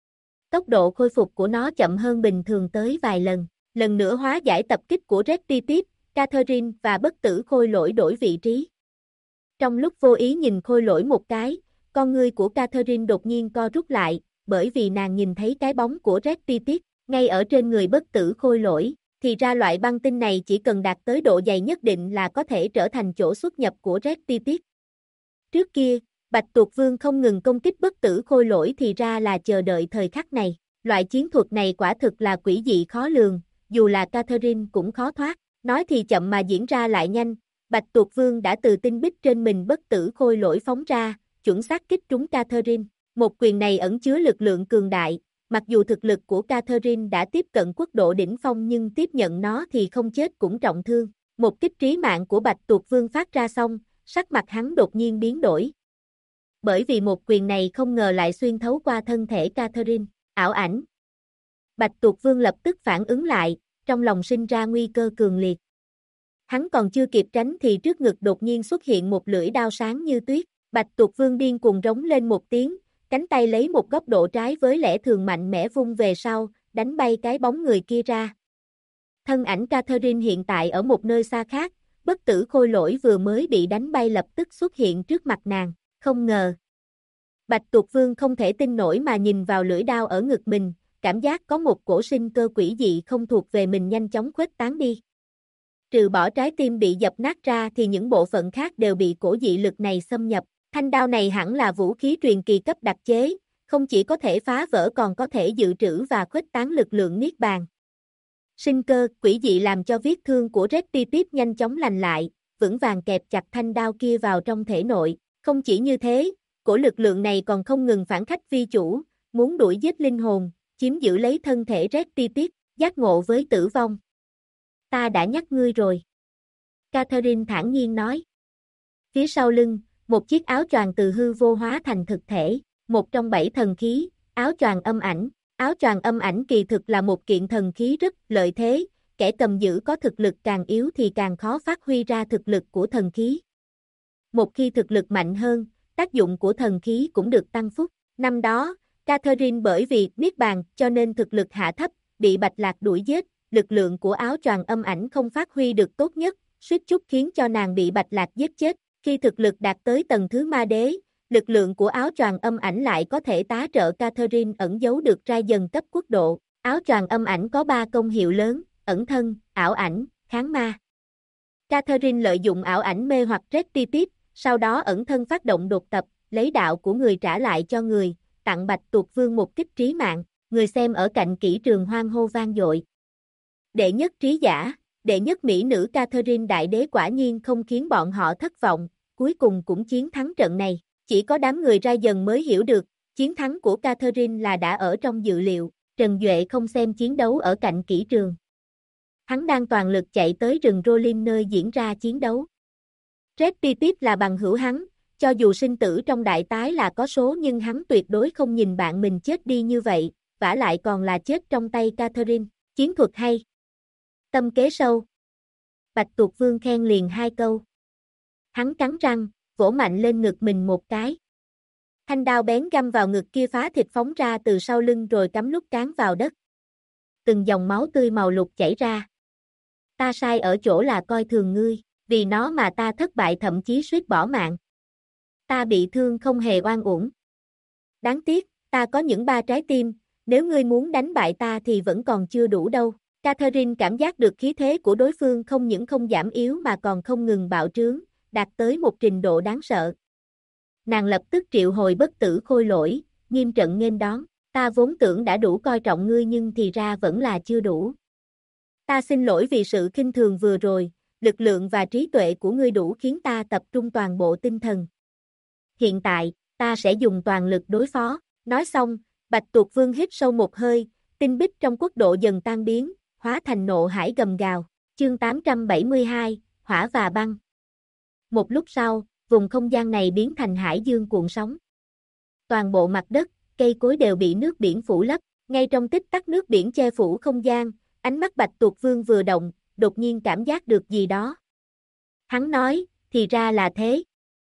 Tốc độ khôi phục của nó chậm hơn bình thường tới vài lần. Lần nữa hóa giải tập kích của Red Titit, Catherine và bất tử khôi lỗi đổi vị trí. Trong lúc vô ý nhìn khôi lỗi một cái, con ngươi của Catherine đột nhiên co rút lại, bởi vì nàng nhìn thấy cái bóng của Red Titit, ngay ở trên người bất tử khôi lỗi. Thì ra loại băng tinh này chỉ cần đạt tới độ dày nhất định là có thể trở thành chỗ xuất nhập của Red Titit. Trước kia, Bạch Tuộc Vương không ngừng công kích bất tử khôi lỗi thì ra là chờ đợi thời khắc này. Loại chiến thuật này quả thực là quỷ dị khó lường, dù là Catherine cũng khó thoát. Nói thì chậm mà diễn ra lại nhanh, Bạch Tuộc Vương đã từ tinh bích trên mình bất tử khôi lỗi phóng ra, chuẩn xác kích trúng Catherine. Một quyền này ẩn chứa lực lượng cường đại. Mặc dù thực lực của Catherine đã tiếp cận quốc độ đỉnh phong nhưng tiếp nhận nó thì không chết cũng trọng thương. Một kích trí mạng của Bạch Tuộc Vương phát ra xong, sắc mặt hắn đột nhiên biến đổi. Bởi vì một quyền này không ngờ lại xuyên thấu qua thân thể Catherine, ảo ảnh. Bạch Tuộc Vương lập tức phản ứng lại, trong lòng sinh ra nguy cơ cường liệt. Hắn còn chưa kịp tránh thì trước ngực đột nhiên xuất hiện một lưỡi đao sáng như tuyết. Bạch Tuộc Vương điên cuồng rống lên một tiếng, cánh tay lấy một góc độ trái với lẽ thường mạnh mẽ vung về sau, đánh bay cái bóng người kia ra. Thân ảnh Catherine hiện tại ở một nơi xa khác, bất tử khôi lỗi vừa mới bị đánh bay lập tức xuất hiện trước mặt nàng, không ngờ. Bạch Tuộc Vương không thể tin nổi mà nhìn vào lưỡi đao ở ngực mình, cảm giác có một cổ sinh cơ quỷ dị không thuộc về mình nhanh chóng khuếch tán đi. Trừ bỏ trái tim bị dập nát ra thì những bộ phận khác đều bị cổ dị lực này xâm nhập. Thanh đao này hẳn là vũ khí truyền kỳ cấp đặc chế, không chỉ có thể phá vỡ còn có thể dự trữ và khuếch tán lực lượng niết bàn. Sinh cơ, quỷ dị làm cho vết thương của Red Titit nhanh chóng lành lại, vững vàng kẹp chặt thanh đao kia vào trong thể nội. Không chỉ như thế, cổ lực lượng này còn không ngừng phản khách vi chủ, muốn đuổi giết linh hồn, chiếm giữ lấy thân thể Red Titit, giác ngộ với tử vong. Ta đã nhắc ngươi rồi. Catherine thản nhiên nói. Phía sau lưng, một chiếc áo choàng từ hư vô hóa thành thực thể, một trong 7 thần khí, áo choàng âm ảnh. Áo choàng âm ảnh kỳ thực là một kiện thần khí rất lợi thế, kẻ cầm giữ có thực lực càng yếu thì càng khó phát huy ra thực lực của thần khí. Một khi thực lực mạnh hơn, tác dụng của thần khí cũng được tăng phúc. Năm đó, Catherine bởi vì niết bàn cho nên thực lực hạ thấp, bị Bạch Lạc đuổi giết, lực lượng của áo choàng âm ảnh không phát huy được tốt nhất, suýt chút khiến cho nàng bị Bạch Lạc giết chết. Khi thực lực đạt tới tầng thứ ma đế, lực lượng của áo choàng âm ảnh lại có thể tá trợ Catherine ẩn giấu được trai dần cấp quốc độ. Áo choàng âm ảnh có 3 công hiệu lớn, ẩn thân, ảo ảnh, kháng ma. Catherine lợi dụng ảo ảnh mê hoặc Red Titit, sau đó ẩn thân phát động đột tập, lấy đạo của người trả lại cho người, tặng Bạch Tuộc Vương một kích trí mạng. Người xem ở cạnh kỹ trường hoan hô vang dội. Đệ nhất trí giả, đệ nhất mỹ nữ Catherine đại đế quả nhiên không khiến bọn họ thất vọng, cuối cùng cũng chiến thắng trận này. Chỉ có đám người ra dần mới hiểu được, chiến thắng của Catherine là đã ở trong dự liệu. Trần Duệ không xem chiến đấu ở cạnh kỹ trường. Hắn đang toàn lực chạy tới rừng Rollin nơi diễn ra chiến đấu. Red Pipip là bằng hữu hắn, cho dù sinh tử trong đại tái là có số nhưng hắn tuyệt đối không nhìn bạn mình chết đi như vậy, vả lại còn là chết trong tay Catherine. Chiến thuật hay. Tâm kế sâu. Bạch Tuộc Vương khen liền 2 câu. Hắn cắn răng, vỗ mạnh lên ngực mình một cái. Thanh đao bén găm vào ngực kia phá thịt phóng ra từ sau lưng rồi cắm lúc cán vào đất. Từng dòng máu tươi màu lục chảy ra. Ta sai ở chỗ là coi thường ngươi, vì nó mà ta thất bại thậm chí suýt bỏ mạng. Ta bị thương không hề oan uổng. Đáng tiếc, ta có những 3 trái tim, nếu ngươi muốn đánh bại ta thì vẫn còn chưa đủ đâu. Catherine cảm giác được khí thế của đối phương không những không giảm yếu mà còn không ngừng bạo trướng, đạt tới một trình độ đáng sợ. Nàng lập tức triệu hồi bất tử khôi lỗi, nghiêm trận nghênh đón. Ta vốn tưởng đã đủ coi trọng ngươi nhưng thì ra vẫn là chưa đủ. Ta xin lỗi vì sự khinh thường vừa rồi, lực lượng và trí tuệ của ngươi đủ khiến ta tập trung toàn bộ tinh thần. Hiện tại, ta sẽ dùng toàn lực đối phó. Nói xong, Bạch Tuộc Vương hít sâu một hơi, tinh bích trong quốc độ dần tan biến, hóa thành nộ hải gầm gào. Chương 872, Hỏa và băng. Một lúc sau, vùng không gian này biến thành hải dương cuộn sóng. Toàn bộ mặt đất, cây cối đều bị nước biển phủ lấp, ngay trong tích tắc nước biển che phủ không gian, ánh mắt Bạch Tuộc Vương vừa động, đột nhiên cảm giác được gì đó. Hắn nói, thì ra là thế.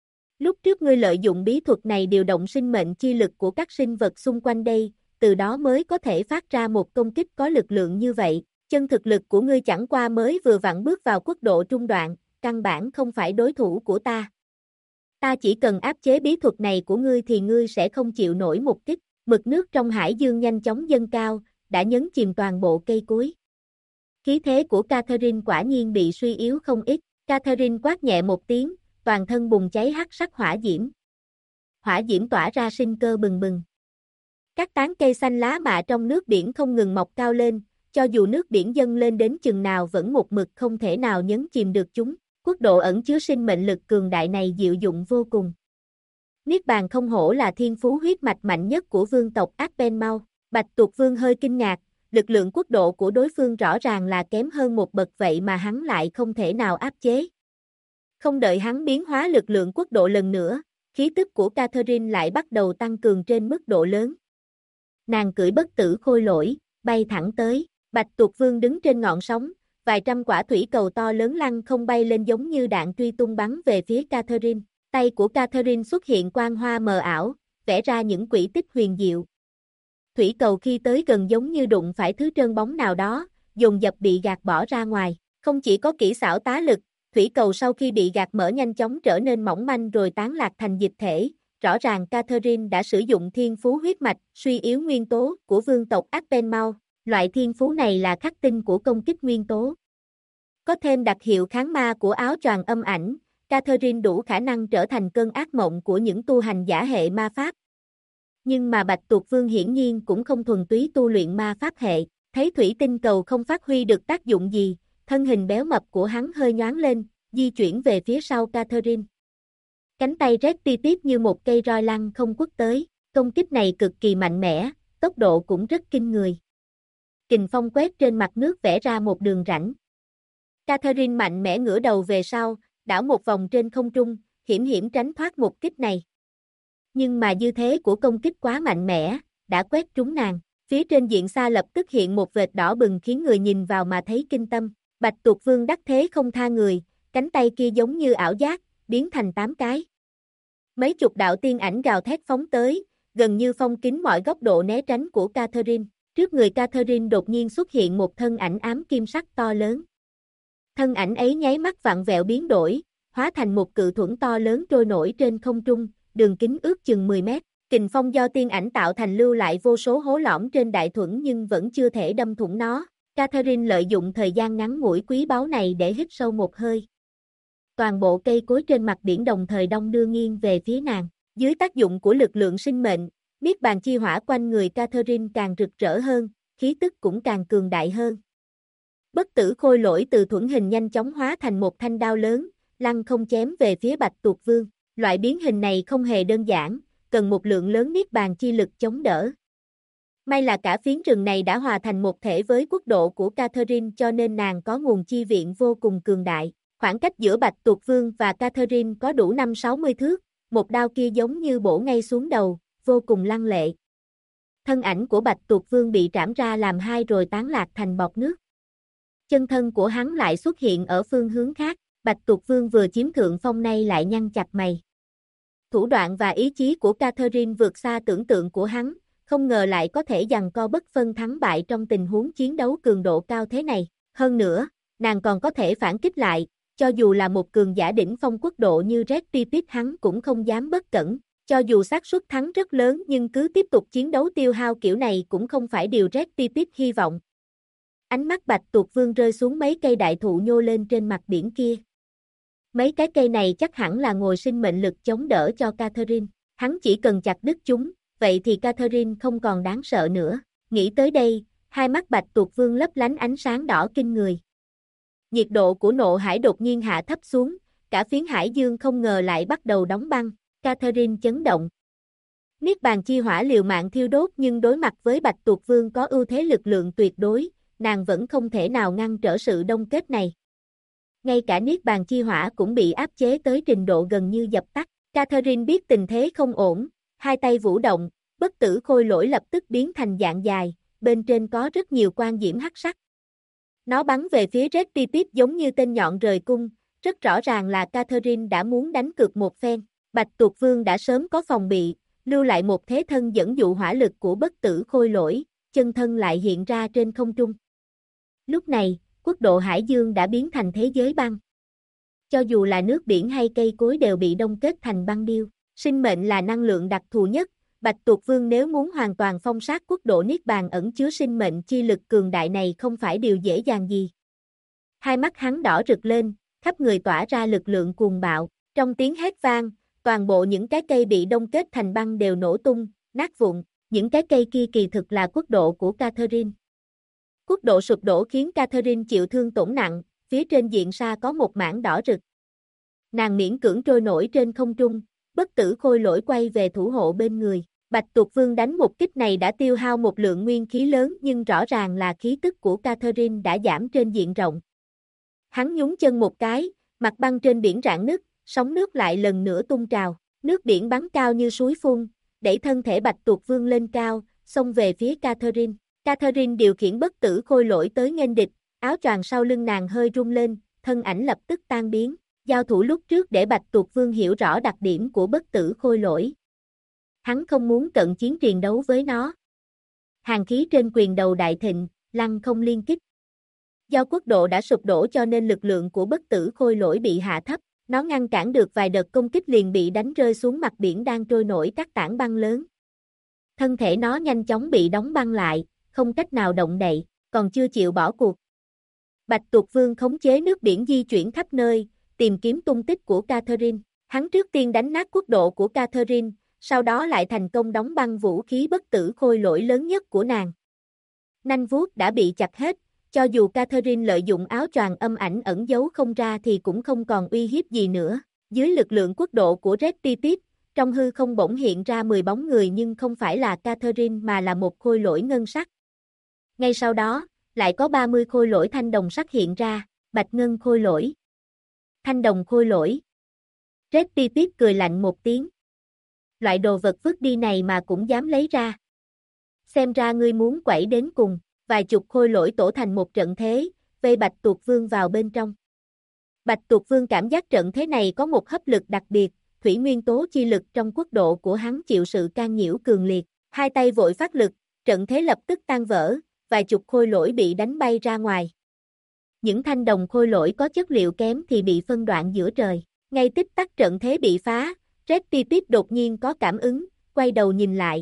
Lúc trước ngươi lợi dụng bí thuật này điều động sinh mệnh chi lực của các sinh vật xung quanh đây, từ đó mới có thể phát ra một công kích có lực lượng như vậy. Chân thực lực của ngươi chẳng qua mới vừa vặn bước vào quốc độ trung đoạn, căn bản không phải đối thủ của ta. Ta chỉ cần áp chế bí thuật này của ngươi thì ngươi sẽ không chịu nổi một kích. Mực nước trong hải dương nhanh chóng dâng cao, đã nhấn chìm toàn bộ cây cối. Khí thế của Catherine quả nhiên bị suy yếu không ít. Catherine quát nhẹ một tiếng, toàn thân bùng cháy hắc sắc hỏa diễm. Hỏa diễm tỏa ra sinh cơ bừng bừng. Các tán cây xanh lá mạ trong nước biển không ngừng mọc cao lên, cho dù nước biển dâng lên đến chừng nào vẫn một mực không thể nào nhấn chìm được chúng. Quốc độ ẩn chứa sinh mệnh lực cường đại này diệu dụng vô cùng. Niết bàn không hổ là thiên phú huyết mạch mạnh nhất của vương tộc Arbenmau. Bạch Tuộc Vương hơi kinh ngạc, lực lượng quốc độ của đối phương rõ ràng là kém hơn một bậc vậy mà hắn lại không thể nào áp chế. Không đợi hắn biến hóa lực lượng quốc độ lần nữa, khí tức của Catherine lại bắt đầu tăng cường trên mức độ lớn. Nàng cưỡi bất tử khôi lỗi, bay thẳng tới. Bạch Tuộc Vương đứng trên ngọn sóng, vài trăm quả thủy cầu to lớn lăng không bay lên giống như đạn truy tung bắn về phía Catherine. Tay của Catherine xuất hiện quang hoa mờ ảo, vẽ ra những quỹ tích huyền diệu. Thủy cầu khi tới gần giống như đụng phải thứ trơn bóng nào đó, dồn dập bị gạt bỏ ra ngoài. Không chỉ có kỹ xảo tá lực, thủy cầu sau khi bị gạt mở nhanh chóng trở nên mỏng manh rồi tán lạc thành dịch thể. Rõ ràng Catherine đã sử dụng thiên phú huyết mạch, suy yếu nguyên tố của vương tộc Arbenmau. Loại thiên phú này là khắc tinh của công kích nguyên tố. Có thêm đặc hiệu kháng ma của áo choàng âm ảnh, Catherine đủ khả năng trở thành cơn ác mộng của những tu hành giả hệ ma pháp. Nhưng mà Bạch Tuộc Vương hiển nhiên cũng không thuần túy tu luyện ma pháp hệ, thấy thủy tinh cầu không phát huy được tác dụng gì, thân hình béo mập của hắn hơi nhoáng lên, di chuyển về phía sau Catherine. Cánh tay Red Pipip như một cây roi lăng không quất tới, công kích này cực kỳ mạnh mẽ, tốc độ cũng rất kinh người. Kình phong quét trên mặt nước vẽ ra một đường rãnh. Catherine mạnh mẽ ngửa đầu về sau, đảo một vòng trên không trung, hiểm hiểm tránh thoát một kích này. Nhưng mà dư thế của công kích quá mạnh mẽ, đã quét trúng nàng. Phía trên diện xa lập tức hiện một vệt đỏ bừng khiến người nhìn vào mà thấy kinh tâm. Bạch Tuộc Vương đắc thế không tha người, cánh tay kia giống như ảo giác, biến thành 8 cái. Mấy chục đạo tiên ảnh gào thét phóng tới, gần như phong kín mọi góc độ né tránh của Catherine. Trước người Catherine đột nhiên xuất hiện một thân ảnh ám kim sắc to lớn. Thân ảnh ấy nháy mắt vặn vẹo biến đổi, hóa thành một cự thuẫn to lớn trôi nổi trên không trung, đường kính ước chừng 10 mét. Kình phong do tiên ảnh tạo thành lưu lại vô số hố lõm trên đại thuẫn nhưng vẫn chưa thể đâm thủng nó. Catherine lợi dụng thời gian ngắn ngủi quý báu này để hít sâu một hơi. Toàn bộ cây cối trên mặt biển đồng thời đong đưa nghiêng về phía nàng. Dưới tác dụng của lực lượng sinh mệnh, niết bàn chi hỏa quanh người Catherine càng rực rỡ hơn, khí tức cũng càng cường đại hơn. Bất tử khôi lỗi từ thuẫn hình nhanh chóng hóa thành một thanh đao lớn, lăng không chém về phía Bạch Tuộc Vương. Loại biến hình này không hề đơn giản, cần một lượng lớn niết bàn chi lực chống đỡ. May là cả phiến rừng này đã hòa thành một thể với quốc độ của Catherine cho nên nàng có nguồn chi viện vô cùng cường đại. Khoảng cách giữa Bạch Tuộc Vương và Catherine có đủ 5-60 thước, một đao kia giống như bổ ngay xuống đầu, vô cùng lăng lệ. Thân ảnh của Bạch Tuộc Vương bị trảm ra làm hai rồi tán lạc thành bọt nước. Chân thân của hắn lại xuất hiện ở phương hướng khác, Bạch Tuộc Vương vừa chiếm thượng phong nay lại nhăn chặt mày. Thủ đoạn và ý chí của Catherine vượt xa tưởng tượng của hắn, không ngờ lại có thể giằng co bất phân thắng bại trong tình huống chiến đấu cường độ cao thế này. Hơn nữa, nàng còn có thể phản kích lại, cho dù là một cường giả đỉnh phong quốc độ như Red Pipit hắn cũng không dám bất cẩn. Cho dù xác suất thắng rất lớn nhưng cứ tiếp tục chiến đấu tiêu hao kiểu này cũng không phải điều Red Pipit hy vọng. Ánh mắt Bạch Tuộc Vương rơi xuống mấy cây đại thụ nhô lên trên mặt biển kia. Mấy cái cây này chắc hẳn là ngồi sinh mệnh lực chống đỡ cho Catherine. Hắn chỉ cần chặt đứt chúng, vậy thì Catherine không còn đáng sợ nữa. Nghĩ tới đây, hai mắt Bạch Tuộc Vương lấp lánh ánh sáng đỏ kinh người. Nhiệt độ của nộ hải đột nhiên hạ thấp xuống, cả phiến hải dương không ngờ lại bắt đầu đóng băng. Catherine chấn động. Niết bàn chi hỏa liều mạng thiêu đốt nhưng đối mặt với Bạch Tuộc Vương có ưu thế lực lượng tuyệt đối, nàng vẫn không thể nào ngăn trở sự đông kết này. Ngay cả Niết bàn chi hỏa cũng bị áp chế tới trình độ gần như dập tắt. Catherine biết tình thế không ổn, hai tay vũ động, bất tử khôi lỗi lập tức biến thành dạng dài, bên trên có rất nhiều quang diễm hắc sắc. Nó bắn về phía Red Pipit giống như tên nhọn rời cung, rất rõ ràng là Catherine đã muốn đánh cược một phen. Bạch Tuộc Vương đã sớm có phòng bị, lưu lại một thế thân dẫn dụ hỏa lực của bất tử khôi lỗi, chân thân lại hiện ra trên không trung. Lúc này, quốc độ Hải Dương đã biến thành thế giới băng. Cho dù là nước biển hay cây cối đều bị đông kết thành băng điêu. Sinh mệnh là năng lượng đặc thù nhất, Bạch Tuộc Vương nếu muốn hoàn toàn phong sát quốc độ Niết Bàn ẩn chứa sinh mệnh chi lực cường đại này không phải điều dễ dàng gì. Hai mắt hắn đỏ rực lên, khắp người tỏa ra lực lượng cuồng bạo, trong tiếng hét vang, toàn bộ những cái cây bị đông kết thành băng đều nổ tung, nát vụn, những cái cây kia kỳ thực là quốc độ của Catherine. Quốc độ sụp đổ khiến Catherine chịu thương tổn nặng, phía trên diện sa có một mảng đỏ rực. Nàng miễn cưỡng trôi nổi trên không trung, bất tử khôi lỗi quay về thủ hộ bên người. Bạch Tuộc Vương đánh một kích này đã tiêu hao một lượng nguyên khí lớn nhưng rõ ràng là khí tức của Catherine đã giảm trên diện rộng. Hắn nhún chân một cái, mặt băng trên biển rạn nứt, sóng nước lại lần nữa tung trào, nước biển bắn cao như suối phun, đẩy thân thể Bạch Tuộc Vương lên cao, xông về phía Catherine. Catherine điều khiển bất tử khôi lỗi tới nghênh địch, áo choàng sau lưng nàng hơi rung lên, thân ảnh lập tức tan biến. Giao thủ lúc trước để Bạch Tuộc Vương hiểu rõ đặc điểm của bất tử khôi lỗi. Hắn không muốn cận chiến triền đấu với nó. Hàn khí trên quyền đầu đại thịnh, lăng không liên kích. Do quốc độ đã sụp đổ cho nên lực lượng của bất tử khôi lỗi bị hạ thấp, nó ngăn cản được vài đợt công kích liền bị đánh rơi xuống mặt biển đang trôi nổi các tảng băng lớn. Thân thể nó nhanh chóng bị đóng băng lại, không cách nào động đậy, còn chưa chịu bỏ cuộc. Bạch Tuộc Vương khống chế nước biển di chuyển khắp nơi, tìm kiếm tung tích của Catherine. Hắn trước tiên đánh nát quốc độ của Catherine, sau đó lại thành công đóng băng vũ khí bất tử khôi lỗi lớn nhất của nàng. Nanh vuốt đã bị chặt hết, cho dù Catherine lợi dụng áo choàng âm ảnh ẩn giấu không ra thì cũng không còn uy hiếp gì nữa. Dưới lực lượng quốc độ của Red Pipit, trong hư không bỗng hiện ra 10 bóng người nhưng không phải là Catherine mà là một khôi lỗi ngân sắc. Ngay sau đó, lại có 30 khôi lỗi thanh đồng sắc hiện ra, bạch ngân khôi lỗi, thanh đồng khôi lỗi. Red Pipit cười lạnh một tiếng. Loại đồ vật vứt đi này mà cũng dám lấy ra. Xem ra ngươi muốn quẩy đến cùng, vài chục khôi lỗi tổ thành một trận thế, vây Bạch Tuộc Vương vào bên trong. Bạch Tuộc Vương cảm giác trận thế này có một hấp lực đặc biệt, thủy nguyên tố chi lực trong quốc độ của hắn chịu sự can nhiễu cường liệt, hai tay vội phát lực, trận thế lập tức tan vỡ, vài chục khôi lỗi bị đánh bay ra ngoài. Những thanh đồng khôi lỗi có chất liệu kém thì bị phân đoạn giữa trời, ngay tích tắc trận thế bị phá, Red Pipit đột nhiên có cảm ứng, quay đầu nhìn lại.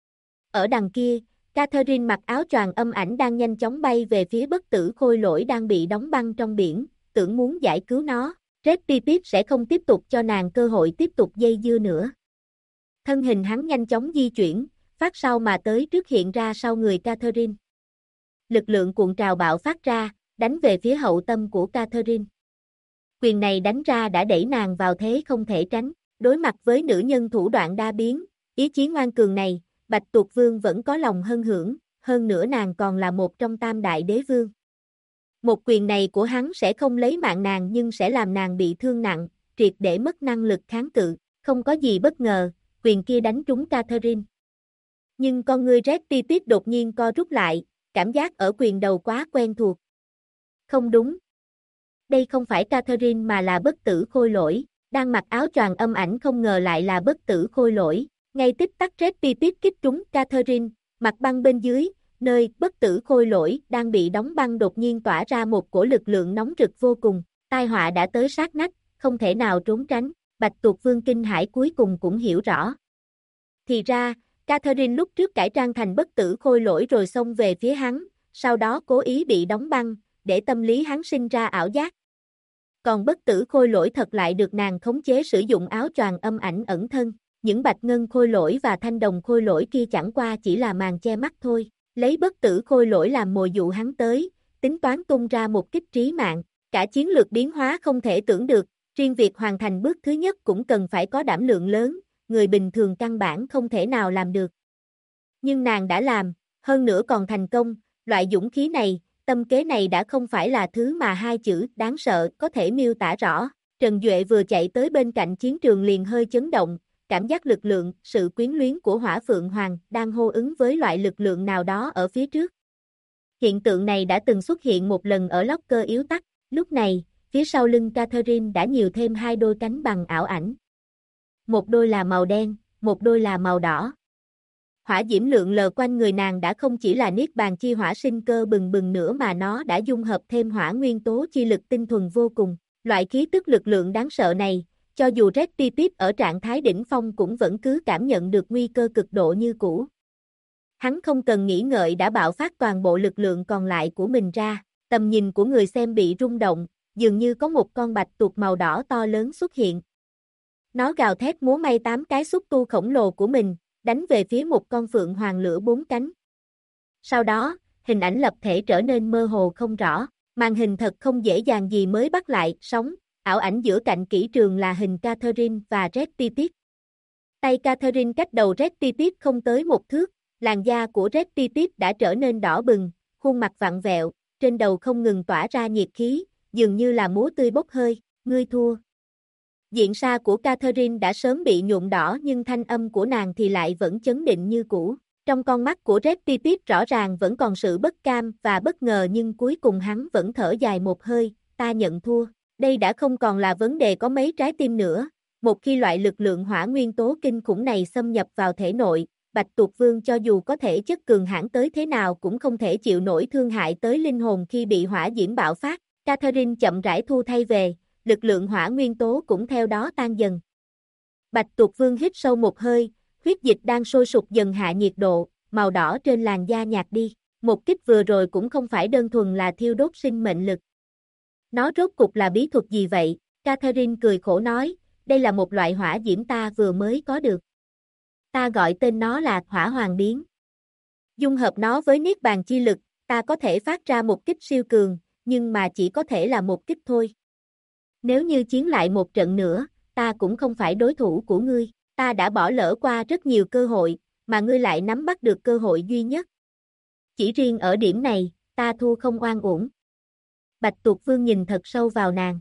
Ở đằng kia, Catherine mặc áo choàng âm ảnh đang nhanh chóng bay về phía bất tử khôi lỗi đang bị đóng băng trong biển, tưởng muốn giải cứu nó. Red Pipit sẽ không tiếp tục cho nàng cơ hội tiếp tục dây dưa nữa. Thân hình hắn nhanh chóng di chuyển, phát sau mà tới trước hiện ra sau người Catherine. Lực lượng cuộn trào bạo phát ra, đánh về phía hậu tâm của Catherine. Quyền này đánh ra đã đẩy nàng vào thế không thể tránh. Đối mặt với nữ nhân thủ đoạn đa biến, ý chí ngoan cường này, Bạch Tuộc Vương vẫn có lòng hân hưởng, hơn nữa nàng còn là một trong tam đại đế vương. Một quyền này của hắn sẽ không lấy mạng nàng nhưng sẽ làm nàng bị thương nặng, triệt để mất năng lực kháng cự. Không có gì bất ngờ, quyền kia đánh trúng Catherine. Nhưng con ngươi Red Titit đột nhiên co rút lại, cảm giác ở quyền đầu quá quen thuộc. Không đúng. Đây không phải Catherine mà là bất tử khôi lỗi, đang mặc áo choàng âm ảnh không ngờ lại là bất tử khôi lỗi. Ngay tích tắc Red Titit kích trúng Catherine, mặt băng bên dưới, nơi bất tử khôi lỗi đang bị đóng băng đột nhiên tỏa ra một cổ lực lượng nóng rực vô cùng, tai họa đã tới sát nách, không thể nào trốn tránh. Bạch Tuộc Vương kinh hãi cuối cùng cũng hiểu rõ. Thì ra, Catherine lúc trước cải trang thành bất tử khôi lỗi rồi xông về phía hắn, sau đó cố ý bị đóng băng, để tâm lý hắn sinh ra ảo giác. Còn bất tử khôi lỗi thật lại được nàng khống chế sử dụng áo choàng âm ảnh ẩn thân, những bạch ngân khôi lỗi và thanh đồng khôi lỗi kia chẳng qua chỉ là màn che mắt thôi, lấy bất tử khôi lỗi làm mồi dụ hắn tới, tính toán tung ra một kích trí mạng, cả chiến lược biến hóa không thể tưởng được, riêng việc hoàn thành bước thứ nhất cũng cần phải có đảm lượng lớn, người bình thường căn bản không thể nào làm được. Nhưng nàng đã làm, hơn nữa còn thành công, loại dũng khí này, tâm kế này đã không phải là thứ mà hai chữ đáng sợ có thể miêu tả rõ. Trần Duệ vừa chạy tới bên cạnh chiến trường liền hơi chấn động, cảm giác lực lượng, sự quyến luyến của Hỏa Phượng Hoàng đang hô ứng với loại lực lượng nào đó ở phía trước. Hiện tượng này đã từng xuất hiện một lần ở Locker yếu tắc, lúc này, phía sau lưng Catherine đã nhiều thêm hai đôi cánh bằng ảo ảnh. Một đôi là màu đen, một đôi là màu đỏ. Hỏa diễm lượn lờ quanh người nàng đã không chỉ là niết bàn chi hỏa sinh cơ bừng bừng nữa mà nó đã dung hợp thêm hỏa nguyên tố chi lực tinh thuần vô cùng. Loại khí tức lực lượng đáng sợ này, cho dù Red Titit ở trạng thái đỉnh phong cũng vẫn cứ cảm nhận được nguy cơ cực độ như cũ. Hắn không cần nghĩ ngợi đã bạo phát toàn bộ lực lượng còn lại của mình ra, tầm nhìn của người xem bị rung động, dường như có một con bạch tuộc màu đỏ to lớn xuất hiện. Nó gào thét múa may 8 cái xúc tu khổng lồ của mình, đánh về phía một con phượng hoàng lửa 4 cánh. Sau đó, hình ảnh lập thể trở nên mơ hồ không rõ, màn hình thật không dễ dàng gì mới bắt lại sóng, ảo ảnh giữa cạnh kỹ trường là hình Catherine và Red Titit. Tay Catherine cách đầu Red Titit không tới một thước, làn da của Red Titit đã trở nên đỏ bừng, khuôn mặt vặn vẹo, trên đầu không ngừng tỏa ra nhiệt khí, dường như là múa tươi bốc hơi, ngươi thua. Diện sa của Catherine đã sớm bị nhuộm đỏ nhưng thanh âm của nàng thì lại vẫn chấn định như cũ. Trong con mắt của Red Titit rõ ràng vẫn còn sự bất cam và bất ngờ nhưng cuối cùng hắn vẫn thở dài một hơi, ta nhận thua. Đây đã không còn là vấn đề có mấy trái tim nữa. Một khi loại lực lượng hỏa nguyên tố kinh khủng này xâm nhập vào thể nội, Bạch Tuộc Vương cho dù có thể chất cường hãn tới thế nào cũng không thể chịu nổi thương hại tới linh hồn khi bị hỏa diễm bạo phát. Catherine chậm rãi thu thay về, lực lượng hỏa nguyên tố cũng theo đó tan dần. Bạch Tuộc Vương hít sâu một hơi, huyết dịch đang sôi sục dần hạ nhiệt độ, màu đỏ trên làn da nhạt đi. Một kích vừa rồi cũng không phải đơn thuần là thiêu đốt sinh mệnh lực. Nó rốt cục là bí thuật gì vậy? Catherine cười khổ nói, đây là một loại hỏa diễm ta vừa mới có được. Ta gọi tên nó là hỏa hoàng biến. Dung hợp nó với niết bàn chi lực, ta có thể phát ra một kích siêu cường, nhưng mà chỉ có thể là một kích thôi. Nếu như chiến lại một trận nữa, ta cũng không phải đối thủ của ngươi, ta đã bỏ lỡ qua rất nhiều cơ hội, mà ngươi lại nắm bắt được cơ hội duy nhất. Chỉ riêng ở điểm này, ta thua không oan uổng. Bạch Tuộc Vương nhìn thật sâu vào nàng.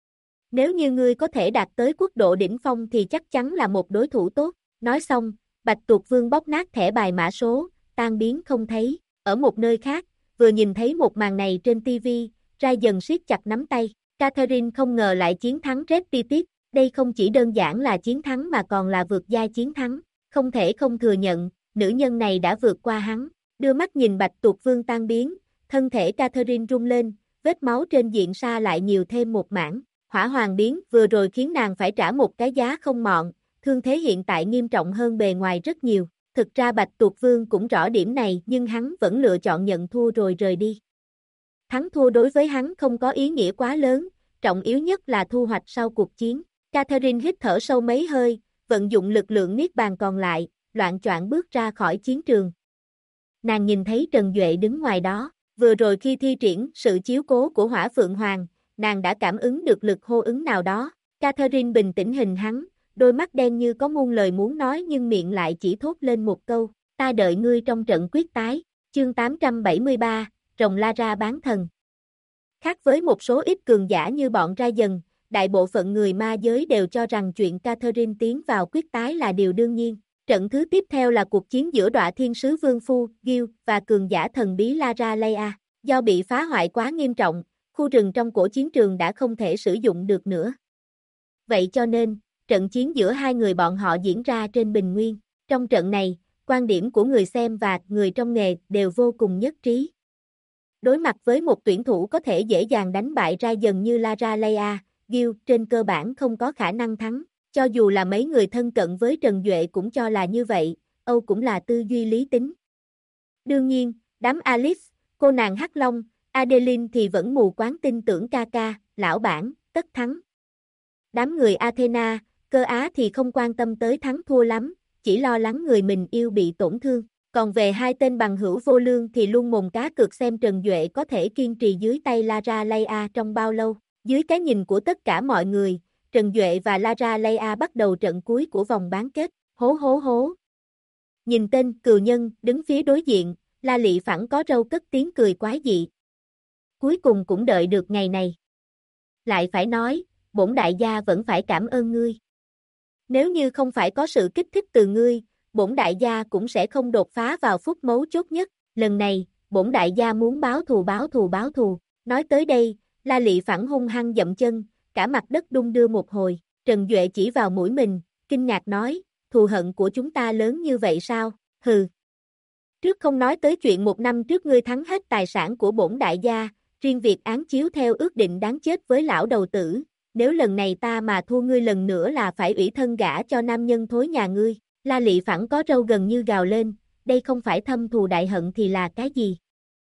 Nếu như ngươi có thể đạt tới quốc độ đỉnh phong thì chắc chắn là một đối thủ tốt. Nói xong, Bạch Tuộc Vương bóp nát thẻ bài mã số, tan biến không thấy. Ở một nơi khác, vừa nhìn thấy một màn này trên TV, Rai dần siết chặt nắm tay. Catherine không ngờ lại chiến thắng Red Titit. Đây không chỉ đơn giản là chiến thắng mà còn là vượt giai chiến thắng. Không thể không thừa nhận, nữ nhân này đã vượt qua hắn. Đưa mắt nhìn Bạch Tuộc Vương tan biến, thân thể Catherine rung lên, vết máu trên diện sa lại nhiều thêm một mảng. Hỏa hoàng biến vừa rồi khiến nàng phải trả một cái giá không mọn, thương thế hiện tại nghiêm trọng hơn bề ngoài rất nhiều. Thực ra Bạch Tuộc Vương cũng rõ điểm này nhưng hắn vẫn lựa chọn nhận thua rồi rời đi. Thắng thua đối với hắn không có ý nghĩa quá lớn, trọng yếu nhất là thu hoạch sau cuộc chiến. Catherine hít thở sâu mấy hơi, vận dụng lực lượng niết bàn còn lại, loạng choạng bước ra khỏi chiến trường. Nàng nhìn thấy Trần Duệ đứng ngoài đó, vừa rồi khi thi triển sự chiếu cố của Hỏa Phượng Hoàng, nàng đã cảm ứng được lực hô ứng nào đó. Catherine bình tĩnh hình hắn, đôi mắt đen như có muôn lời muốn nói nhưng miệng lại chỉ thốt lên một câu, ta đợi ngươi trong trận quyết tái. Chương 873, Rồng Lara bán thần. Khác với một số ít cường giả như bọn Ra Dần, đại bộ phận người ma giới đều cho rằng chuyện Catherine tiến vào quyết tái là điều đương nhiên. Trận thứ tiếp theo là cuộc chiến giữa Đọa Thiên Sứ Vương Phu, Gil, và cường giả thần bí Lara Leia. Do bị phá hoại quá nghiêm trọng, khu rừng trong cổ chiến trường đã không thể sử dụng được nữa. Vậy cho nên, trận chiến giữa hai người bọn họ diễn ra trên bình nguyên. Trong trận này, quan điểm của người xem và người trong nghề đều vô cùng nhất trí. Đối mặt với một tuyển thủ có thể dễ dàng đánh bại Ra Dần như Lara Leia, Gil trên cơ bản không có khả năng thắng. Cho dù là mấy người thân cận với Trần Duệ cũng cho là như vậy, Âu cũng là tư duy lý tính. Đương nhiên, đám Alice, cô nàng Hắc Long, Adeline thì vẫn mù quáng tin tưởng Kaka, lão bản, tất thắng. Đám người Athena, Cơ Á thì không quan tâm tới thắng thua lắm, chỉ lo lắng người mình yêu bị tổn thương. Còn về hai tên bằng hữu vô lương thì luôn mồm cá cược xem Trần Duệ có thể kiên trì dưới tay Lara Leia trong bao lâu. Dưới cái nhìn của tất cả mọi người, Trần Duệ và Lara Leia bắt đầu trận cuối của vòng bán kết. Hố hố hố. Nhìn tên cừu nhân đứng phía đối diện, La Lị phẳng có râu cất tiếng cười quái dị. Cuối cùng cũng đợi được ngày này. Lại phải nói, bổn đại gia vẫn phải cảm ơn ngươi. Nếu như không phải có sự kích thích từ ngươi, bổn đại gia cũng sẽ không đột phá vào phút mấu chốt nhất. Lần này, bổn đại gia muốn báo thù báo thù báo thù. Nói tới đây, La Lị phẳng hung hăng dậm chân, cả mặt đất đung đưa một hồi. Trần Duệ chỉ vào mũi mình, kinh ngạc nói, thù hận của chúng ta lớn như vậy sao? Hừ. Trước không nói tới chuyện một năm trước ngươi thắng hết tài sản của bổn đại gia, riêng việc án chiếu theo ước định đáng chết với lão đầu tử, nếu lần này ta mà thua ngươi lần nữa là phải ủy thân gả cho nam nhân thối nhà ngươi. La Lị phẳng có râu gần như gào lên, đây không phải thâm thù đại hận thì là cái gì?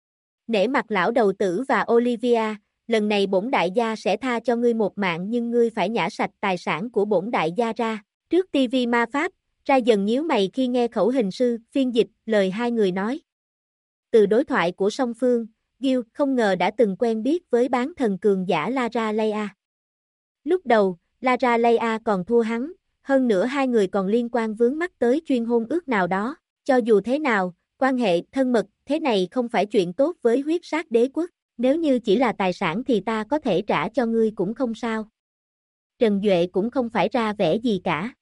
Nể mặt lão đầu tử và Olivia, lần này bổn đại gia sẽ tha cho ngươi một mạng nhưng ngươi phải nhả sạch tài sản của bổn đại gia ra. Trước TV ma pháp, Ra Dần nhíu mày khi nghe khẩu hình sư, phiên dịch, lời hai người nói. Từ đối thoại của song phương, Gil không ngờ đã từng quen biết với bán thần cường giả Lara Leia. Lúc đầu, Lara Leia còn thua hắn, hơn nữa hai người còn liên quan vướng mắc tới chuyên hôn ước nào đó. Cho dù thế nào, quan hệ thân mật thế này không phải chuyện tốt với huyết sát đế quốc. Nếu như chỉ là tài sản thì ta có thể trả cho ngươi cũng không sao. Trần Duệ cũng không phải ra vẻ gì cả.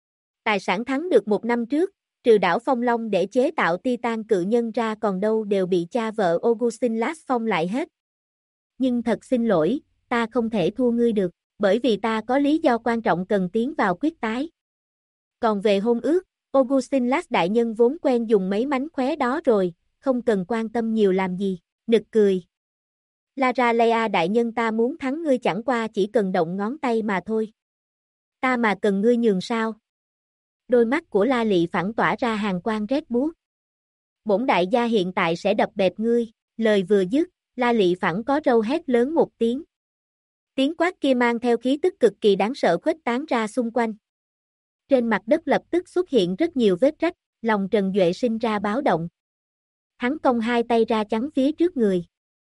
Tài sản thắng được một năm trước, trừ đảo Phong Long để chế tạo Titan cự nhân ra còn đâu đều bị cha vợ Augustin Lass phong lại hết. Nhưng thật xin lỗi, ta không thể thua ngươi được, bởi vì ta có lý do quan trọng cần tiến vào quyết tái. Còn về hôn ước, Augustin Lass đại nhân vốn quen dùng mấy mánh khóe đó rồi, không cần quan tâm nhiều làm gì, nực cười. Lara Leia đại nhân ta muốn thắng ngươi chẳng qua chỉ cần động ngón tay mà thôi. Ta mà cần ngươi nhường sao? Đôi mắt của La Lị phẳng tỏa ra hàn quang rét buốt. Bổn đại gia hiện tại sẽ đập bẹp ngươi, lời vừa dứt, La Lị phẳng có râu hét lớn một tiếng. Tiếng quát kia mang theo khí tức cực kỳ đáng sợ khuếch tán ra xung quanh. Trên mặt đất lập tức xuất hiện rất nhiều vết rách, lòng Trần Duệ sinh ra báo động. Hắn cong hai tay ra chắn phía trước người.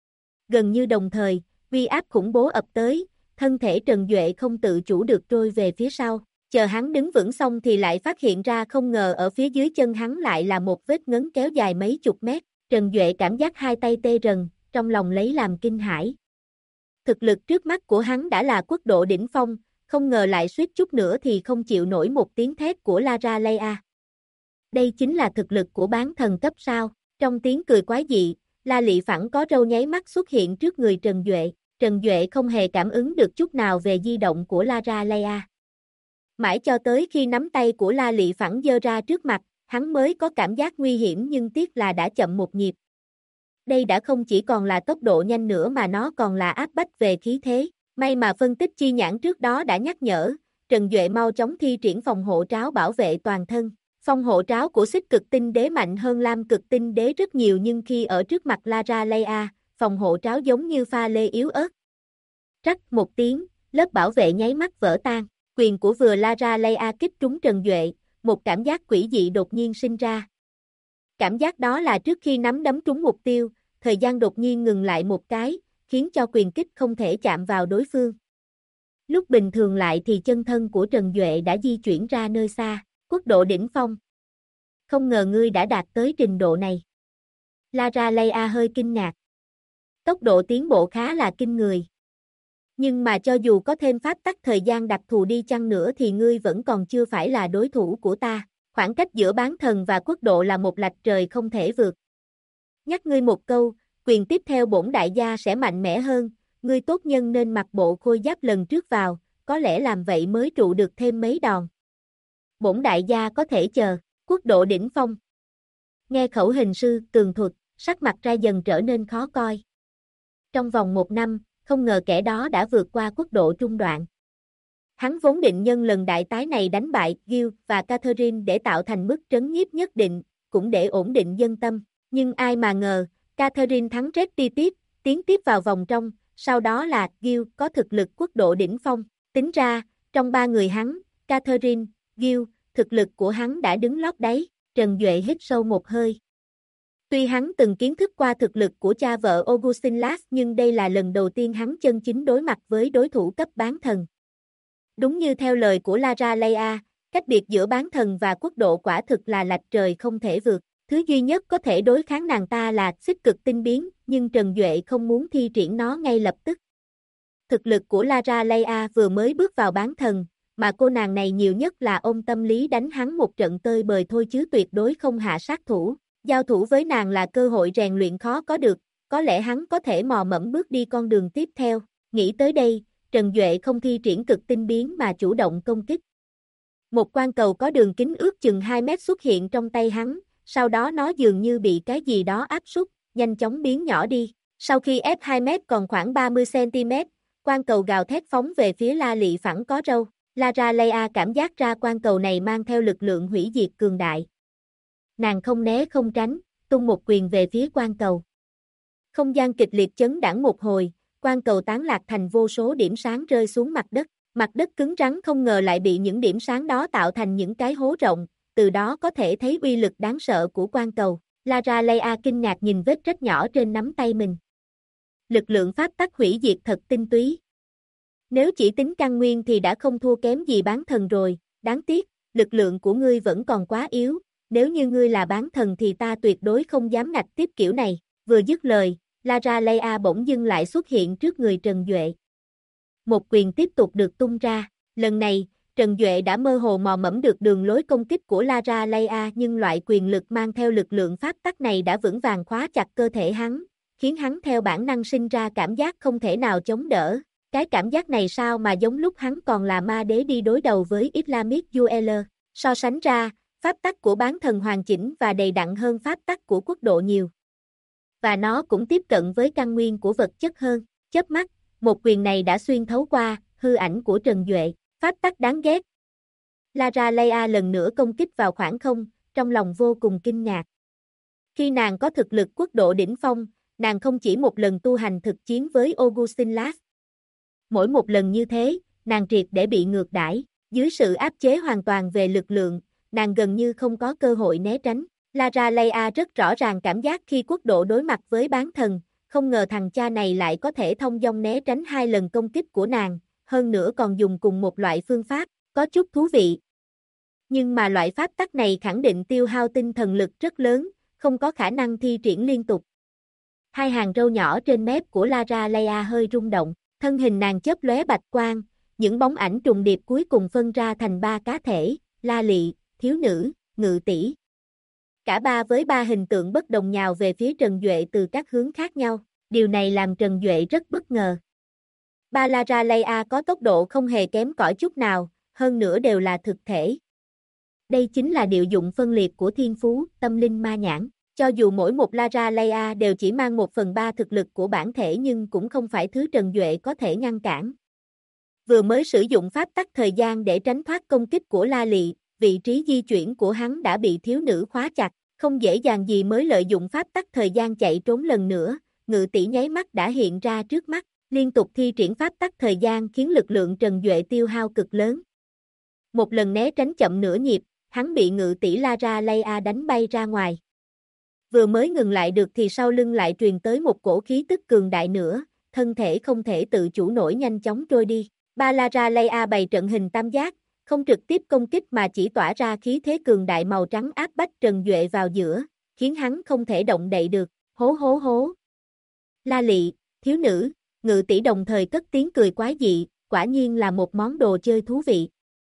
Gần như đồng thời, uy áp khủng bố ập tới, thân thể Trần Duệ không tự chủ được trôi về phía sau. Chờ hắn đứng vững xong thì lại phát hiện ra không ngờ ở phía dưới chân hắn lại là một vết ngấn kéo dài mấy chục mét. Trần Duệ cảm giác hai tay tê rần, trong lòng lấy làm kinh hãi. Thực lực trước mắt của hắn đã là quốc độ đỉnh phong, không ngờ lại suýt chút nữa thì không chịu nổi một tiếng thét của Lara Leia. Đây chính là thực lực của bán thần cấp sao? Trong tiếng cười quái dị, La Lị phẳng có râu nháy mắt xuất hiện trước người Trần Duệ. Trần Duệ không hề cảm ứng được chút nào về di động của Lara Leia. Mãi cho tới khi nắm tay của La Lị phẳng giơ ra trước mặt, hắn mới có cảm giác nguy hiểm nhưng tiếc là đã chậm một nhịp. Đây đã không chỉ còn là tốc độ nhanh nữa mà nó còn là áp bách về khí thế. May mà phân tích chi nhãn trước đó đã nhắc nhở, Trần Duệ mau chóng thi triển phòng hộ tráo bảo vệ toàn thân. Phong hộ tráo của xích cực tinh đế mạnh hơn lam cực tinh đế rất nhiều nhưng khi ở trước mặt Lara Leia, phòng hộ tráo giống như pha lê yếu ớt. Rắc một tiếng, lớp bảo vệ nháy mắt vỡ tan. Quyền của vừa Lara Leia kích trúng Trần Duệ, một cảm giác quỷ dị đột nhiên sinh ra. Cảm giác đó là trước khi nắm đấm trúng mục tiêu, thời gian đột nhiên ngừng lại một cái, khiến cho quyền kích không thể chạm vào đối phương. Lúc bình thường lại thì chân thân của Trần Duệ đã di chuyển ra nơi xa, quốc độ đỉnh phong. Không ngờ ngươi đã đạt tới trình độ này. Lara Leia hơi kinh ngạc. Tốc độ tiến bộ khá là kinh người. Nhưng mà cho dù có thêm pháp tắc thời gian đặc thù đi chăng nữa thì ngươi vẫn còn chưa phải là đối thủ của ta. Khoảng cách giữa bán thần và quốc độ là một lạch trời không thể vượt. Nhắc ngươi một câu, quyền tiếp theo bổn đại gia sẽ mạnh mẽ hơn, ngươi tốt nhân nên mặc bộ khôi giáp lần trước vào, có lẽ làm vậy mới trụ được thêm mấy đòn. Bổn đại gia có thể chờ, quốc độ đỉnh phong. Nghe khẩu hình sư tường thuật, sắc mặt ra dần trở nên khó coi. Trong vòng 1 năm, không ngờ kẻ đó đã vượt qua quốc độ trung đoạn. Hắn vốn định nhân lần đại tái này đánh bại Gil và Catherine để tạo thành mức trấn nhiếp nhất định, cũng để ổn định dân tâm. Nhưng ai mà ngờ, Catherine thắng Red Titit, tiến tiếp vào vòng trong, sau đó là Gil có thực lực quốc độ đỉnh phong. Tính ra, trong 3 người hắn, Catherine, Gil, thực lực của hắn đã đứng lót đáy. Trần Duệ hít sâu một hơi. Tuy hắn từng kiến thức qua thực lực của cha vợ Augustin Lass nhưng đây là lần đầu tiên hắn chân chính đối mặt với đối thủ cấp bán thần. Đúng như theo lời của Lara Leia, cách biệt giữa bán thần và quốc độ quả thực là lạch trời không thể vượt. Thứ duy nhất có thể đối kháng nàng ta là xích cực tinh biến, nhưng Trần Duệ không muốn thi triển nó ngay lập tức. Thực lực của Lara Leia vừa mới bước vào bán thần, mà cô nàng này nhiều nhất là ôm tâm lý đánh hắn một trận tơi bời thôi chứ tuyệt đối không hạ sát thủ. Giao thủ với nàng là cơ hội rèn luyện khó có được, có lẽ hắn có thể mò mẫm bước đi con đường tiếp theo. Nghĩ tới đây, Trần Duệ không thi triển cực tinh biến mà chủ động công kích. Một quan cầu có đường kính ước chừng 2 mét xuất hiện trong tay hắn, sau đó nó dường như bị cái gì đó áp súc, nhanh chóng biến nhỏ đi. Sau khi ép 2 mét còn khoảng 30 cm, quan cầu gào thét phóng về phía La Lị phẳng có râu. Lara Leia cảm giác ra quan cầu này mang theo lực lượng hủy diệt cường đại. Nàng không né không tránh, tung một quyền về phía quan cầu. Không gian kịch liệt chấn đãng một hồi, quan cầu tán lạc thành vô số điểm sáng rơi xuống mặt đất. Mặt đất cứng rắn không ngờ lại bị những điểm sáng đó tạo thành những cái hố rộng, từ đó có thể thấy uy lực đáng sợ của quan cầu. Lara Leia kinh ngạc nhìn vết rách nhỏ trên nắm tay mình. Lực lượng pháp tắc hủy diệt thật tinh túy. Nếu chỉ tính căn nguyên thì đã không thua kém gì bán thần rồi, đáng tiếc, lực lượng của ngươi vẫn còn quá yếu, nếu như ngươi là bán thần thì ta tuyệt đối không dám ngạch tiếp kiểu này. Vừa dứt lời, Lara Leia bỗng dưng lại xuất hiện trước người Trần Duệ. Một quyền tiếp tục được tung ra, lần này, Trần Duệ đã mơ hồ mò mẫm được đường lối công kích của Lara Leia nhưng loại quyền lực mang theo lực lượng pháp tắc này đã vững vàng khóa chặt cơ thể hắn, khiến hắn theo bản năng sinh ra cảm giác không thể nào chống đỡ. Cái cảm giác này sao mà giống lúc hắn còn là ma đế đi đối đầu với Islamic Dueller. So sánh ra, pháp tắc của bán thần hoàn chỉnh và đầy đặn hơn pháp tắc của quốc độ nhiều. Và nó cũng tiếp cận với căn nguyên của vật chất hơn. Chớp mắt, một quyền này đã xuyên thấu qua hư ảnh của Trần Duệ. Pháp tắc đáng ghét. Lara Leia lần nữa công kích vào khoảng không, trong lòng vô cùng kinh ngạc. Khi nàng có thực lực quốc độ đỉnh phong, nàng không chỉ một lần tu hành thực chiến với Augustin Lass. Mỗi một lần như thế, nàng triệt để bị ngược đãi, dưới sự áp chế hoàn toàn về lực lượng, nàng gần như không có cơ hội né tránh. Lara Leia rất rõ ràng cảm giác khi quốc độ đối mặt với bán thần, không ngờ thằng cha này lại có thể thông dong né tránh 2 lần công kích của nàng, hơn nữa còn dùng cùng một loại phương pháp, có chút thú vị. Nhưng mà loại pháp tắc này khẳng định tiêu hao tinh thần lực rất lớn, không có khả năng thi triển liên tục. Hai hàng râu nhỏ trên mép của Lara Leia hơi rung động, thân hình nàng chớp lóe bạch quang, những bóng ảnh trùng điệp cuối cùng phân ra thành 3 cá thể, La Lị, thiếu nữ, ngự tỷ. Cả ba với 3 hình tượng bất đồng nhào về phía Trần Duệ từ các hướng khác nhau, điều này làm Trần Duệ rất bất ngờ. Ba Lara Leia có tốc độ không hề kém cỏi chút nào, hơn nữa đều là thực thể. Đây chính là điệu dụng phân liệt của thiên phú, tâm linh ma nhãn. Cho dù mỗi một Lara Leia đều chỉ mang 1/3 thực lực của bản thể nhưng cũng không phải thứ Trần Duệ có thể ngăn cản. Vừa mới sử dụng pháp tắc thời gian để tránh thoát công kích của La Lị, vị trí di chuyển của hắn đã bị thiếu nữ khóa chặt, không dễ dàng gì mới lợi dụng pháp tắc thời gian chạy trốn lần nữa, ngự tỷ nháy mắt đã hiện ra trước mắt, liên tục thi triển pháp tắc thời gian khiến lực lượng Trần Duệ tiêu hao cực lớn. Một lần né tránh chậm nửa nhịp, hắn bị ngự tỷ Lara Leia đánh bay ra ngoài. Vừa mới ngừng lại được thì sau lưng lại truyền tới một cổ khí tức cường đại nữa, thân thể không thể tự chủ nổi nhanh chóng trôi đi. Ba Lara Leia bày trận hình tam giác, không trực tiếp công kích mà chỉ tỏa ra khí thế cường đại màu trắng áp bách Trần Duệ vào giữa, khiến hắn không thể động đậy được, hố hố hố. La Lị, thiếu nữ, Ngự tỷ đồng thời cất tiếng cười quái dị, quả nhiên là một món đồ chơi thú vị.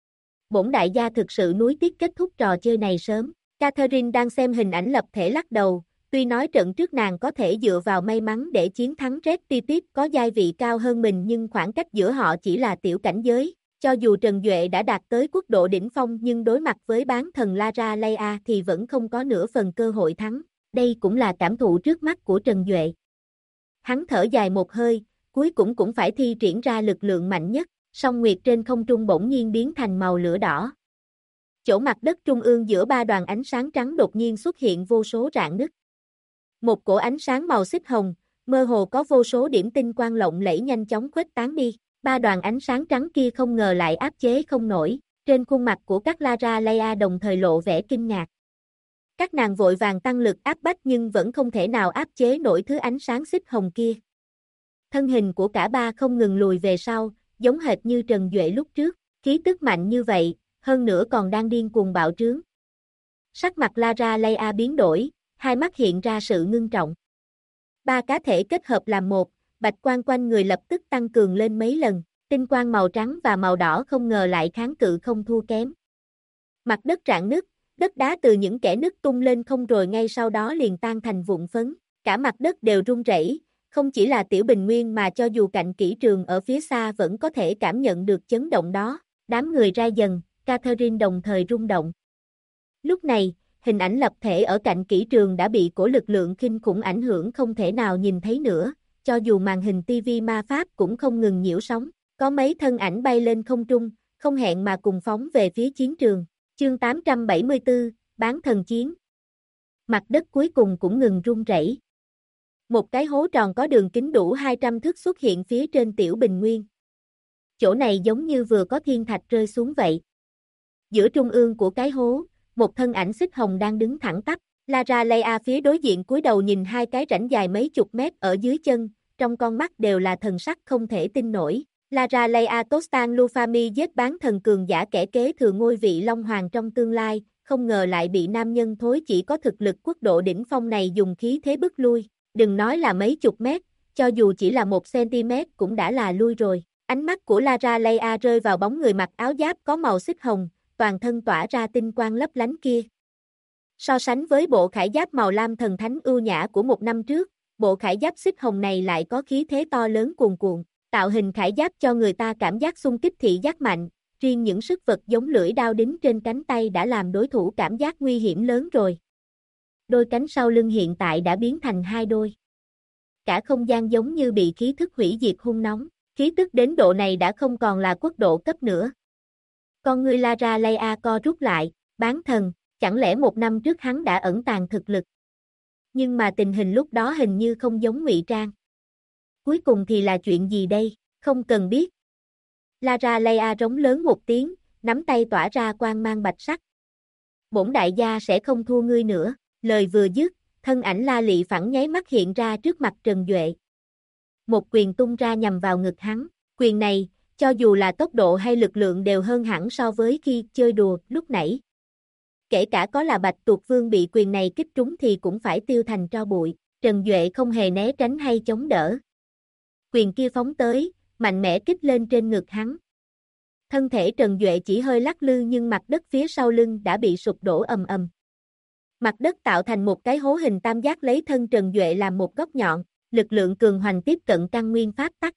Bổn đại gia thực sự nuối tiếc kết thúc trò chơi này sớm. Catherine đang xem hình ảnh lập thể lắc đầu, tuy nói trận trước nàng có thể dựa vào may mắn để chiến thắng Red Titip có giai vị cao hơn mình nhưng khoảng cách giữa họ chỉ là tiểu cảnh giới. Cho dù Trần Duệ đã đạt tới quốc độ đỉnh phong nhưng đối mặt với bán thần Lara Leia thì vẫn không có nửa phần cơ hội thắng. Đây cũng là cảm thụ trước mắt của Trần Duệ. Hắn thở dài một hơi, cuối cùng cũng phải thi triển ra lực lượng mạnh nhất, song nguyệt trên không trung bỗng nhiên biến thành màu lửa đỏ. Chỗ mặt đất trung ương giữa ba đoàn ánh sáng trắng đột nhiên xuất hiện vô số rạn nứt. Một cổ ánh sáng màu xích hồng, mơ hồ có vô số điểm tinh quang lộng lẫy nhanh chóng khuếch tán đi. Ba đoàn ánh sáng trắng kia không ngờ lại áp chế không nổi, trên khuôn mặt của các Lara Leia đồng thời lộ vẻ kinh ngạc. Các nàng vội vàng tăng lực áp bách nhưng vẫn không thể nào áp chế nổi thứ ánh sáng xích hồng kia. Thân hình của cả ba không ngừng lùi về sau, giống hệt như Trần Duệ lúc trước, khí tức mạnh như vậy, hơn nữa còn đang điên cuồng bạo trướng. Sắc mặt Lara Leia biến đổi, hai mắt hiện ra sự ngưng trọng. Ba cá thể kết hợp làm một, bạch quang quanh người lập tức tăng cường lên mấy lần, tinh quang màu trắng và màu đỏ không ngờ lại kháng cự không thua kém. Mặt đất rạn nứt, đất đá từ những kẽ nứt tung lên không rồi ngay sau đó liền tan thành vụn phấn, cả mặt đất đều rung rẩy, không chỉ là Tiểu Bình Nguyên mà cho dù cạnh kỹ trường ở phía xa vẫn có thể cảm nhận được chấn động đó, đám người ra dần, Catherine đồng thời rung động. Lúc này, hình ảnh lập thể ở cạnh kỹ trường đã bị cổ lực lượng kinh khủng ảnh hưởng không thể nào nhìn thấy nữa, cho dù màn hình TV ma pháp cũng không ngừng nhiễu sóng, có mấy thân ảnh bay lên không trung, không hẹn mà cùng phóng về phía chiến trường. Chương 874, Bán thần chiến. Mặt đất cuối cùng cũng ngừng rung rẩy. Một cái hố tròn có đường kính đủ 200 thước xuất hiện phía trên Tiểu Bình Nguyên. Chỗ này giống như vừa có thiên thạch rơi xuống vậy. Giữa trung ương của cái hố, một thân ảnh xích hồng đang đứng thẳng tắp. Lara Leia phía đối diện cúi đầu nhìn hai cái rãnh dài mấy chục mét ở dưới chân, trong con mắt đều là thần sắc không thể tin nổi. Lara Leia Tostan Lufami giết bán thần cường giả kẻ kế thừa ngôi vị Long Hoàng trong tương lai, không ngờ lại bị nam nhân thối chỉ có thực lực quốc độ đỉnh phong này dùng khí thế bức lui. Đừng nói là mấy chục mét, cho dù chỉ là 1 cm cũng đã là lui rồi. Ánh mắt của Lara Leia rơi vào bóng người mặc áo giáp có màu xích hồng, toàn thân tỏa ra tinh quang lấp lánh kia. So sánh với bộ khải giáp màu lam thần thánh ưu nhã của một năm trước, bộ khải giáp xích hồng này lại có khí thế to lớn cuồn cuộn. Tạo hình khải giáp cho người ta cảm giác xung kích thị giác mạnh, riêng những sức vật giống lưỡi đao đính trên cánh tay đã làm đối thủ cảm giác nguy hiểm lớn rồi. Đôi cánh sau lưng hiện tại đã biến thành hai đôi. Cả không gian giống như bị khí thức hủy diệt hun nóng, khí tức đến độ này đã không còn là quốc độ cấp nữa. Con người Lara Leia co rút lại, bán thần, chẳng lẽ một năm trước hắn đã ẩn tàng thực lực. Nhưng mà tình hình lúc đó hình như không giống ngụy trang. Cuối cùng thì là chuyện gì đây, không cần biết. Lara Leia rống lớn một tiếng, nắm tay tỏa ra quang mang bạch sắc. Bổn đại gia sẽ không thua ngươi nữa, lời vừa dứt, thân ảnh La Lị phẳng nháy mắt hiện ra trước mặt Trần Duệ. Một quyền tung ra nhằm vào ngực hắn, quyền này, cho dù là tốc độ hay lực lượng đều hơn hẳn so với khi chơi đùa lúc nãy. Kể cả có là Bạch Tuộc Vương bị quyền này kích trúng thì cũng phải tiêu thành tro bụi, Trần Duệ không hề né tránh hay chống đỡ. Quyền kia phóng tới, mạnh mẽ kích lên trên ngực hắn. Thân thể Trần Duệ chỉ hơi lắc lư nhưng mặt đất phía sau lưng đã bị sụp đổ ầm ầm. Mặt đất tạo thành một cái hố hình tam giác lấy thân Trần Duệ làm một góc nhọn, lực lượng cường hoành tiếp cận căn nguyên pháp tắc.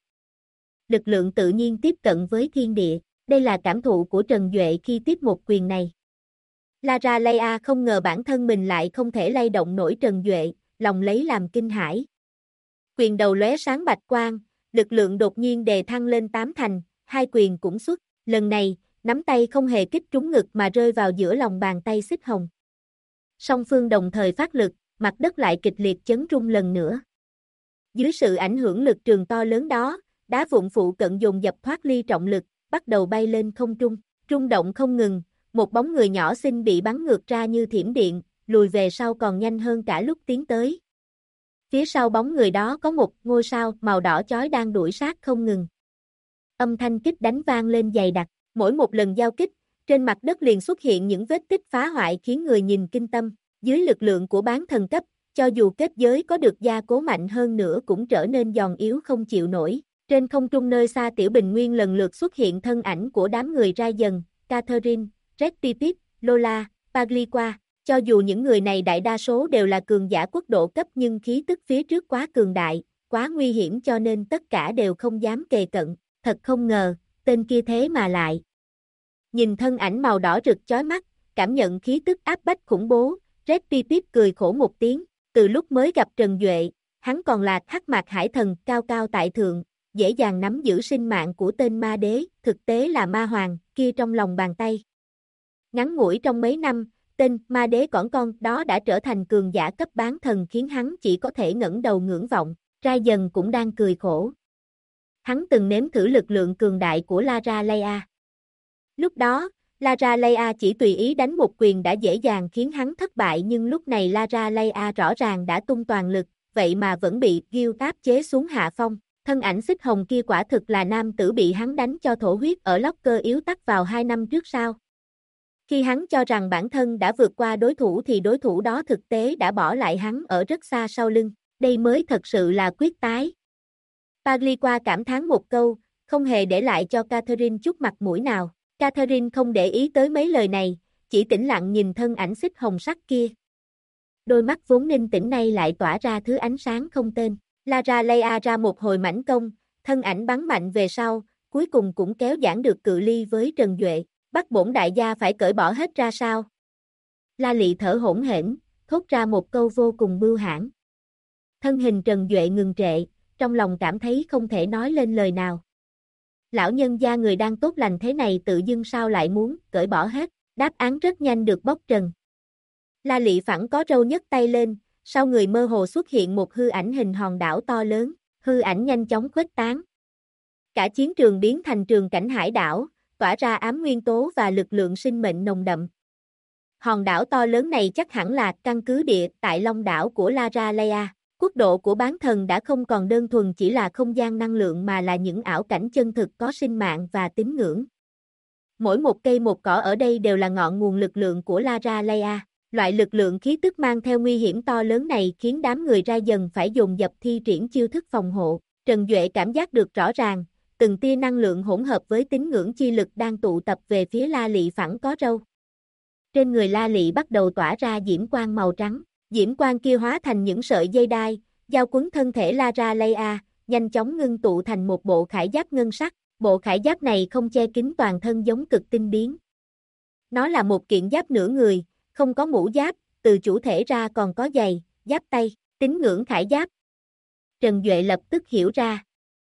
Lực lượng tự nhiên tiếp cận với thiên địa, đây là cảm thụ của Trần Duệ khi tiếp một quyền này. Lara Leia không ngờ bản thân mình lại không thể lay động nổi Trần Duệ, lòng lấy làm kinh hãi. Quyền đầu lóe sáng bạch quang, lực lượng đột nhiên đề thăng lên 8 thành, hai quyền cũng xuất, lần này, nắm tay không hề kích trúng ngực mà rơi vào giữa lòng bàn tay xích hồng. Song phương đồng thời phát lực, mặt đất lại kịch liệt chấn rung lần nữa. Dưới sự ảnh hưởng lực trường to lớn đó, đá vụn phụ cận dồn dập thoát ly trọng lực, bắt đầu bay lên không trung, rung động không ngừng, một bóng người nhỏ xinh bị bắn ngược ra như thiểm điện, lùi về sau còn nhanh hơn cả lúc tiến tới. Phía sau bóng người đó có một ngôi sao màu đỏ chói đang đuổi sát không ngừng. Âm thanh kích đánh vang lên dày đặc, mỗi một lần giao kích, trên mặt đất liền xuất hiện những vết tích phá hoại khiến người nhìn kinh tâm. Dưới lực lượng của bán thần cấp, cho dù kết giới có được gia cố mạnh hơn nữa cũng trở nên giòn yếu không chịu nổi. Trên không trung nơi xa Tiểu Bình Nguyên lần lượt xuất hiện thân ảnh của đám người ra dần, Catherine, Red Pipit, Lola, Pagliqua. Cho dù những người này đại đa số đều là cường giả quốc độ cấp nhưng khí tức phía trước quá cường đại, quá nguy hiểm cho nên tất cả đều không dám kề cận. Thật không ngờ, tên kia thế mà lại. Nhìn thân ảnh màu đỏ rực chói mắt, cảm nhận khí tức áp bách khủng bố, Red Pipit cười khổ một tiếng. Từ lúc mới gặp Trần Duệ, hắn còn là Hắc Mạc Hải Thần cao cao tại thượng, dễ dàng nắm giữ sinh mạng của tên ma đế, thực tế là ma hoàng, kia trong lòng bàn tay. Ngắn ngủi trong mấy năm, tên ma đế cỏn con đó đã trở thành cường giả cấp bán thần khiến hắn chỉ có thể ngẩng đầu ngưỡng vọng, Ra Dần cũng đang cười khổ. Hắn từng nếm thử lực lượng cường đại của Lara Leia. Lúc đó, Lara Leia chỉ tùy ý đánh một quyền đã dễ dàng khiến hắn thất bại nhưng lúc này Lara Leia rõ ràng đã tung toàn lực, vậy mà vẫn bị Gil áp chế xuống hạ phong. Thân ảnh xích hồng kia quả thực là nam tử bị hắn đánh cho thổ huyết ở locker yếu tắc vào 2 năm trước sao. Khi hắn cho rằng bản thân đã vượt qua đối thủ thì đối thủ đó thực tế đã bỏ lại hắn ở rất xa sau lưng, đây mới thật sự là quyết tái. Pagliqua cảm thán một câu, không hề để lại cho Catherine chút mặt mũi nào. Catherine không để ý tới mấy lời này, chỉ tĩnh lặng nhìn thân ảnh xích hồng sắc kia. Đôi mắt vốn ninh tĩnh nay lại tỏa ra thứ ánh sáng không tên. Lara Leia ra một hồi mãnh công, thân ảnh bắn mạnh về sau, cuối cùng cũng kéo giãn được cự ly với Trần Duệ. Bắt bổn đại gia phải cởi bỏ hết ra sao? La Lị thở hổn hển, thốt ra một câu vô cùng bưu hãn. Thân hình Trần Duệ ngừng trệ, trong lòng cảm thấy không thể nói lên lời nào. Lão nhân gia người đang tốt lành thế này tự dưng sao lại muốn cởi bỏ hết, đáp án rất nhanh được bóc trần. La Lị phẳng có râu nhấc tay lên, sau người mơ hồ xuất hiện một hư ảnh hình hòn đảo to lớn, hư ảnh nhanh chóng khuếch tán. Cả chiến trường biến thành trường cảnh hải đảo, tỏa ra ám nguyên tố và lực lượng sinh mệnh nồng đậm. Hòn đảo to lớn này chắc hẳn là căn cứ địa tại Long đảo của Lara Leia. Quốc độ của bán thần đã không còn đơn thuần chỉ là không gian năng lượng mà là những ảo cảnh chân thực có sinh mạng và tín ngưỡng. Mỗi một cây một cỏ ở đây đều là ngọn nguồn lực lượng của Lara Leia. Loại lực lượng khí tức mang theo nguy hiểm to lớn này khiến đám người ra dần phải dồn dập thi triển chiêu thức phòng hộ. Trần Duệ cảm giác được rõ ràng, từng tia năng lượng hỗn hợp với tín ngưỡng chi lực đang tụ tập về phía La Lị phẳng có râu. Trên người La Lị bắt đầu tỏa ra diễm quang màu trắng, diễm quang kia hóa thành những sợi dây đai, giao quấn thân thể Lara Leia, nhanh chóng ngưng tụ thành một bộ khải giáp ngân sắc. Bộ khải giáp này không che kín toàn thân giống cực tinh biến. Nó là một kiện giáp nửa người, không có mũ giáp, từ chủ thể ra còn có giày, giáp tay, tín ngưỡng khải giáp. Trần Duệ lập tức hiểu ra.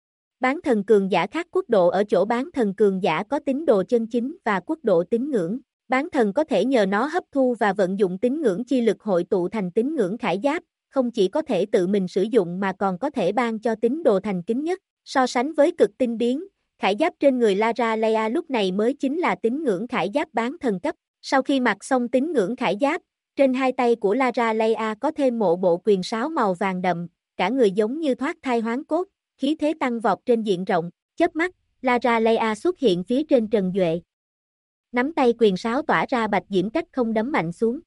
Bán thần cường giả khác quốc độ ở chỗ bán thần cường giả có tín đồ chân chính và quốc độ tín ngưỡng. Bán thần có thể nhờ nó hấp thu và vận dụng tín ngưỡng chi lực hội tụ thành tín ngưỡng khải giáp, không chỉ có thể tự mình sử dụng mà còn có thể ban cho tín đồ thành kính nhất. So sánh với cực tinh biến, khải giáp trên người Lara Leia lúc này mới chính là tín ngưỡng khải giáp bán thần cấp. Sau khi mặc xong tín ngưỡng khải giáp, trên hai tay của Lara Leia có thêm một bộ quyền sáo màu vàng đậm, cả người giống như thoát thai hoán cốt, khí thế tăng vọt trên diện rộng, chớp mắt, Lara Leia xuất hiện phía trên Trần Duệ. Nắm tay quyền sáo tỏa ra bạch diễm cách không đấm mạnh xuống.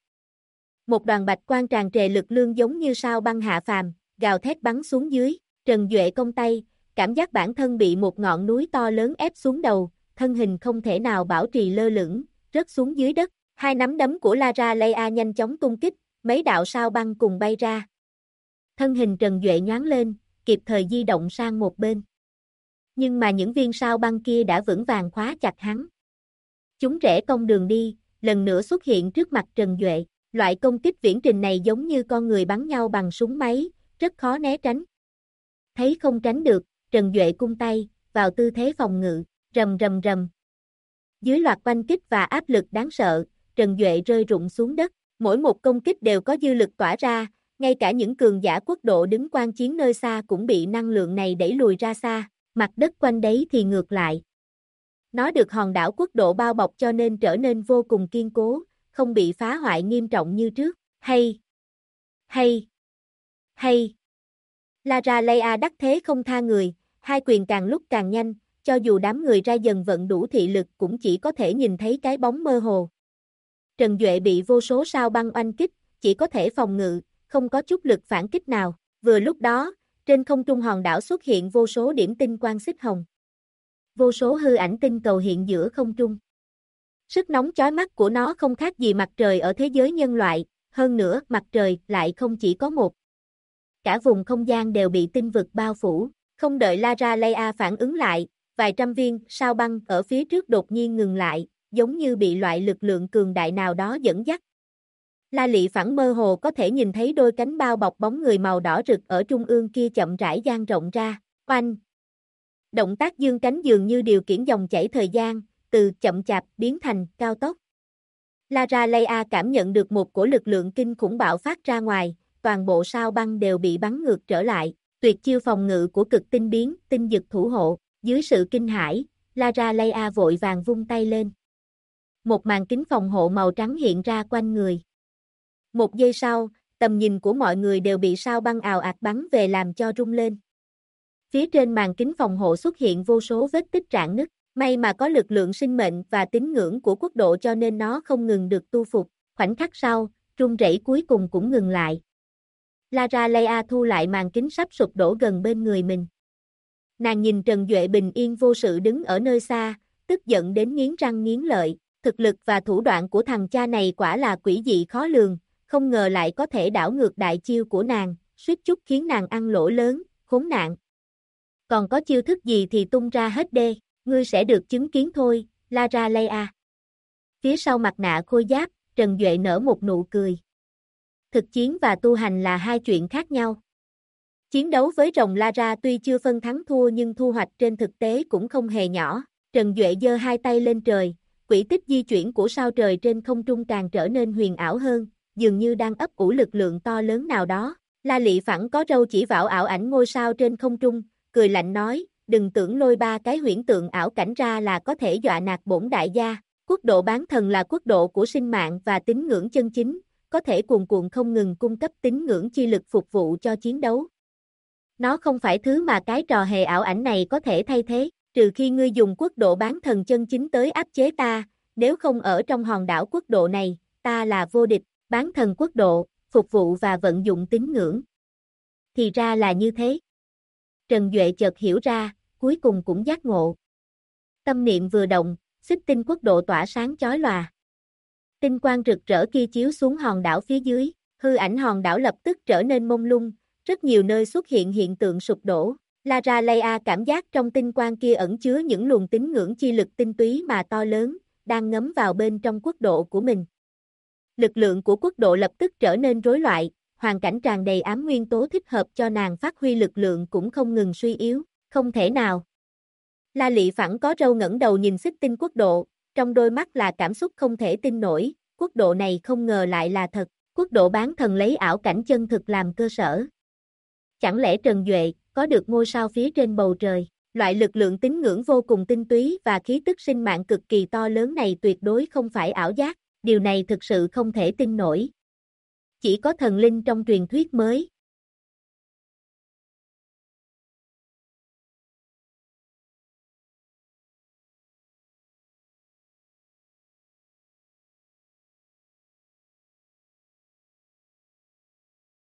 Một đoàn bạch quang tràn trề lực lượng giống như sao băng hạ phàm, gào thét bắn xuống dưới. Trần Duệ cong tay, cảm giác bản thân bị một ngọn núi to lớn ép xuống đầu, thân hình không thể nào bảo trì lơ lửng, rớt xuống dưới đất. Hai nắm đấm của Lara Leia nhanh chóng tung kích, mấy đạo sao băng cùng bay ra. Thân hình Trần Duệ nhoáng lên, kịp thời di động sang một bên. Nhưng mà những viên sao băng kia đã vững vàng khóa chặt hắn. Chúng rẽ cong đường đi, lần nữa xuất hiện trước mặt Trần Duệ. Loại công kích viễn trình này giống như con người bắn nhau bằng súng máy, rất khó né tránh. Thấy không tránh được, Trần Duệ cung tay, vào tư thế phòng ngự, rầm rầm rầm. Dưới loạt oanh kích và áp lực đáng sợ, Trần Duệ rơi rụng xuống đất. Mỗi một công kích đều có dư lực tỏa ra, ngay cả những cường giả quốc độ đứng quan chiến nơi xa cũng bị năng lượng này đẩy lùi ra xa, mặt đất quanh đấy thì ngược lại. Nó được hòn đảo quốc độ bao bọc cho nên trở nên vô cùng kiên cố, không bị phá hoại nghiêm trọng như trước. Hay! Lara Leia đắc thế không tha người, hai quyền càng lúc càng nhanh, cho dù đám người ra dần vận đủ thị lực cũng chỉ có thể nhìn thấy cái bóng mơ hồ. Trần Duệ bị vô số sao băng oanh kích, chỉ có thể phòng ngự, không có chút lực phản kích nào. Vừa lúc đó, trên không trung hòn đảo xuất hiện vô số điểm tinh quang xích hồng. Vô số hư ảnh tinh cầu hiện giữa không trung. Sức nóng chói mắt của nó không khác gì mặt trời ở thế giới nhân loại, hơn nữa mặt trời lại không chỉ có một. Cả vùng không gian đều bị tinh vực bao phủ, không đợi Lara Leia phản ứng lại, vài trăm viên sao băng ở phía trước đột nhiên ngừng lại, giống như bị loại lực lượng cường đại nào đó dẫn dắt. La Lị phẳng mơ hồ có thể nhìn thấy đôi cánh bao bọc bóng người màu đỏ rực ở trung ương kia chậm rãi dang rộng ra, oanh! Động tác dương cánh dường như điều khiển dòng chảy thời gian, từ chậm chạp biến thành cao tốc. Lara Leia cảm nhận được một cổ lực lượng kinh khủng bạo phát ra ngoài, toàn bộ sao băng đều bị bắn ngược trở lại, tuyệt chiêu phòng ngự của cực tinh biến, tinh dực thủ hộ, dưới sự kinh hãi, Lara Leia vội vàng vung tay lên. Một màn kính phòng hộ màu trắng hiện ra quanh người. Một giây sau, tầm nhìn của mọi người đều bị sao băng ào ạt bắn về làm cho rung lên. Phía trên màn kính phòng hộ xuất hiện vô số vết tích rạn nứt, may mà có lực lượng sinh mệnh và tín ngưỡng của quốc độ cho nên nó không ngừng được tu phục, khoảnh khắc sau, rung rẩy cuối cùng cũng ngừng lại. Lara Leia thu lại màn kính sắp sụp đổ gần bên người mình. Nàng nhìn Trần Duệ bình yên vô sự đứng ở nơi xa, tức giận đến nghiến răng nghiến lợi, thực lực và thủ đoạn của thằng cha này quả là quỷ dị khó lường, không ngờ lại có thể đảo ngược đại chiêu của nàng, suýt chút khiến nàng ăn lỗ lớn, khốn nạn. Còn có chiêu thức gì thì tung ra hết đê, ngươi sẽ được chứng kiến thôi, Lara Leia. Phía sau mặt nạ khôi giáp, Trần Duệ nở một nụ cười. Thực chiến và tu hành là hai chuyện khác nhau. Chiến đấu với rồng Lara tuy chưa phân thắng thua nhưng thu hoạch trên thực tế cũng không hề nhỏ. Trần Duệ giơ hai tay lên trời, quỹ tích di chuyển của sao trời trên không trung càng trở nên huyền ảo hơn, dường như đang ấp ủ lực lượng to lớn nào đó. La Lị phẳng có râu chỉ vào ảo ảnh ngôi sao trên không trung, cười lạnh nói, đừng tưởng lôi ba cái huyễn tượng ảo cảnh ra là có thể dọa nạt bổn đại gia. Quốc độ bán thần là quốc độ của sinh mạng và tín ngưỡng chân chính, có thể cuồn cuộn không ngừng cung cấp tín ngưỡng chi lực phục vụ cho chiến đấu. Nó không phải thứ mà cái trò hề ảo ảnh này có thể thay thế, trừ khi ngươi dùng quốc độ bán thần chân chính tới áp chế ta, nếu không ở trong hòn đảo quốc độ này, ta là vô địch, bán thần quốc độ, phục vụ và vận dụng tín ngưỡng. Thì ra là như thế. Trần Duệ chợt hiểu ra, cuối cùng cũng giác ngộ. Tâm niệm vừa động, xích tinh quốc độ tỏa sáng chói lòa. Tinh quang rực rỡ kia chiếu xuống hòn đảo phía dưới, hư ảnh hòn đảo lập tức trở nên mông lung, rất nhiều nơi xuất hiện hiện tượng sụp đổ. Lara Leia cảm giác trong tinh quang kia ẩn chứa những luồng tín ngưỡng chi lực tinh túy mà to lớn, đang ngấm vào bên trong quốc độ của mình. Lực lượng của quốc độ lập tức trở nên rối loạn, hoàn cảnh tràn đầy ám nguyên tố thích hợp cho nàng phát huy lực lượng cũng không ngừng suy yếu, không thể nào. La Lị phẳng có râu ngẩng đầu nhìn xích tinh quốc độ, trong đôi mắt là cảm xúc không thể tin nổi, quốc độ này không ngờ lại là thật, quốc độ bán thần lấy ảo cảnh chân thực làm cơ sở. Chẳng lẽ Trần Duệ có được ngôi sao phía trên bầu trời, loại lực lượng tín ngưỡng vô cùng tinh túy và khí tức sinh mạng cực kỳ to lớn này tuyệt đối không phải ảo giác, điều này thực sự không thể tin nổi. Chỉ có thần linh trong truyền thuyết mới